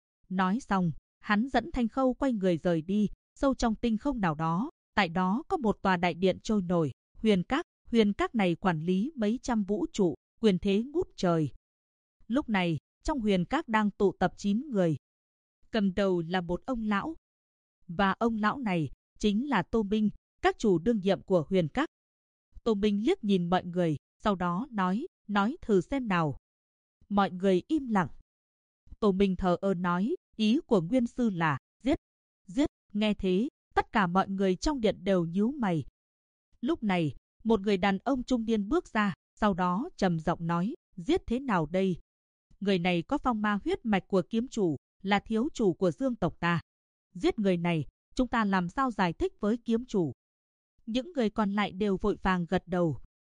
Nói xong, hắn dẫn Thanh Khâu quay người rời đi, sâu trong tinh không nào đó. Tại đó có một tòa đại điện trôi nổi, huyền các này quản lý mấy trăm vũ trụ, quyền thế ngút trời. Lúc này, trong huyền các đang tụ tập 9 người. Cầm đầu là một ông lão. Và ông lão này chính là Tô Minh, các chủ đương nhiệm của huyền các. Tô Minh liếc nhìn mọi người, sau đó nói thử xem nào. Mọi người im lặng. Tô Minh thờ ơ nói, ý của nguyên sư là giết. Nghe thế, tất cả mọi người trong điện đều nhíu mày. Lúc này, một người đàn ông trung niên bước ra, sau đó trầm giọng nói, giết thế nào đây? Người này có phong ma huyết mạch của kiếm chủ, là thiếu chủ của dương tộc ta. Giết người này, chúng ta làm sao giải thích với kiếm chủ? Những người còn lại đều vội vàng gật đầu.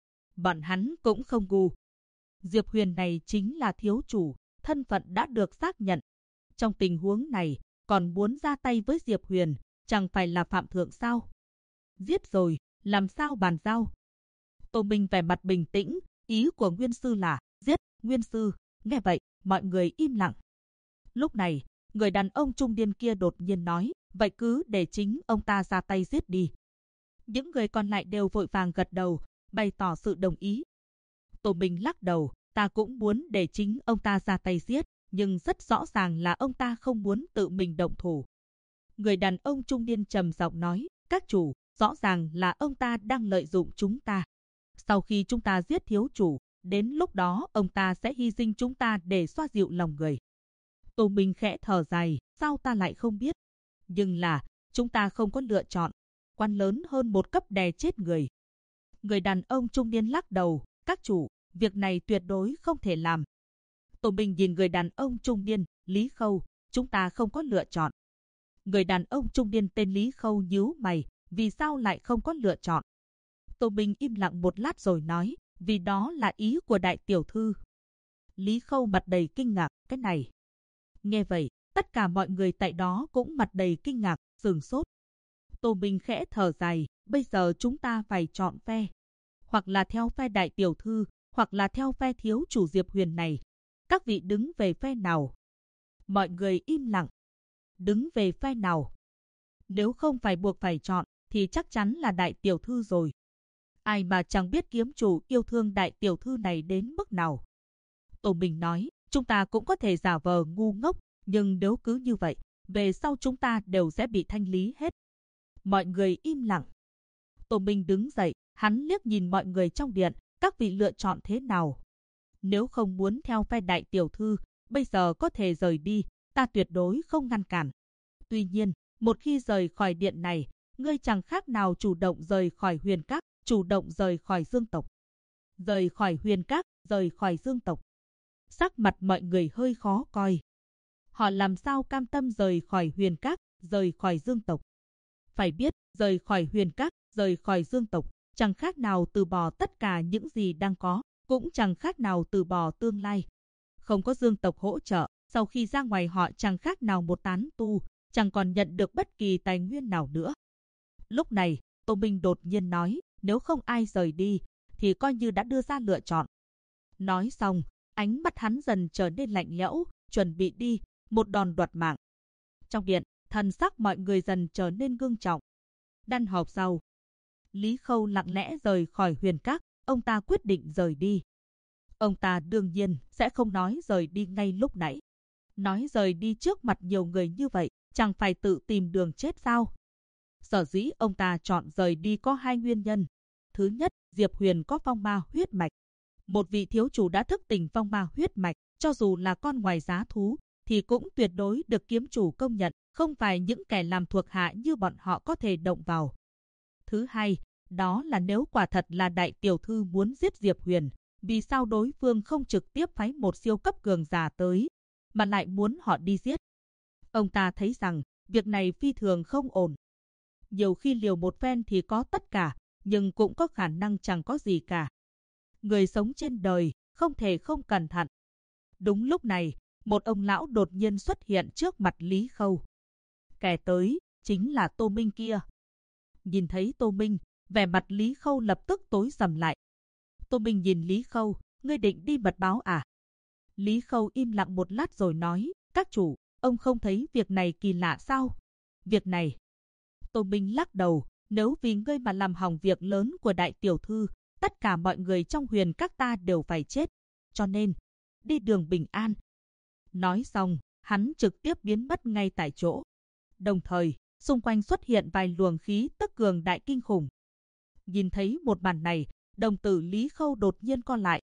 Bọn hắn cũng không ngu. Diệp Huyền này chính là thiếu chủ, thân phận đã được xác nhận. Trong tình huống này, còn muốn ra tay với Diệp Huyền, chẳng phải là phạm thượng sao? Giết rồi, làm sao bàn giao? Tô Minh vẻ mặt bình tĩnh, ý của nguyên sư là giết. Nguyên sư, nghe vậy, mọi người im lặng. Lúc này, người đàn ông trung niên kia đột nhiên nói, vậy cứ để chính ông ta ra tay giết đi. Những người còn lại đều vội vàng gật đầu, bày tỏ sự đồng ý. Tô Minh lắc đầu, Ta cũng muốn để chính ông ta ra tay giết, nhưng rất rõ ràng là ông ta không muốn tự mình động thủ. Người đàn ông trung niên trầm giọng nói, các chủ, rõ ràng là ông ta đang lợi dụng chúng ta. Sau khi chúng ta giết thiếu chủ, đến lúc đó ông ta sẽ hy sinh chúng ta để xoa dịu lòng người. Tô Minh khẽ thở dài, sao ta lại không biết? Nhưng là, chúng ta không có lựa chọn. Quan lớn hơn một cấp đè chết người. Người đàn ông trung niên lắc đầu, các chủ, việc này tuyệt đối không thể làm. Tô Minh nhìn người đàn ông trung niên, Lý Khâu, chúng ta không có lựa chọn. Người đàn ông trung niên tên Lý Khâu nhíu mày, vì sao lại không có lựa chọn? Tô Minh im lặng một lát rồi nói, vì đó là ý của đại tiểu thư. Lý Khâu mặt đầy kinh ngạc, cái này. Nghe vậy, tất cả mọi người tại đó cũng mặt đầy kinh ngạc, sửng sốt. Tô Minh khẽ thở dài, bây giờ chúng ta phải chọn phe. Hoặc là theo phe đại tiểu thư, hoặc là theo phe thiếu chủ Diệp Huyền này. Các vị đứng về phe nào? Mọi người im lặng. Đứng về phe nào? Nếu không phải buộc phải chọn, thì chắc chắn là đại tiểu thư rồi. Ai mà chẳng biết kiếm chủ yêu thương đại tiểu thư này đến mức nào. Tô Minh nói, chúng ta cũng có thể giả vờ ngu ngốc, nhưng nếu cứ như vậy, về sau chúng ta đều sẽ bị thanh lý hết. Mọi người im lặng. Tô Minh đứng dậy, hắn liếc nhìn mọi người trong điện, các vị lựa chọn thế nào? Nếu không muốn theo phe đại tiểu thư, bây giờ có thể rời đi, ta tuyệt đối không ngăn cản. Tuy nhiên, một khi rời khỏi điện này, ngươi chẳng khác nào chủ động rời khỏi Huyền Các, chủ động rời khỏi Dương tộc. Rời khỏi Huyền Các, rời khỏi Dương tộc. Sắc mặt mọi người hơi khó coi. Họ làm sao cam tâm rời khỏi Huyền Các, rời khỏi Dương tộc? Phải biết, rời khỏi Huyền Các, rời khỏi Dương tộc, chẳng khác nào từ bỏ tất cả những gì đang có, cũng chẳng khác nào từ bỏ tương lai. Không có Dương tộc hỗ trợ, sau khi ra ngoài họ chẳng khác nào một tán tu, chẳng còn nhận được bất kỳ tài nguyên nào nữa. Lúc này, Tô Minh đột nhiên nói, nếu không ai rời đi, thì coi như đã đưa ra lựa chọn. Nói xong, ánh mắt hắn dần trở nên lạnh lẽo, chuẩn bị đi, một đòn đoạt mạng. Trong điện, thần sắc mọi người dần trở nên ngưng trọng. Đan họp sau. Lý Khâu lặng lẽ rời khỏi Huyền Các, ông ta quyết định rời đi. Ông ta đương nhiên sẽ không nói rời đi ngay lúc nãy. Nói rời đi trước mặt nhiều người như vậy, chẳng phải tự tìm đường chết sao? Sở dĩ ông ta chọn rời đi có hai nguyên nhân. Thứ nhất, Diệp Huyền có phong ma huyết mạch. Một vị thiếu chủ đã thức tỉnh phong ma huyết mạch, cho dù là con ngoài giá thú, thì cũng tuyệt đối được kiếm chủ công nhận, không phải những kẻ làm thuộc hạ như bọn họ có thể động vào. Thứ hai, đó là nếu quả thật là đại tiểu thư muốn giết Diệp Huyền, vì sao đối phương không trực tiếp phái một siêu cấp cường giả tới, mà lại muốn họ đi giết? Ông ta thấy rằng, việc này phi thường không ổn. Nhiều khi liều một phen thì có tất cả, nhưng cũng có khả năng chẳng có gì cả. Người sống trên đời, không thể không cẩn thận. Đúng lúc này, một ông lão đột nhiên xuất hiện trước mặt Lý Khâu. Kẻ tới, chính là Tô Minh kia. Nhìn thấy Tô Minh, vẻ mặt Lý Khâu lập tức tối sầm lại. Tô Minh nhìn Lý Khâu, ngươi định đi mật báo à? Lý Khâu im lặng một lát rồi nói, các chủ, ông không thấy việc này kỳ lạ sao? Việc này. Tô Minh lắc đầu, nếu vì ngươi mà làm hỏng việc lớn của đại tiểu thư, tất cả mọi người trong Huyền Các ta đều phải chết. Cho nên, đi đường bình an. Nói xong, hắn trực tiếp biến mất ngay tại chỗ. Đồng thời, xung quanh xuất hiện vài luồng khí tức cường đại kinh khủng. Nhìn thấy một màn này, đồng tử Lý Khâu đột nhiên co lại,